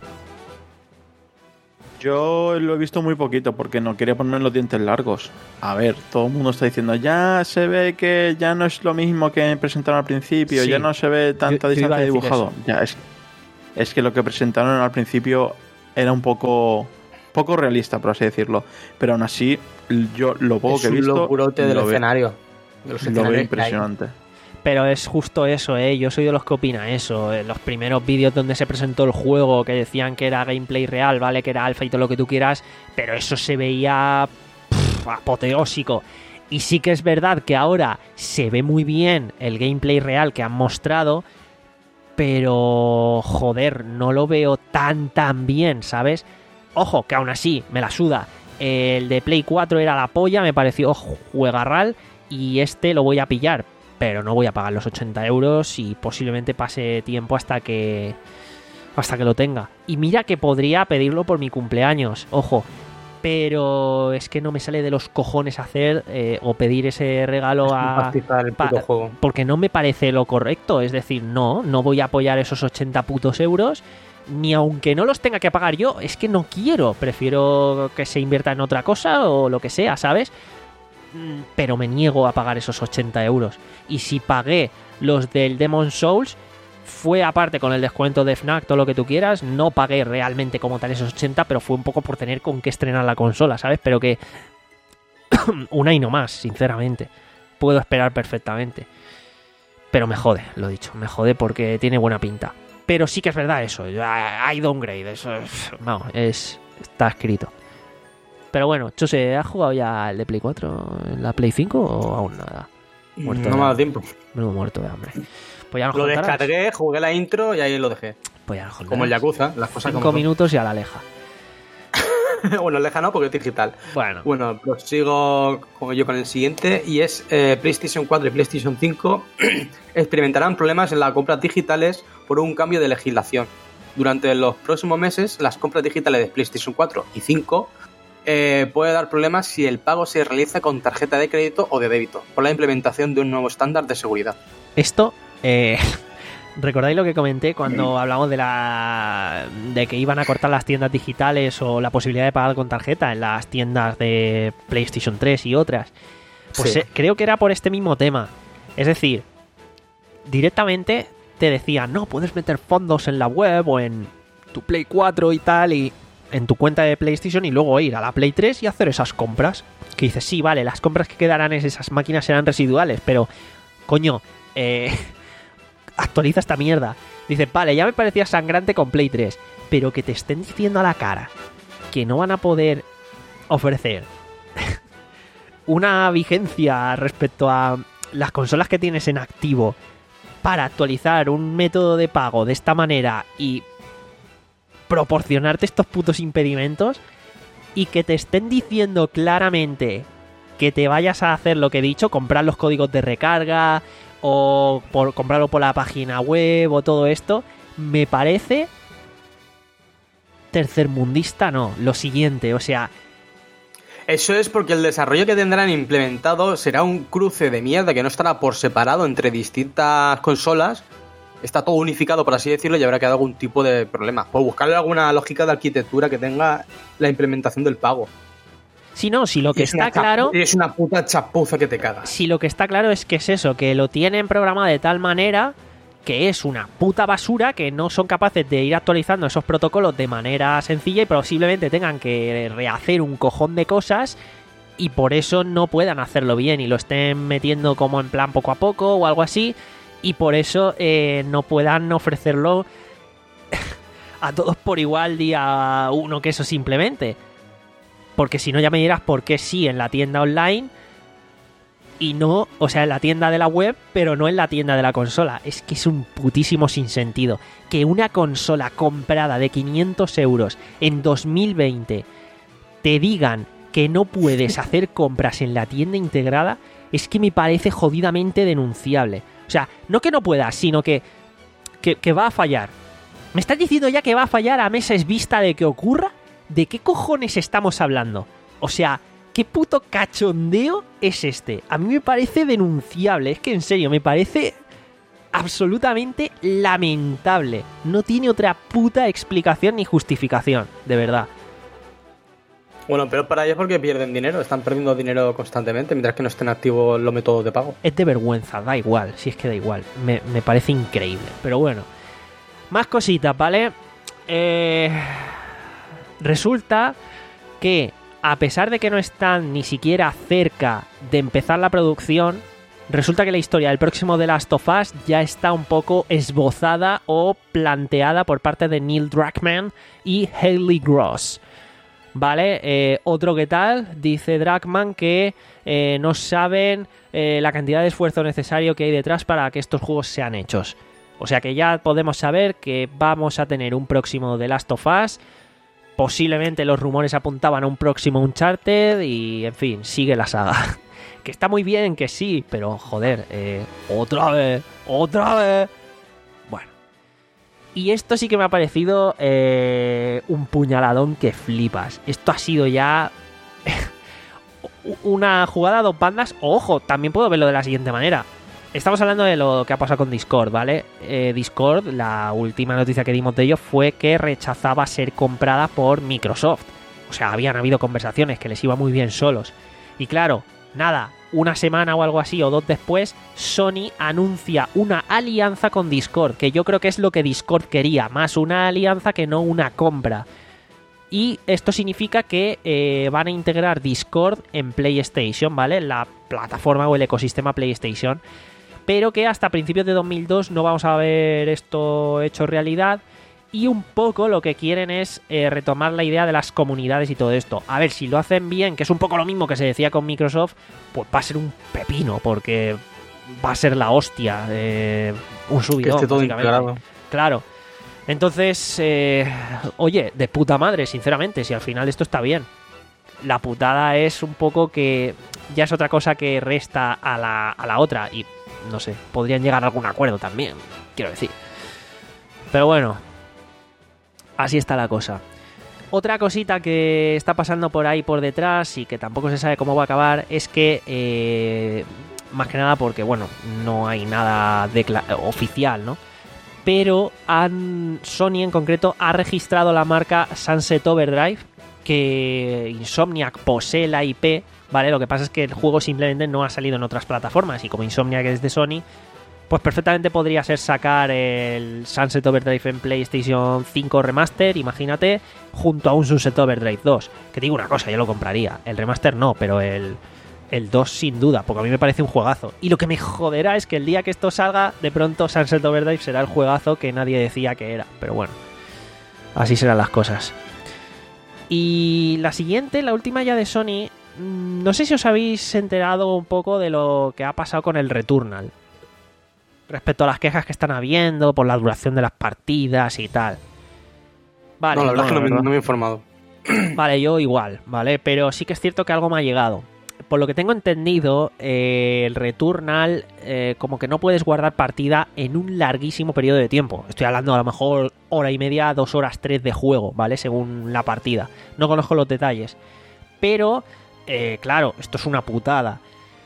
Yo lo he visto muy poquito porque no quería poner los dientes largos. A ver, todo el mundo está diciendo, ya se ve que ya no es lo mismo que presentaron al principio, sí, ya no se ve tanta yo, distancia de dibujado. Eso. Ya es, es que lo que presentaron al principio era un poco poco realista, por así decirlo. Pero aún así, yo lo poco es que he visto... Es un locurote del escenario. De los lo veo impresionante. Pero es justo eso, ¿eh? Yo soy de los que opina eso. En los primeros vídeos donde se presentó el juego, que decían que era gameplay real, ¿vale? Que era alfa y todo lo que tú quieras, pero eso se veía pff, apoteósico. Y sí que es verdad que ahora se ve muy bien el gameplay real que han mostrado, pero joder, no lo veo tan tan bien, ¿sabes? Ojo, que aún así, me la suda. El de Play cuatro era la polla, me pareció juegarral, y este lo voy a pillar, pero no voy a pagar los ochenta euros y posiblemente pase tiempo hasta que hasta que lo tenga. Y mira que podría pedirlo por mi cumpleaños, ojo, pero es que no me sale de los cojones hacer eh, o pedir ese regalo a... el puto pa- juego. Porque no me parece lo correcto, es decir, no, no voy a apoyar esos ochenta putos euros, ni aunque no los tenga que pagar yo, es que no quiero, prefiero que se invierta en otra cosa o lo que sea, ¿sabes? Pero me niego a pagar esos ochenta euros. Y si pagué los del Demon's Souls, fue aparte con el descuento de Fnac, todo lo que tú quieras. No pagué realmente como tal esos ochenta, pero fue un poco por tener con qué estrenar la consola, ¿sabes? Pero que una y no más, sinceramente. Puedo esperar perfectamente. Pero me jode, lo dicho, me jode porque tiene buena pinta. Pero sí que es verdad eso, hay downgrade, eso es, vamos, es, está escrito. Pero bueno, Chose, ¿has jugado ya el de Play cuatro en la Play cinco o aún nada? Muerto no me ha dado tiempo. Menudo muerto de hambre. Pues Pues ya nos Lo contarás. descargué, jugué la intro y ahí lo dejé. Pues ya nos contarás. Como el Yakuza, las cosas Cinco como son. minutos y a la leja. Bueno, lejano porque es digital. Bueno. Bueno, prosigo como yo con el siguiente y es eh, PlayStation cuatro y PlayStation cinco experimentarán problemas en las compras digitales por un cambio de legislación. Durante los próximos meses, las compras digitales de PlayStation cuatro y cinco eh, puede dar problemas si el pago se realiza con tarjeta de crédito o de débito, por la implementación de un nuevo estándar de seguridad. Esto, eh, ¿recordáis lo que comenté cuando hablamos de la de que iban a cortar las tiendas digitales o la posibilidad de pagar con tarjeta en las tiendas de PlayStation tres y otras? Pues Sí. eh, creo que era por este mismo tema. Es decir, directamente te decían, no, puedes meter fondos en la web o en tu Play cuatro y tal, y en tu cuenta de PlayStation, y luego ir a la Play tres y hacer esas compras. Que dices, sí, vale, las compras que quedarán en esas máquinas serán residuales, pero, coño, eh, actualiza esta mierda. Dices, vale, ya me parecía sangrante con Play tres, pero que te estén diciendo a la cara que no van a poder ofrecer una vigencia respecto a las consolas que tienes en activo para actualizar un método de pago de esta manera y proporcionarte estos putos impedimentos, y que te estén diciendo claramente que te vayas a hacer lo que he dicho, comprar los códigos de recarga o por comprarlo por la página web o todo esto, me parece tercermundista, no, lo siguiente, o sea, Eso es porque el desarrollo que tendrán implementado será un cruce de mierda que no estará por separado entre distintas consolas. Está todo unificado, por así decirlo, y habrá que dar algún tipo de problema. Pues buscarle alguna lógica de arquitectura que tenga la implementación del pago. si no, si lo que Y es una está chapu- claro... y es una puta chapuza que te cagas. Si lo que está claro es que es eso, que lo tienen programado de tal manera que es una puta basura, que no son capaces de ir actualizando esos protocolos de manera sencilla y posiblemente tengan que rehacer un cojón de cosas y por eso no puedan hacerlo bien y lo estén metiendo como en plan poco a poco o algo así, y por eso eh, no puedan ofrecerlo a todos por igual día uno, que eso simplemente. Porque si no, ya me dirás por qué sí en la tienda online y no, o sea, en la tienda de la web, pero no en la tienda de la consola. Es que es un putísimo sinsentido. Que una consola comprada de quinientos euros en dos mil veinte te digan que no puedes hacer compras en la tienda integrada, es que me parece jodidamente denunciable. O sea, no que no puedas, sino que, que, que va a fallar. ¿Me estás diciendo ya que va a fallar a meses vista de que ocurra? ¿De qué cojones estamos hablando? O sea, ¿qué puto cachondeo es este? A mí me parece denunciable. Es que en serio, me parece absolutamente lamentable. No tiene otra puta explicación ni justificación, de verdad. Bueno, pero para ellos porque pierden dinero, están perdiendo dinero constantemente mientras que no estén activos los métodos de pago. Es de vergüenza, da igual, si es que da igual. Me, me parece increíble. Pero bueno, más cositas, ¿vale? Eh, resulta que, a pesar de que no están ni siquiera cerca de empezar la producción, resulta que la historia del próximo The Last of Us ya está un poco esbozada o planteada por parte de Neil Druckmann y Haley Gross. Vale, eh, otro que tal, dice Druckmann que eh, no saben eh, la cantidad de esfuerzo necesario que hay detrás para que estos juegos sean hechos. O sea que ya podemos saber que vamos a tener un próximo The Last of Us. Posiblemente los rumores apuntaban a un próximo Uncharted y, en fin, sigue la saga. Que está muy bien, que sí, pero joder, eh, otra vez, otra vez. Bueno. Y esto sí que me ha parecido eh, un puñaladón que flipas. Esto ha sido ya una jugada a dos bandas. Ojo, también puedo verlo de la siguiente manera. Estamos hablando de lo que ha pasado con Discord, ¿vale? Eh, Discord, la última noticia que dimos de ellos fue que rechazaba ser comprada por Microsoft. O sea, habían habido conversaciones que les iba muy bien solos. Y claro, nada, una semana o algo así o dos después, Sony anuncia una alianza con Discord, que yo creo que es lo que Discord quería, más una alianza que no una compra. Y esto significa que eh, van a integrar Discord en PlayStation, ¿vale? La plataforma o el ecosistema PlayStation. Pero que hasta principios de dos mil dos no vamos a ver esto hecho realidad. Y un poco lo que quieren es eh, retomar la idea de las comunidades y todo esto. A ver, si lo hacen bien, que es un poco lo mismo que se decía con Microsoft, pues va a ser un pepino, porque va a ser la hostia, eh, un subidón, que esté todo básicamente. integrado. Claro. Entonces, eh, oye, de puta madre, sinceramente, si al final esto está bien. La putada es un poco que ya es otra cosa que resta a la, a la otra y, no sé, podrían llegar a algún acuerdo también, quiero decir. Pero bueno, así está la cosa. Otra cosita que está pasando por ahí por detrás y que tampoco se sabe cómo va a acabar es que, eh, más que nada porque, bueno, no hay nada oficial, ¿no? Pero han, Sony en concreto ha registrado la marca Sunset Overdrive, que Insomniac posee la I P, ¿vale? Lo que pasa es que el juego simplemente no ha salido en otras plataformas y como Insomniac es de Sony, pues perfectamente podría ser sacar el Sunset Overdrive en PlayStation cinco Remaster, imagínate, junto a un Sunset Overdrive dos. Que digo una cosa, yo lo compraría. El Remaster no, pero el, el dos sin duda, porque a mí me parece un juegazo. Y lo que me joderá es que el día que esto salga, de pronto Sunset Overdrive será el juegazo que nadie decía que era. Pero bueno, así serán las cosas. Y la siguiente, la última ya de Sony, no sé si os habéis enterado un poco de lo que ha pasado con el Returnal. Respecto a las quejas que están habiendo por la duración de las partidas y tal. Vale, no, la verdad no, es que no, verdad. Me, no me he informado. Vale, yo igual, ¿vale? Pero sí que es cierto que algo me ha llegado. Por lo que tengo entendido, eh, el Returnal, eh, como que no puedes guardar partida en un larguísimo periodo de tiempo. Estoy hablando a lo mejor hora y media, dos horas, tres de juego, ¿vale? Según la partida. No conozco los detalles. Pero, eh, claro, esto es una putada.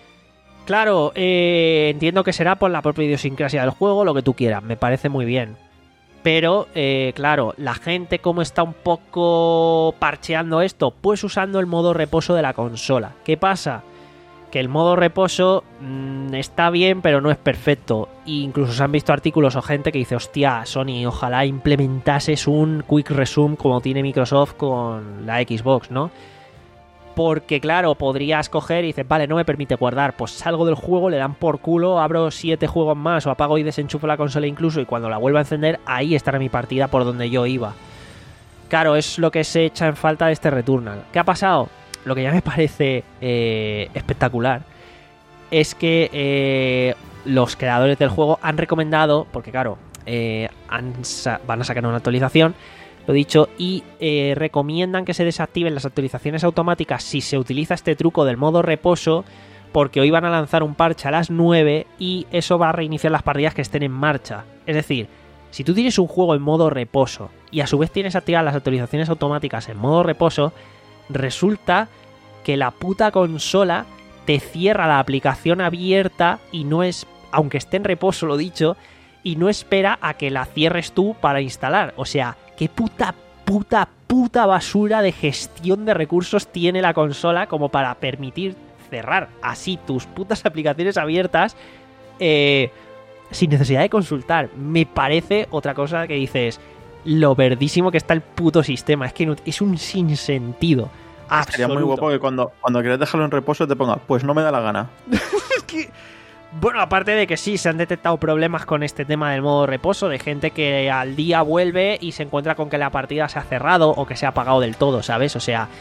Claro, eh, entiendo que será por la propia idiosincrasia del juego, lo que tú quieras, me parece muy bien. Pero, eh, claro, la gente como está un poco parcheando esto, pues usando el modo reposo de la consola. ¿Qué pasa? Que el modo reposo mmm, está bien, pero no es perfecto. E incluso se han visto artículos o gente que dice, hostia, Sony, ojalá implementases un Quick Resume como tiene Microsoft con la Xbox, ¿no? Porque, claro, podrías coger y dices, vale, no me permite guardar, pues salgo del juego, le dan por culo, abro siete juegos más o apago y desenchufo la consola incluso y cuando la vuelva a encender, ahí estará mi partida por donde yo iba. Claro, es lo que se echa en falta de este Returnal. ¿Qué ha pasado? Lo que ya me parece eh, espectacular es que eh, los creadores del juego han recomendado, porque claro, eh, han, van a sacar una actualización, lo dicho, y eh, recomiendan que se desactiven las actualizaciones automáticas si se utiliza este truco del modo reposo, porque hoy van a lanzar un parche a las nueve y eso va a reiniciar las partidas que estén en marcha. Es decir, si tú tienes un juego en modo reposo y a su vez tienes activadas las actualizaciones automáticas en modo reposo, resulta que la puta consola te cierra la aplicación abierta y no es, aunque esté en reposo, lo dicho, y no espera a que la cierres tú para instalar. O sea, qué puta, puta, puta basura de gestión de recursos tiene la consola como para permitir cerrar así tus putas aplicaciones abiertas eh, sin necesidad de consultar. Me parece otra cosa que dices, lo verdísimo que está el puto sistema. Es que no, es un sinsentido. Absoluto. Sería muy guapo que cuando, cuando quieras dejarlo en reposo te ponga, pues no me da la gana. Es que... Bueno, aparte de que sí, se han detectado problemas con este tema del modo reposo, de gente que al día vuelve y se encuentra con que la partida se ha cerrado o que se ha apagado del todo, ¿sabes? O sea,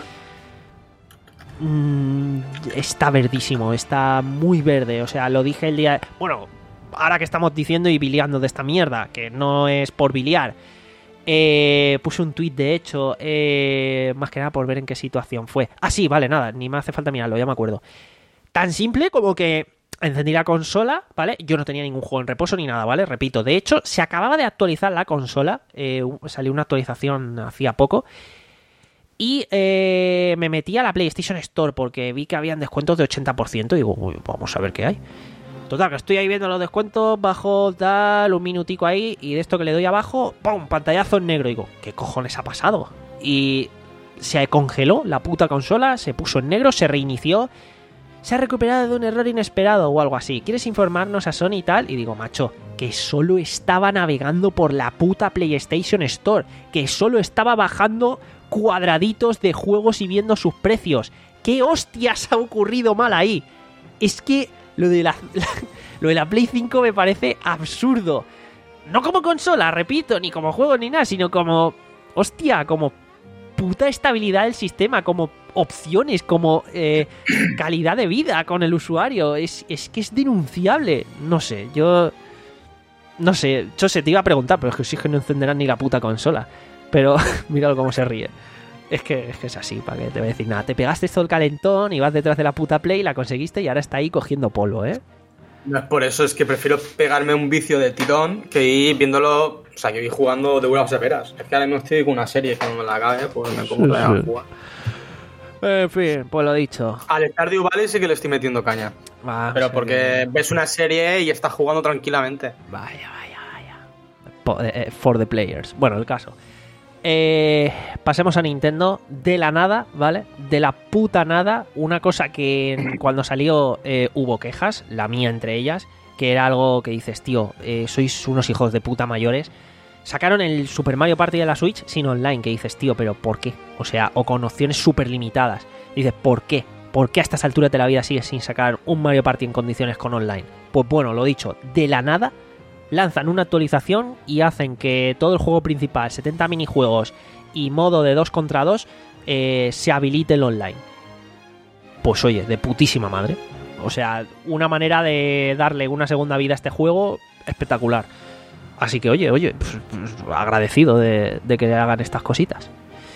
mmm, está verdísimo, está muy verde. O sea, lo dije el día... Bueno, ahora que estamos diciendo y biliando de esta mierda, que no es por biliar, eh, puse un tuit, de hecho, eh, más que nada por ver en qué situación fue. Ah, sí, vale, nada, ni me hace falta mirarlo, ya me acuerdo. Tan simple como que... encendí la consola, ¿vale? Yo no tenía ningún juego en reposo ni nada, ¿vale? Repito, de hecho, se acababa de actualizar la consola, eh, salió una actualización hacía poco, y eh, me metí a la PlayStation Store porque vi que habían descuentos de ochenta por ciento y digo, uy, vamos a ver qué hay. Total, que estoy ahí viendo los descuentos, bajo tal, un minutico ahí, y de esto que le doy abajo, ¡pum!, pantallazo en negro. Y digo, ¿qué cojones ha pasado? Y se congeló la puta consola, se puso en negro, se reinició. Se ha recuperado de un error inesperado o algo así. ¿Quieres informarnos a Sony y tal? Y digo, macho, que solo estaba navegando por la puta PlayStation Store. Que solo estaba bajando cuadraditos de juegos y viendo sus precios. ¿Qué hostias ha ocurrido mal ahí? Es que lo de la, la, lo de la Play cinco me parece absurdo. No como consola, repito, ni como juego ni nada, sino como... Hostia, como puta estabilidad del sistema, como opciones, como eh, calidad de vida con el usuario. Es, es que es denunciable. No sé, yo... No sé, yo se te iba a preguntar, pero es que sí que no encenderán ni la puta consola. Pero míralo cómo se ríe. Es que, es que es así, para que te voy a decir nada. Te pegaste todo el calentón y vas detrás de la puta Play, la conseguiste y ahora está ahí cogiendo polvo, ¿eh? No es por eso, es que prefiero pegarme un vicio de tirón que ir viéndolo, o sea, que ir jugando de buenas severas. Es que ahora mismo estoy con una serie que cuando me la acabe, pues me pongo sí, a sí. jugar. En fin, pues lo dicho. Al Stardew Valley sí que le estoy metiendo caña. Va, pero sí. porque ves una serie y estás jugando tranquilamente. Vaya, vaya, vaya. Po- eh, For the players. Bueno, el caso. Eh, pasemos a Nintendo. De la nada, ¿vale? De la puta nada. Una cosa que cuando salió eh, hubo quejas, la mía entre ellas, que era algo que dices, tío, eh, sois unos hijos de puta mayores. Sacaron el Super Mario Party de la Switch sin online, que dices, tío, pero ¿por qué? O sea, o con opciones súper limitadas. Dices, ¿por qué? ¿Por qué a estas alturas de la vida sigues sin sacar un Mario Party en condiciones con online? Pues bueno, lo dicho, de la nada lanzan una actualización y hacen que todo el juego principal, setenta minijuegos y modo de dos contra dos, eh, se habilite el online. Pues oye, de putísima madre. O sea, una manera de darle una segunda vida a este juego espectacular. Así que oye, oye, pues, pues, agradecido de, de que hagan estas cositas.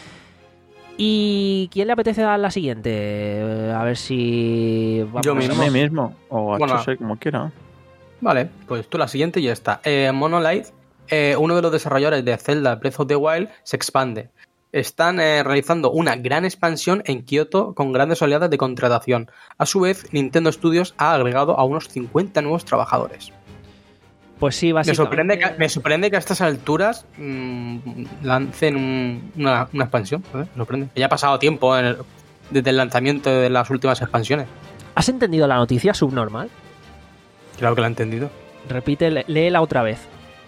¿Y quién le apetece dar la siguiente? A ver si... Vamos Yo A mismo. mí mismo, o a Bueno. Chose, como quiera. Vale, pues tú la siguiente y ya está. Eh, Monolith, eh, uno de los desarrolladores de Zelda Breath of the Wild, se expande. Están eh, realizando una gran expansión en Kioto con grandes oleadas de contratación. A su vez, Nintendo Studios ha agregado a unos cincuenta nuevos trabajadores. Pues sí, Me básicamente... sorprende, que, me sorprende que a estas alturas mmm, lancen un- una, una expansión. ¿Sabes? Me sorprende. Ya ha pasado tiempo en el- desde el lanzamiento de las últimas expansiones. ¿Has entendido la noticia subnormal? Claro que lo he entendido. Repite, lé- léela otra vez.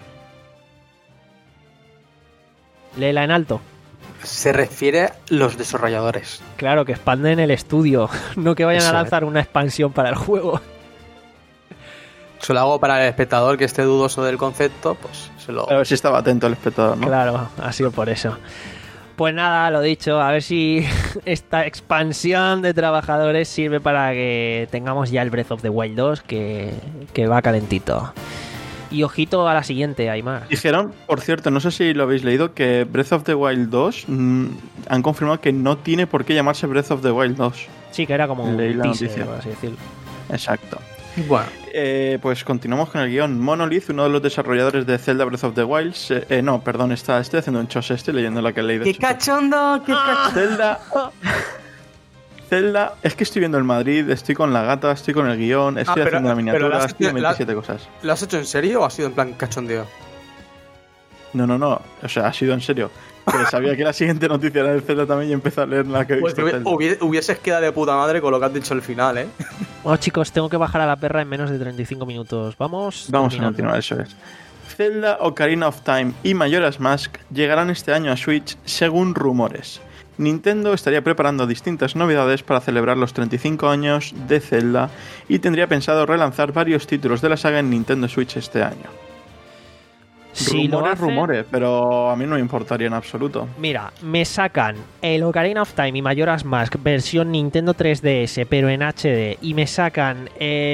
Léela en alto. Se refiere a los desarrolladores. Claro, que expanden el estudio, no que vayan Eso a es. lanzar una expansión para el juego. Se lo hago para el espectador que esté dudoso del concepto, pues se lo... A ver si estaba atento el espectador, ¿no? Claro, ha sido por eso. Pues nada, lo dicho, a ver si esta expansión de trabajadores sirve para que tengamos ya el Breath of the Wild dos, que, que va calentito. Y ojito a la siguiente, Aymar. Dijeron, por cierto, no sé si lo habéis leído, que Breath of the Wild dos mmm, han confirmado que no tiene por qué llamarse Breath of the Wild dos. Sí, que era como un Leí la teaser, noticia. por así decirlo. Exacto. Bueno, Eh, pues continuamos con el guión. Monolith, uno de los desarrolladores de Zelda Breath of the Wild, se- eh, no, perdón, está, estoy haciendo un chose, estoy leyendo la que he leído. ¡qué cachondo! ¡Qué cachondo! Zelda. Zelda, es que estoy viendo el Madrid, estoy con la gata, estoy con el guión, estoy pero- haciendo la pero miniatura, la has- estoy en la- veintisiete cosas. ¿Lo has hecho en serio o ha sido en plan cachondeo? No, no, no, o sea, ha sido en serio. Pero sabía que la siguiente noticia era de Zelda también y empecé a leer la que he Pues visto. Zelda. hubi- hubieses quedado de puta madre con lo que has dicho al final, ¿eh? Bueno, chicos, tengo que bajar a la perra en menos de treinta y cinco minutos. Vamos. Vamos a terminando. continuar, eso es. Zelda, Ocarina of Time y Majora's Mask llegarán este año a Switch según rumores. Nintendo estaría preparando distintas novedades para celebrar los treinta y cinco años de Zelda y tendría pensado relanzar varios títulos de la saga en Nintendo Switch este año. Si lo rumores, hacen- rumores, pero a mí no me importaría en absoluto. Mira, me sacan el Ocarina of Time y Majora's Mask versión Nintendo tres D S, pero en H D, y me sacan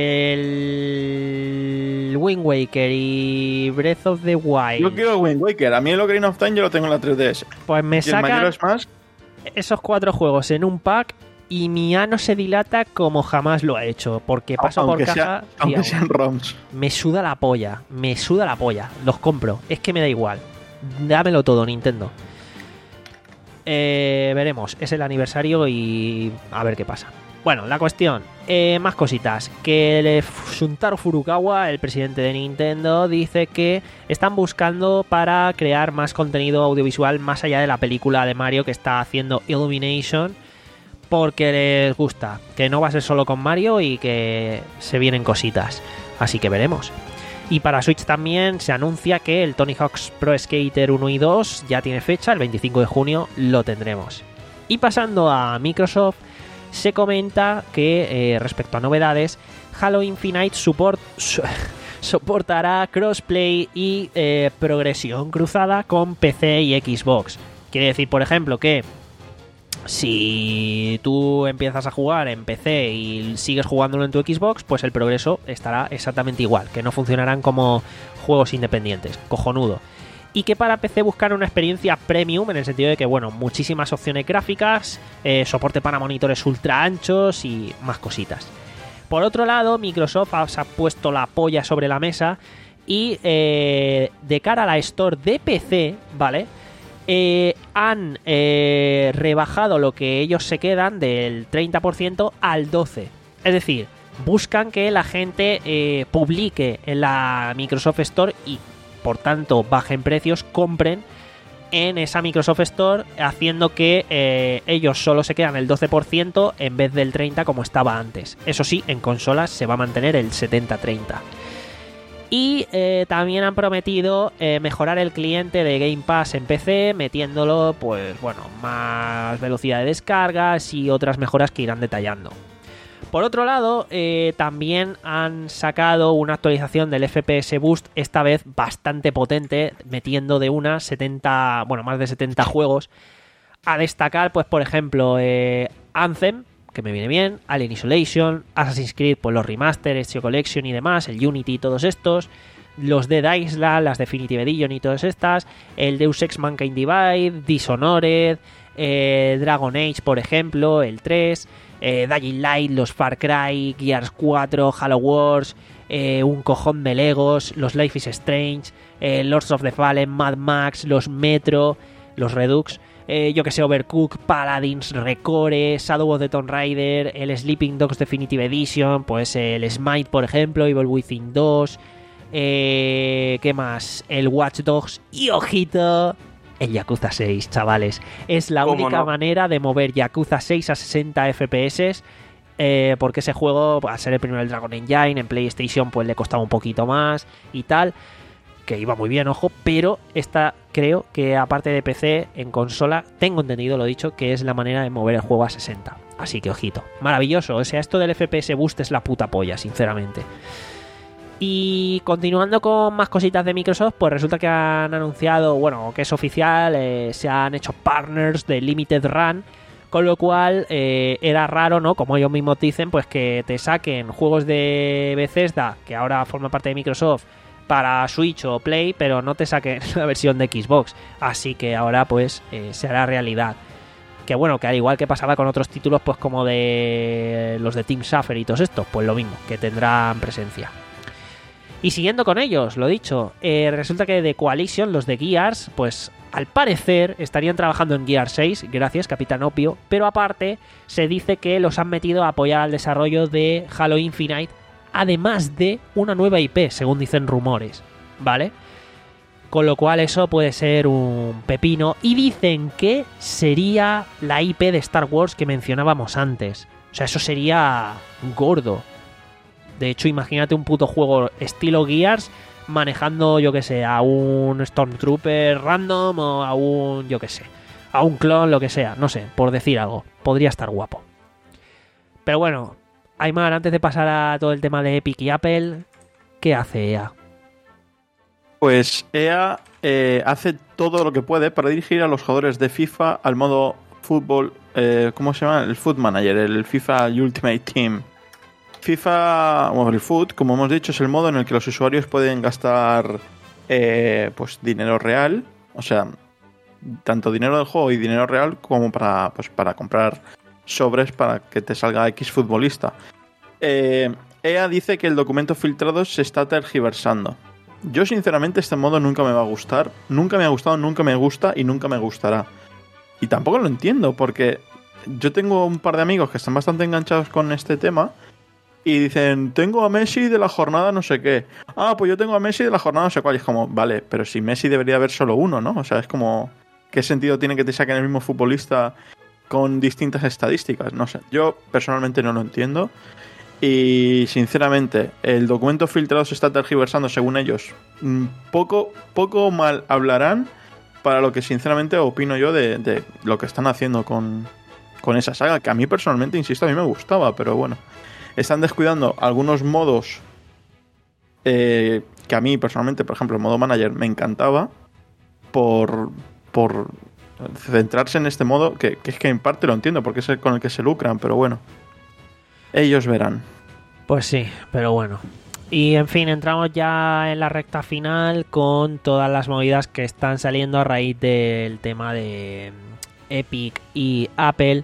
el Wind Waker y Breath of the Wild. Yo quiero el Wind Waker, a mí el Ocarina of Time yo lo tengo en la tres D S. Pues me Y el sacan Majora's Mask, esos cuatro juegos en un pack y mi ano se dilata como jamás lo ha hecho, porque paso por aunque, caja sea, y aunque hago. sean ROMs. Me suda la polla, me suda la polla. Los compro, es que me da igual. Dámelo todo, Nintendo. Eh, veremos, es el aniversario y a ver qué pasa. Bueno, la cuestión, eh, más cositas. Que el Shuntaro Furukawa, el presidente de Nintendo, dice que están buscando para crear más contenido audiovisual más allá de la película de Mario que está haciendo Illumination, porque les gusta, que no va a ser solo con Mario y que se vienen cositas. Así que veremos. Y para Switch también se anuncia que el Tony Hawk's Pro Skater uno y dos ya tiene fecha, el veinticinco de junio lo tendremos. Y pasando a Microsoft, se comenta que eh, respecto a novedades, Halo Infinite support, su, soportará crossplay y eh, progresión cruzada con P C y Xbox. Quiere decir, por ejemplo, que Si tú empiezas a jugar en P C y sigues jugándolo en tu Xbox, pues el progreso estará exactamente igual, que no funcionarán como juegos independientes. Cojonudo. Y que para P C buscan una experiencia premium, en el sentido de que, bueno, muchísimas opciones gráficas, eh, soporte para monitores ultra anchos y más cositas. Por otro lado, Microsoft ha, se ha puesto la polla sobre la mesa y eh, de cara a la Store de P C, ¿vale? Eh, han eh, rebajado lo que ellos se quedan del treinta por ciento al doce por ciento. Es decir, buscan que la gente eh, publique en la Microsoft Store y por tanto bajen precios, compren en esa Microsoft Store, haciendo que eh, ellos solo se quedan el doce por ciento en vez del treinta por ciento como estaba antes. Eso sí, en consolas se va a mantener el setenta treinta. Y eh, también han prometido eh, mejorar el cliente de Game Pass en P C, metiéndolo, pues bueno, más velocidad de descargas y otras mejoras que irán detallando. Por otro lado, eh, también han sacado una actualización del F P S Boost, esta vez bastante potente, metiendo de una setenta, bueno, más de setenta juegos. A destacar, pues por ejemplo, eh, Anthem, que me viene bien, Alien Isolation, Assassin's Creed, pues los remaster, Ezio Collection y demás, el Unity y todos estos, los Dead Island, las Definitive Edition y todas estas, el Deus Ex Mankind Divide, Dishonored, eh, Dragon Age, por ejemplo, el tres, eh, Dying Light, los Far Cry, Gears cuatro, Halo Wars, eh, un cojón de Legos, los Life is Strange, eh, Lords of the Fallen, Mad Max, los Metro, los Redux, eh, yo que sé, Overcooked, Paladins, Recore, Shadow of the Tomb Raider, el Sleeping Dogs Definitive Edition, pues el Smite, por ejemplo, Evil Within dos, eh, ¿qué más? El Watch Dogs y, ojito, el Yakuza seis, chavales. Es la única no? manera de mover Yakuza seis a sesenta F P S, eh, porque ese juego, al ser el primero del Dragon Engine, en PlayStation pues le costaba un poquito más y tal, que iba muy bien, ojo, pero esta creo que aparte de P C, en consola, tengo entendido, lo dicho, que es la manera de mover el juego a sesenta. Así que ojito, maravilloso, o sea, esto del F P S Boost es la puta polla, sinceramente. Y continuando con más cositas de Microsoft, pues resulta que han anunciado, bueno, que es oficial, eh, se han hecho partners de Limited Run, con lo cual eh, era raro, ¿no? Como ellos mismos dicen, pues que te saquen juegos de Bethesda, que ahora forma parte de Microsoft, para Switch o Play, pero no te saquen la versión de Xbox. Así que ahora pues eh, se hará realidad. Que bueno, que al igual que pasaba con otros títulos, pues como de los de Team Suffer y todos estos, pues lo mismo, que tendrán presencia. Y siguiendo con ellos, lo dicho, eh, resulta que de Coalition, los de Gears, pues al parecer estarían trabajando en Gears seis, gracias Capitán Opio, pero aparte se dice que los han metido a apoyar al desarrollo de Halo Infinite, además de una nueva I P, según dicen rumores, ¿vale? Con lo cual eso puede ser un pepino, y dicen que sería la I P de Star Wars que mencionábamos antes. O sea, eso sería gordo. De hecho, imagínate un puto juego estilo Gears manejando, yo que sé, a un Stormtrooper random o a un, yo que sé, a un clon, lo que sea, no sé, por decir algo. Podría estar guapo. Pero bueno, Aymar, antes de pasar a todo el tema de Epic y Apple, ¿qué hace E A? Pues E A eh, hace todo lo que puede para dirigir a los jugadores de FIFA al modo fútbol, eh, ¿cómo se llama? El Foot Manager, el FIFA Ultimate Team. FIFA, bueno, el Foot, como hemos dicho, es el modo en el que los usuarios pueden gastar eh, pues dinero real, o sea, tanto dinero del juego y dinero real como para, pues, para comprar sobres para que te salga X futbolista. Eh, E A dice que el documento filtrado se está tergiversando. Yo sinceramente este modo nunca me va a gustar, nunca me ha gustado, nunca me gusta y nunca me gustará. Y tampoco lo entiendo porque yo tengo un par de amigos que están bastante enganchados con este tema. Y dicen, tengo a Messi de la jornada no sé qué. Ah, pues yo tengo a Messi de la jornada no sé cuál. Y es como, vale, pero si Messi debería haber solo uno, ¿no? O sea, es como, ¿qué sentido tiene que te saquen el mismo futbolista con distintas estadísticas? No sé, yo personalmente no lo entiendo. Y sinceramente, el documento filtrado se está tergiversando según ellos. Poco, poco mal hablarán para lo que sinceramente opino yo de, de lo que están haciendo con, con esa saga. Que a mí personalmente, insisto, a mí me gustaba, pero bueno. Están descuidando algunos modos eh, que a mí personalmente, por ejemplo, el modo manager me encantaba por, por centrarse en este modo, que, que es que en parte lo entiendo, porque es el con el que se lucran, pero bueno, ellos verán. Pues sí, pero bueno. Y en fin, entramos ya en la recta final con todas las movidas que están saliendo a raíz del tema de Epic y Apple.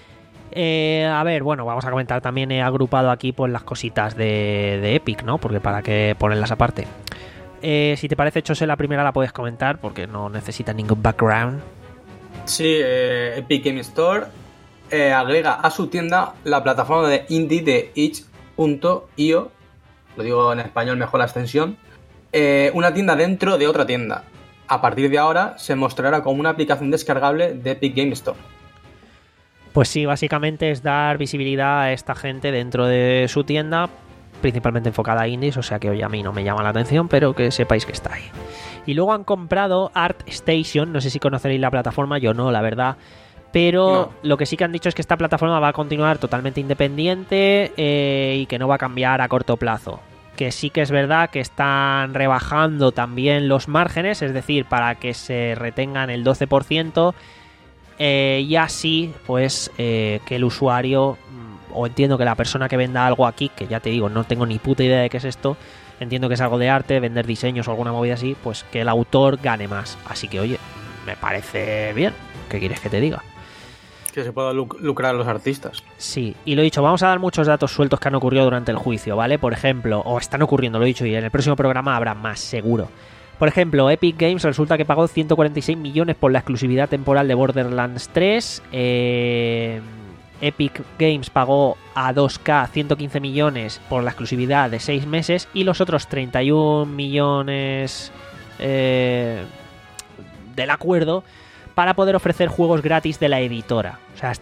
Eh, a ver, bueno, vamos a comentar también, he agrupado aquí pues las cositas de, de Epic, ¿no? Porque para qué ponerlas aparte. Eh, si te parece, Chose, la primera la puedes comentar porque no necesita ningún background. Sí, eh, Epic Game Store eh, agrega a su tienda la plataforma de indie de itch punto io, lo digo en español mejor la extensión, eh, una tienda dentro de otra tienda. A partir de ahora se mostrará como una aplicación descargable de Epic Game Store. Pues sí, básicamente es dar visibilidad a esta gente dentro de su tienda, principalmente enfocada a indies, o sea que hoy a mí no me llama la atención, pero que sepáis que está ahí. Y luego han comprado ArtStation, no sé si conoceréis la plataforma, yo no, la verdad, pero no. Lo que sí que han dicho es que esta plataforma va a continuar totalmente independiente eh, y que no va a cambiar a corto plazo. Que sí que es verdad que están rebajando también los márgenes, es decir, para que se retengan el doce por ciento eh, y así pues eh, que el usuario, o entiendo que la persona que venda algo aquí, que ya te digo, no tengo ni puta idea de qué es esto, entiendo que es algo de arte, vender diseños o alguna movida así, pues que el autor gane más. Así que oye, me parece bien, ¿qué quieres que te diga? Que se pueda lucrar a los artistas. Sí, y lo he dicho, vamos a dar muchos datos sueltos que han ocurrido durante el juicio, ¿vale? Por ejemplo, o están ocurriendo, lo he dicho, y en el próximo programa habrá más, seguro. Por ejemplo, Epic Games resulta que pagó ciento cuarenta y seis millones por la exclusividad temporal de Borderlands tres. Eh, Epic Games pagó a dos K ciento quince millones por la exclusividad de seis meses y los otros treinta y un millones eh, del acuerdo para poder ofrecer juegos gratis de la editora. O sea,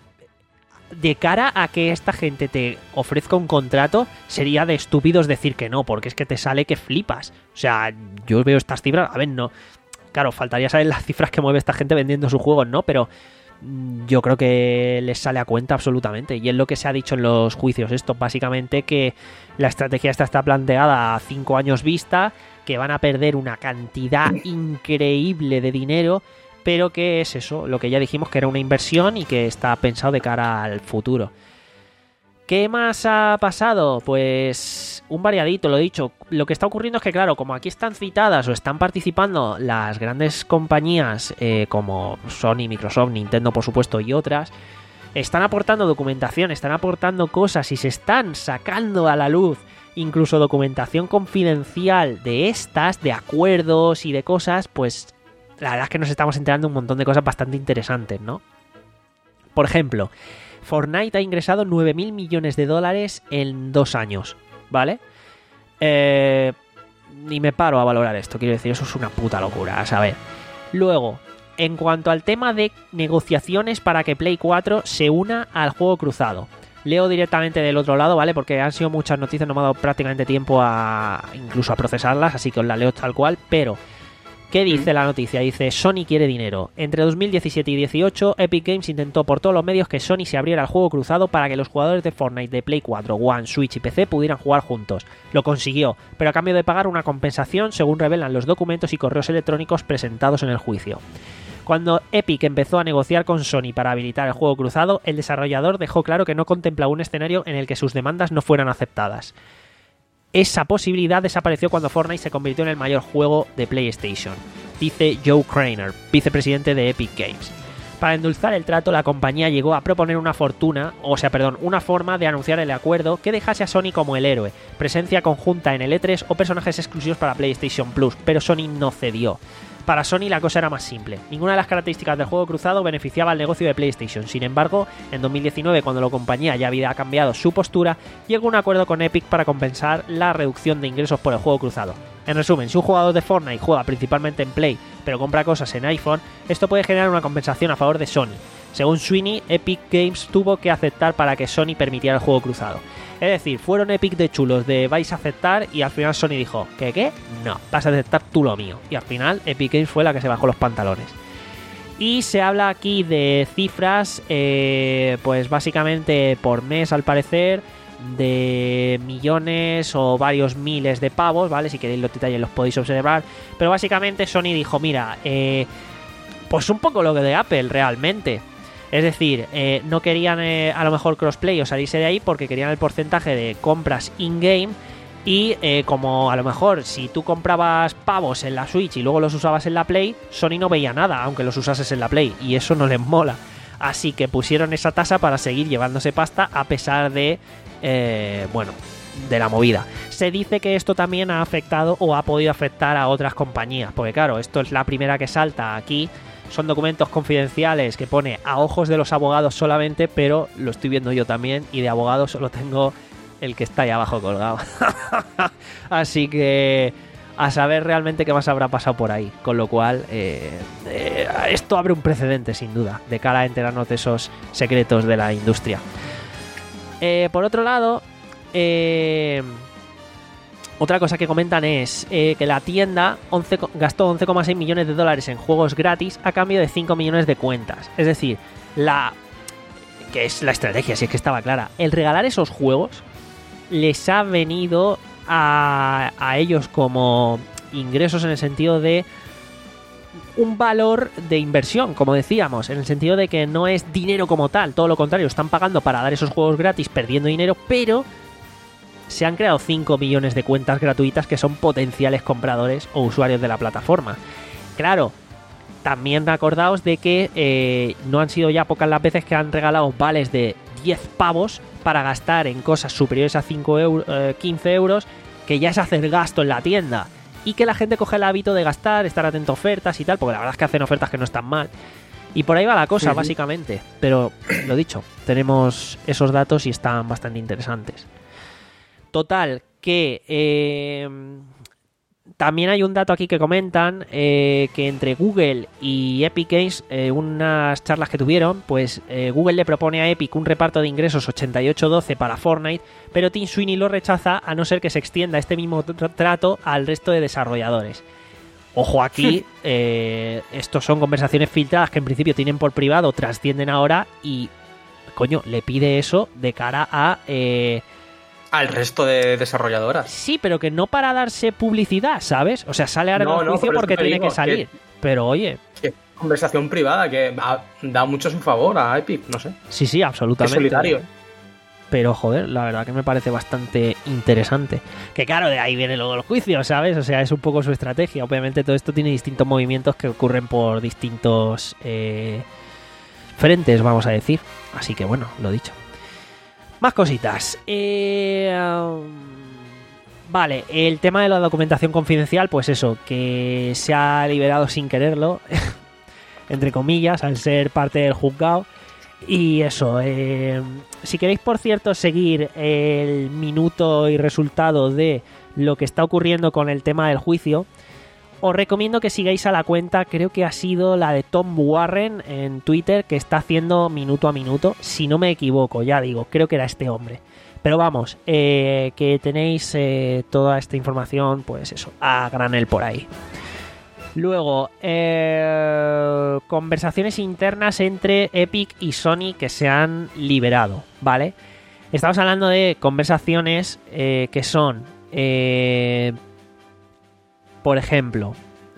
de cara a que esta gente te ofrezca un contrato, sería de estúpidos decir que no, porque es que te sale que flipas. O sea, yo veo estas cifras, a ver, no. Claro, faltaría saber las cifras que mueve esta gente vendiendo sus juegos, ¿no? Pero yo creo que les sale a cuenta absolutamente. Y es lo que se ha dicho en los juicios. Esto, básicamente, que la estrategia esta está planteada a cinco años vista, que van a perder una cantidad increíble de dinero, pero que es eso, lo que ya dijimos, que era una inversión y que está pensado de cara al futuro. ¿Qué más ha pasado? Pues un variadito, lo he dicho. Lo que está ocurriendo es que, claro, como aquí están citadas o están participando las grandes compañías eh, como Sony, Microsoft, Nintendo, por supuesto, y otras, están aportando documentación, están aportando cosas y se están sacando a la luz incluso documentación confidencial de estas, de acuerdos y de cosas, pues la verdad es que nos estamos enterando un montón de cosas bastante interesantes, ¿no? Por ejemplo, Fortnite ha ingresado nueve mil millones de dólares en dos años, ¿vale? Eh, ni me paro a valorar esto, quiero decir, eso es una puta locura, a saber. Luego, en cuanto al tema de negociaciones para que Play cuatro se una al juego cruzado, leo directamente del otro lado, ¿vale? Porque han sido muchas noticias, no me ha dado prácticamente tiempo a incluso a procesarlas, así que os las leo tal cual, pero ¿qué dice la noticia? Dice, Sony quiere dinero. Entre dos mil diecisiete y dieciocho, Epic Games intentó por todos los medios que Sony se abriera el juego cruzado para que los jugadores de Fortnite de Play cuatro, One, Switch y P C pudieran jugar juntos. Lo consiguió, pero a cambio de pagar una compensación, según revelan los documentos y correos electrónicos presentados en el juicio. Cuando Epic empezó a negociar con Sony para habilitar el juego cruzado, el desarrollador dejó claro que no contemplaba un escenario en el que sus demandas no fueran aceptadas. Esa posibilidad desapareció cuando Fortnite se convirtió en el mayor juego de PlayStation, dice Joe Krainer, vicepresidente de Epic Games. Para endulzar el trato, la compañía llegó a proponer una fortuna, o sea, perdón, una forma de anunciar el acuerdo que dejase a Sony como el héroe, presencia conjunta en el E tres o personajes exclusivos para PlayStation Plus, pero Sony no cedió. Para Sony la cosa era más simple. Ninguna de las características del juego cruzado beneficiaba al negocio de PlayStation. Sin embargo, en dos mil diecinueve, cuando la compañía ya había cambiado su postura, llegó a un acuerdo con Epic para compensar la reducción de ingresos por el juego cruzado. En resumen, si un jugador de Fortnite juega principalmente en Play, pero compra cosas en iPhone, esto puede generar una compensación a favor de Sony. Según Sweeney, Epic Games tuvo que aceptar para que Sony permitiera el juego cruzado. Es decir, fueron Epic de chulos de vais a aceptar y al final Sony dijo, ¿qué qué? No, vas a aceptar tú lo mío. Y al final Epic Games fue la que se bajó los pantalones. Y se habla aquí de cifras, eh, pues básicamente por mes al parecer, de millones o varios miles de pavos, ¿vale? Si queréis los detalles los podéis observar. Pero básicamente Sony dijo, mira, eh... Pues un poco lo que de Apple, realmente. Es decir, eh, no querían eh, a lo mejor crossplay o salirse de ahí porque querían el porcentaje de compras in-game. Y eh, como a lo mejor si tú comprabas pavos en la Switch y luego los usabas en la Play, Sony no veía nada aunque los usases en la Play, y eso no les mola. Así que pusieron esa tasa para seguir llevándose pasta a pesar de, eh, bueno, de la movida. Se dice que esto también ha afectado o ha podido afectar a otras compañías, porque claro, esto es la primera que salta aquí. Son documentos confidenciales que pone a ojos de los abogados solamente, pero lo estoy viendo yo también y de abogados solo tengo el que está ahí abajo colgado. Así que a saber realmente qué más habrá pasado por ahí. Con lo cual, eh, eh, esto abre un precedente sin duda de cara a enterarnos de esos secretos de la industria. Eh, por otro lado, eh, otra cosa que comentan es eh, que la tienda once, gastó once coma seis millones de dólares en juegos gratis a cambio de cinco millones de cuentas. Es decir, la que es la estrategia, si es que estaba clara. El regalar esos juegos les ha venido a, a ellos como ingresos en el sentido de un valor de inversión, como decíamos, en el sentido de que no es dinero como tal, todo lo contrario, están pagando para dar esos juegos gratis, perdiendo dinero, pero se han creado cinco millones de cuentas gratuitas que son potenciales compradores o usuarios de la plataforma. Claro, también acordaos de que eh, no han sido ya pocas las veces que han regalado vales de diez pavos para gastar en cosas superiores a cinco euros, eh, quince euros, que ya es hacer gasto en la tienda. Y que la gente coge el hábito de gastar, estar atento a ofertas y tal, porque la verdad es que hacen ofertas que no están mal. Y por ahí va la cosa, sí, básicamente. Pero, lo dicho, tenemos esos datos y están bastante interesantes. Total, que eh, también hay un dato aquí que comentan, eh, que entre Google y Epic Games, eh, unas charlas que tuvieron, pues eh, Google le propone a Epic un reparto de ingresos ochenta y ocho doce para Fortnite, pero Tim Sweeney lo rechaza a no ser que se extienda este mismo trato al resto de desarrolladores. Ojo aquí, eh, estos son conversaciones filtradas que en principio tienen por privado, trascienden ahora y, coño, le pide eso de cara a... Eh, al resto de desarrolladoras. Sí, pero que no para darse publicidad, ¿sabes? O sea, sale ahora no, en el juicio no, porque tiene digo, que salir. Que, pero oye... Que conversación privada que da mucho su favor a Epic, no sé. Sí, sí, absolutamente. Es solidario. Pero, joder, la verdad que me parece bastante interesante. Que claro, de ahí viene luego el juicio, ¿sabes? O sea, es un poco su estrategia. Obviamente todo esto tiene distintos movimientos que ocurren por distintos eh, frentes, vamos a decir. Así que bueno, lo dicho. Más cositas. Eh, um, vale, el tema de la documentación confidencial, pues eso, que se ha liberado sin quererlo, entre comillas, al ser parte del juzgado. Y eso, eh, si queréis, por cierto, seguir el minuto y resultado de lo que está ocurriendo con el tema del juicio, os recomiendo que sigáis a la cuenta, creo que ha sido la de Tom Warren en Twitter, que está haciendo minuto a minuto, si no me equivoco, ya digo, creo que era este hombre. Pero vamos, eh, que tenéis eh, toda esta información, pues eso, a granel por ahí. Luego, eh, conversaciones internas entre Epic y Sony que se han liberado, ¿vale? Estamos hablando de conversaciones eh, que son... Eh, Por ejemplo,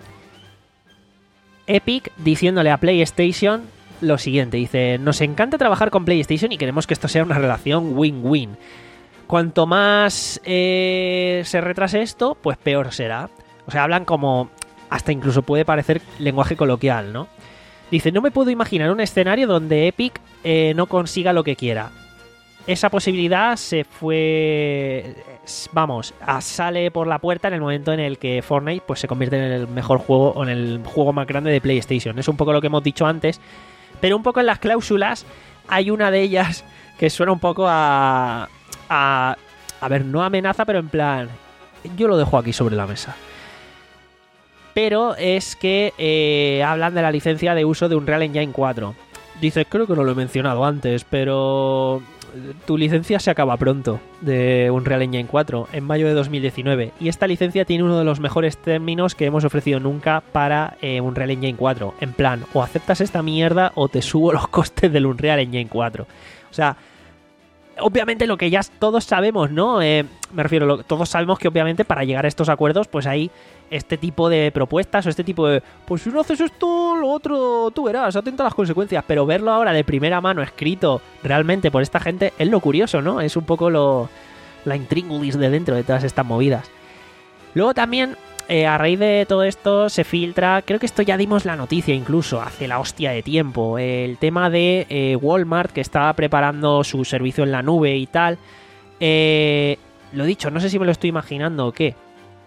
Epic diciéndole a PlayStation lo siguiente. Dice, nos encanta trabajar con PlayStation y queremos que esto sea una relación win-win. Cuanto más eh, se retrase esto, pues peor será. O sea, hablan como... Hasta incluso puede parecer lenguaje coloquial, ¿no? Dice, no me puedo imaginar un escenario donde Epic eh, no consiga lo que quiera. Esa posibilidad se fue... Vamos, sale por la puerta en el momento en el que Fortnite pues, se convierte en el mejor juego o en el juego más grande de PlayStation. Es un poco lo que hemos dicho antes, pero un poco en las cláusulas hay una de ellas que suena un poco a... A, a ver, no amenaza, pero en plan... Yo lo dejo aquí sobre la mesa. Pero es que eh, hablan de la licencia de uso de Unreal Engine cuatro. Dice, creo que no lo he mencionado antes, pero... Tu licencia se acaba pronto de Unreal Engine cuatro en mayo de dos mil diecinueve y esta licencia tiene uno de los mejores términos que hemos ofrecido nunca para eh, Unreal Engine cuatro. En plan, o aceptas esta mierda o te subo los costes del Unreal Engine cuatro. O sea, obviamente lo que ya todos sabemos, ¿no? Eh, me refiero, lo, todos sabemos que obviamente para llegar a estos acuerdos pues hay este tipo de propuestas o este tipo de... Pues si no haces esto, lo otro, tú verás, atenta a las consecuencias. Pero verlo ahora de primera mano escrito realmente por esta gente es lo curioso, ¿no? Es un poco lo la intríngulis de dentro de todas estas movidas. Luego también... Eh, a raíz de todo esto se filtra, creo que esto ya dimos la noticia incluso hace la hostia de tiempo, el tema de eh, Walmart que estaba preparando su servicio en la nube y tal. Eh, lo dicho, no sé si me lo estoy imaginando o qué,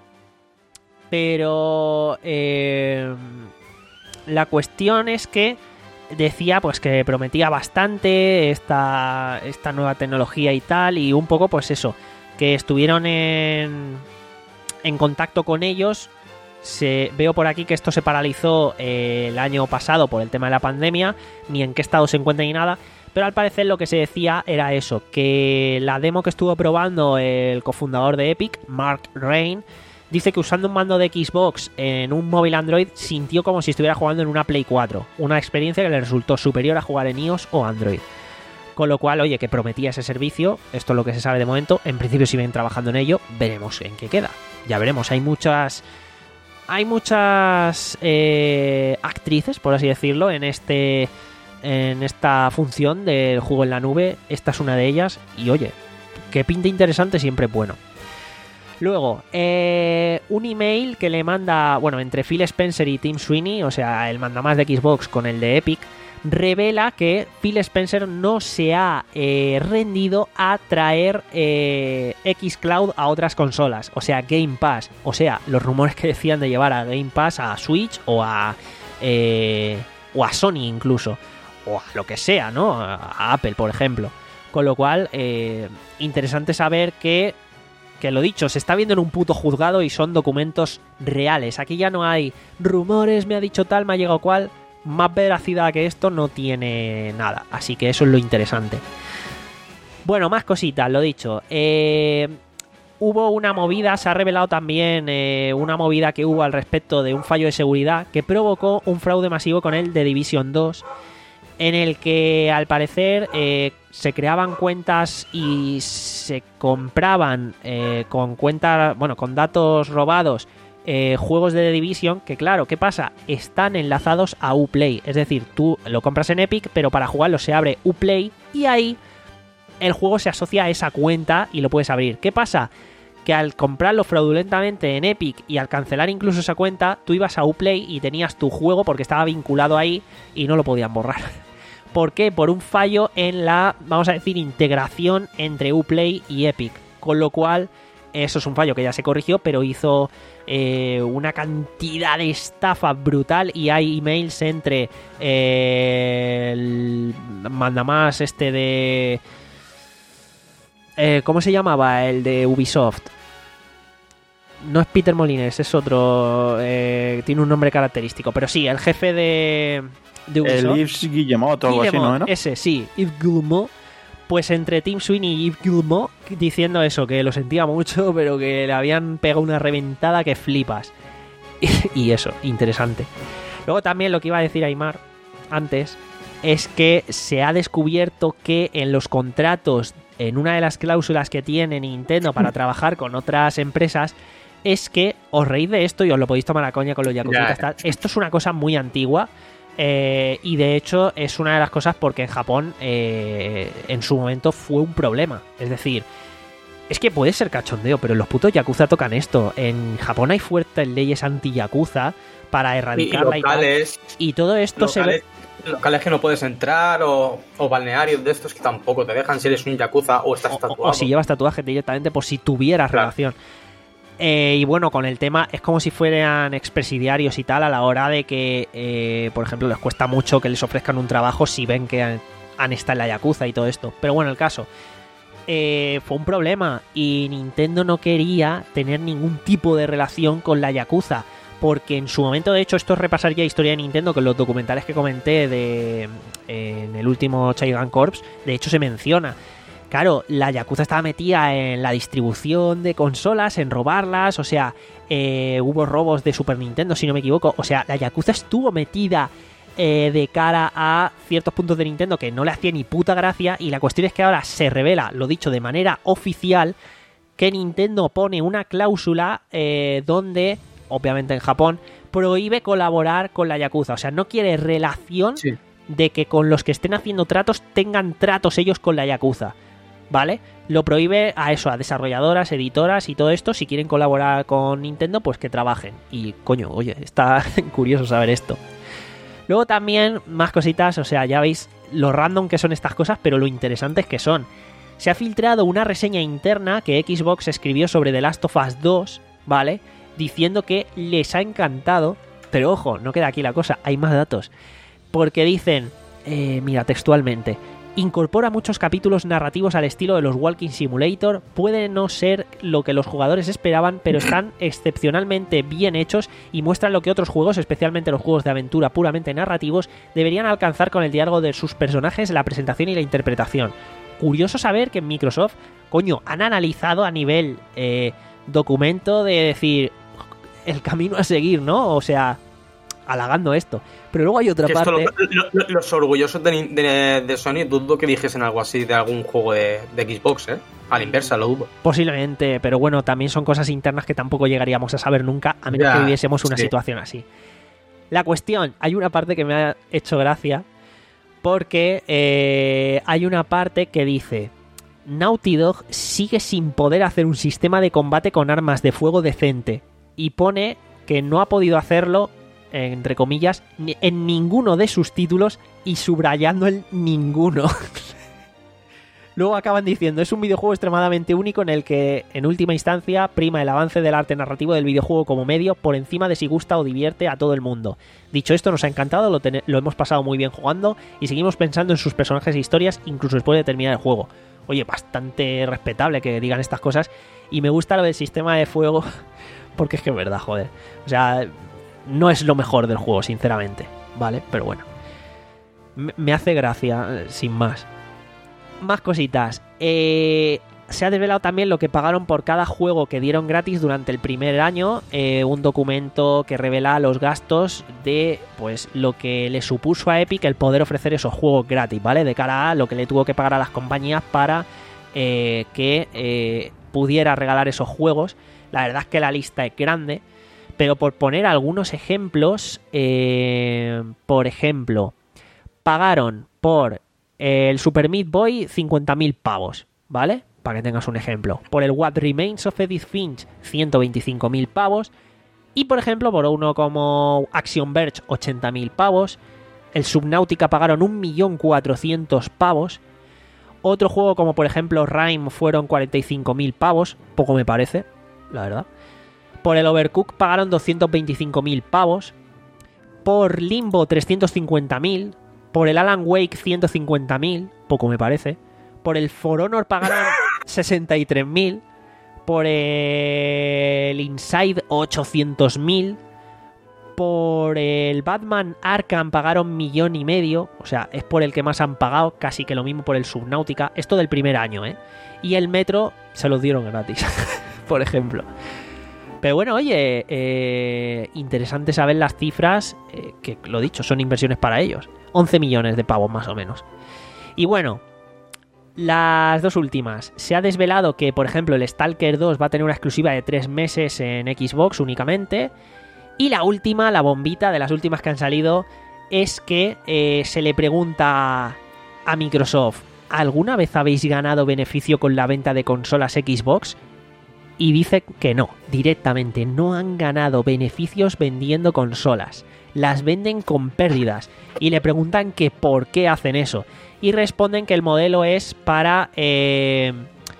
pero eh, la cuestión es que decía pues que prometía bastante esta, esta nueva tecnología y tal, y un poco pues eso, que estuvieron en... en contacto con ellos. Se, veo por aquí que esto se paralizó eh, el año pasado por el tema de la pandemia, ni en qué estado se encuentra ni nada, pero al parecer lo que se decía era eso, que la demo que estuvo probando el cofundador de Epic, Mark Rein, dice que usando un mando de Xbox en un móvil Android sintió como si estuviera jugando en una Play cuatro, una experiencia que le resultó superior a jugar en iOS o Android. Con lo cual, oye, que prometía ese servicio, esto es lo que se sabe de momento, en principio siguen trabajando en ello, veremos en qué queda. Ya veremos, hay muchas hay muchas eh, actrices, por así decirlo, en este en esta función del juego en la nube. Esta es una de ellas y oye, que pinta interesante siempre es bueno. Luego, eh, un email que le manda, bueno, entre Phil Spencer y Tim Sweeney, o sea, el mandamás de Xbox con el de Epic, revela que Phil Spencer no se ha eh, rendido a traer eh, xCloud a otras consolas, o sea, Game Pass, o sea, los rumores que decían de llevar a Game Pass a Switch o a eh, o a Sony incluso, o a lo que sea, ¿no? A Apple, por ejemplo. Con lo cual, eh, interesante saber que, que lo dicho, se está viendo en un puto juzgado y son documentos reales. Aquí ya no hay rumores, me ha dicho tal, me ha llegado cual. Más veracidad que esto no tiene nada, así que eso es lo interesante. Bueno, más cositas, lo dicho. Eh, hubo una movida, se ha revelado también eh, una movida que hubo al respecto de un fallo de seguridad que provocó un fraude masivo con el The Division dos, en el que al parecer eh, se creaban cuentas y se compraban eh, con cuentas, bueno, con datos robados. Eh, juegos de The Division, que claro, ¿qué pasa? Están enlazados a Uplay, es decir, tú lo compras en Epic, pero para jugarlo se abre Uplay y ahí el juego se asocia a esa cuenta y lo puedes abrir. ¿Qué pasa? Que al comprarlo fraudulentamente en Epic y al cancelar incluso esa cuenta, tú ibas a Uplay y tenías tu juego porque estaba vinculado ahí y no lo podían borrar. ¿Por qué? Por un fallo en la, vamos a decir, integración entre Uplay y Epic, con lo cual eso es un fallo que ya se corrigió, pero hizo eh, una cantidad de estafa brutal y hay emails entre eh, el mandamás este de... Eh, ¿Cómo se llamaba? El de Ubisoft. No es Peter Molyneux, es otro... Eh, tiene un nombre característico, pero sí, el jefe de, de Ubisoft. El Yves Guillemot o algo así, ¿no? Ese, sí, Yves Guillemot. Pues entre Tim Sweeney y Yves Guillemot diciendo eso, que lo sentía mucho, pero que le habían pegado una reventada que flipas. Y eso, interesante. Luego también lo que iba a decir Aymar antes es que se ha descubierto que en los contratos, en una de las cláusulas que tiene Nintendo para trabajar con otras empresas, es que os reís de esto y os lo podéis tomar a coña con los Yakuza. Yeah. Esto es una cosa muy antigua. Eh, y de hecho es una de las cosas porque en Japón eh, en su momento fue un problema. Es decir, es que puede ser cachondeo, pero los putos Yakuza tocan esto. En Japón hay fuertes leyes anti-Yakuza para erradicarla y, locales, y tal. Y todo esto locales, se ve... locales que no puedes entrar o, o balnearios de estos que tampoco te dejan si eres un Yakuza o estás o, tatuado. O, o si llevas tatuaje directamente por si tuvieras claro. relación. Eh, y bueno, con el tema es como si fueran expresidiarios y tal, a la hora de que, eh, por ejemplo, les cuesta mucho que les ofrezcan un trabajo si ven que han, han estado en la Yakuza y todo esto. Pero bueno, el caso eh, fue un problema y Nintendo no quería tener ningún tipo de relación con la Yakuza, porque en su momento, de hecho, esto es repasar ya historia de Nintendo, que en los documentales que comenté de, eh, en el último Sharingan Corps, de hecho se menciona. Claro, la Yakuza estaba metida en la distribución de consolas, en robarlas, o sea, eh, hubo robos de Super Nintendo, si no me equivoco. O sea, la Yakuza estuvo metida eh, de cara a ciertos puntos de Nintendo que no le hacía ni puta gracia, y la cuestión es que ahora se revela, lo dicho de manera oficial, que Nintendo pone una cláusula eh, donde, obviamente en Japón, prohíbe colaborar con la Yakuza. O sea, no quiere relación sí. de que con los que estén haciendo tratos tengan tratos ellos con la Yakuza, ¿vale? Lo prohíbe a eso, a desarrolladoras, editoras y todo esto. Si quieren colaborar con Nintendo, pues que trabajen. Y coño, oye, está curioso saber esto. Luego también más cositas, o sea, ya veis lo random que son estas cosas, pero lo interesantes que son. Se ha filtrado una reseña interna que Xbox escribió sobre The Last of Us dos, ¿vale? Diciendo que les ha encantado, pero ojo, no queda aquí la cosa, hay más datos. Porque dicen, eh, mira, textualmente, incorpora muchos capítulos narrativos al estilo de los Walking Simulator, puede no ser lo que los jugadores esperaban, pero están excepcionalmente bien hechos y muestran lo que otros juegos, especialmente los juegos de aventura puramente narrativos, deberían alcanzar con el diálogo de sus personajes, la presentación y la interpretación. Curioso saber que en Microsoft, coño, han analizado a nivel eh, documento de decir el camino a seguir, ¿no? O sea, halagando esto. Pero luego hay otra que parte... Esto, lo, lo, los orgullosos de, de, de Sony dudo que dijesen algo así de algún juego de, de Xbox, ¿eh? A la inversa, lo dudo. Posiblemente, pero bueno, también son cosas internas que tampoco llegaríamos a saber nunca, a menos ya, que viviésemos una sí. situación así. La cuestión, hay una parte que me ha hecho gracia, porque eh, hay una parte que dice: Naughty Dog sigue sin poder hacer un sistema de combate con armas de fuego decente, y pone que no ha podido hacerlo, entre comillas, en ninguno de sus títulos, y subrayando el ninguno. Luego acaban diciendo: es un videojuego extremadamente único en el que, en última instancia, prima el avance del arte narrativo del videojuego como medio por encima de si gusta o divierte a todo el mundo. Dicho esto, nos ha encantado, lo, ten- lo hemos pasado muy bien jugando y seguimos pensando en sus personajes e historias incluso después de terminar el juego. Oye, bastante respetable que digan estas cosas, y me gusta lo del sistema de fuego porque es que es verdad, joder. O sea, no es lo mejor del juego, sinceramente, ¿vale? Pero bueno, me, me hace gracia, sin más. Más cositas. Eh, se ha desvelado también lo que pagaron por cada juego que dieron gratis durante el primer año. Eh, un documento que revela los gastos de, pues, lo que le supuso a Epic el poder ofrecer esos juegos gratis, ¿vale? De cara a lo que le tuvo que pagar a las compañías para eh, que eh, pudiera regalar esos juegos. La verdad es que la lista es grande, pero por poner algunos ejemplos, eh, por ejemplo, pagaron por el Super Meat Boy cincuenta mil pavos, ¿vale? Para que tengas un ejemplo. Por el What Remains of Edith Finch ciento veinticinco mil pavos. Y por ejemplo, por uno como Action Verge ochenta mil pavos. El Subnautica pagaron un millón cuatrocientos mil pavos. Otro juego como por ejemplo Rime fueron cuarenta y cinco mil pavos. Poco me parece, la verdad. Por el Overcooked pagaron doscientos veinticinco mil pavos. Por Limbo trescientos cincuenta mil. Por el Alan Wake ciento cincuenta mil, poco me parece. Por el For Honor pagaron sesenta y tres mil. Por el Inside ochocientos mil. Por el Batman Arkham pagaron millón y medio. O sea, es por el que más han pagado. Casi que lo mismo por el Subnautica. Esto del primer año, ¿eh? Y el Metro se los dieron gratis, por ejemplo. Pero bueno, oye, eh, interesante saber las cifras, eh, que lo dicho, son inversiones para ellos. once millones de pavos más o menos. Y bueno, las dos últimas. Se ha desvelado que, por ejemplo, el Stalker dos va a tener una exclusiva de tres meses en Xbox únicamente. Y la última, la bombita de las últimas que han salido, es que eh, se le pregunta a Microsoft: ¿alguna vez habéis ganado beneficio con la venta de consolas Xbox? Y dice que no, directamente no han ganado beneficios vendiendo consolas. Las venden con pérdidas. Y le preguntan que por qué hacen eso. Y responden que el modelo es para, eh,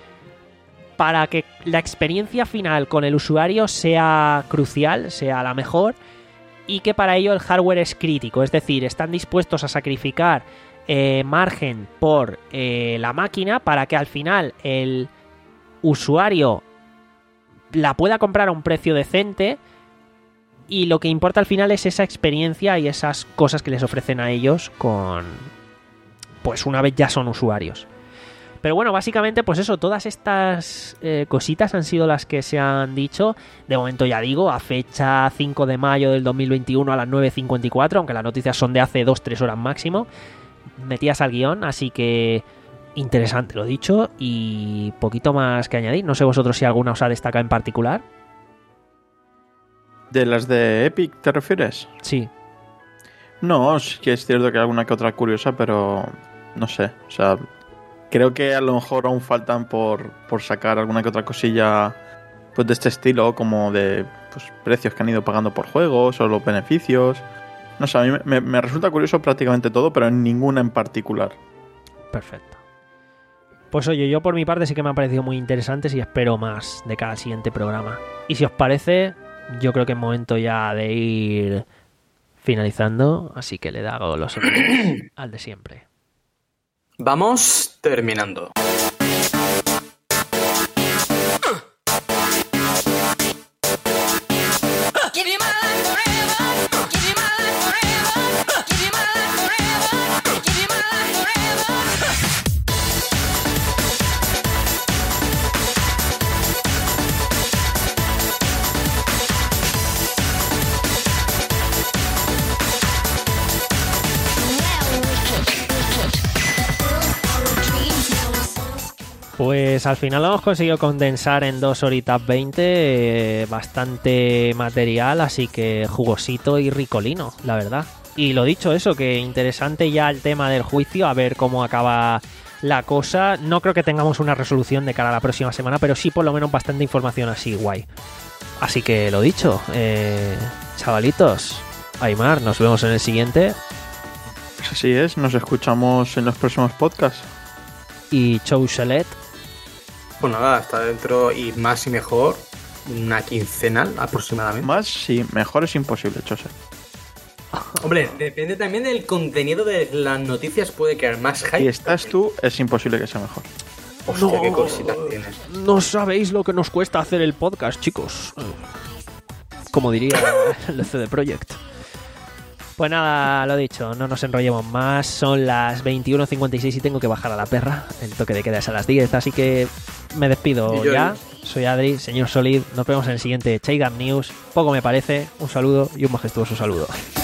para que la experiencia final con el usuario sea crucial, sea la mejor. Y que para ello el hardware es crítico. Es decir, están dispuestos a sacrificar eh, margen por eh, la máquina para que al final el usuario la pueda comprar a un precio decente, y lo que importa al final es esa experiencia y esas cosas que les ofrecen a ellos con, pues una vez ya son usuarios. Pero bueno, básicamente, pues eso, todas estas eh, cositas han sido las que se han dicho. De momento ya digo, a fecha cinco de mayo del dos mil veintiuno a las nueve cincuenta y cuatro, aunque las noticias son de hace dos tres horas máximo, metías al guión, así que interesante lo dicho y poquito más que añadir. No sé vosotros si alguna os ha destacado en particular. ¿De las de Epic te refieres? Sí. No, sí que es cierto que hay alguna que otra curiosa, pero no sé, o sea... Creo que a lo mejor aún faltan por, por sacar alguna que otra cosilla pues de este estilo, como de pues, precios que han ido pagando por juegos o los beneficios. No sé, a mí me, me resulta curioso prácticamente todo, pero en ninguna en particular. Perfecto. Pues oye, yo por mi parte sí que me han parecido muy interesantes y espero más de cada siguiente programa. Y si os parece, yo creo que es momento ya de ir finalizando, así que le hago los honores al de siempre. Vamos terminando. Pues al final lo hemos conseguido condensar en dos horitas veinte, eh, bastante material, así que jugosito y ricolino, la verdad. Y lo dicho, eso, que interesante ya el tema del juicio, a ver cómo acaba la cosa. No creo que tengamos una resolución de cara a la próxima semana, pero sí por lo menos bastante información así guay. Así que lo dicho, eh, chavalitos, Aymar, nos vemos en el siguiente. Pues así es, nos escuchamos en los próximos podcasts. Y Chou Chelet. Pues nada, hasta dentro y más y mejor, una quincenal aproximadamente. Más, sí, mejor es imposible, Chose. Hombre, depende también del contenido de las noticias, puede crear más hype. Si estás tú, es imposible que sea mejor. Hostia, no, qué cositas tienes. No sabéis lo que nos cuesta hacer el podcast, chicos. Como diría el C D Projekt. Pues nada, lo dicho, no nos enrollemos más. Son las veintiuno cincuenta y seis y tengo que bajar a la perra. El toque de queda es a las diez, así que me despido yo, ya. Soy Adri, señor Solid. Nos vemos en el siguiente Chaigam News. Poco me parece. Un saludo y un majestuoso saludo.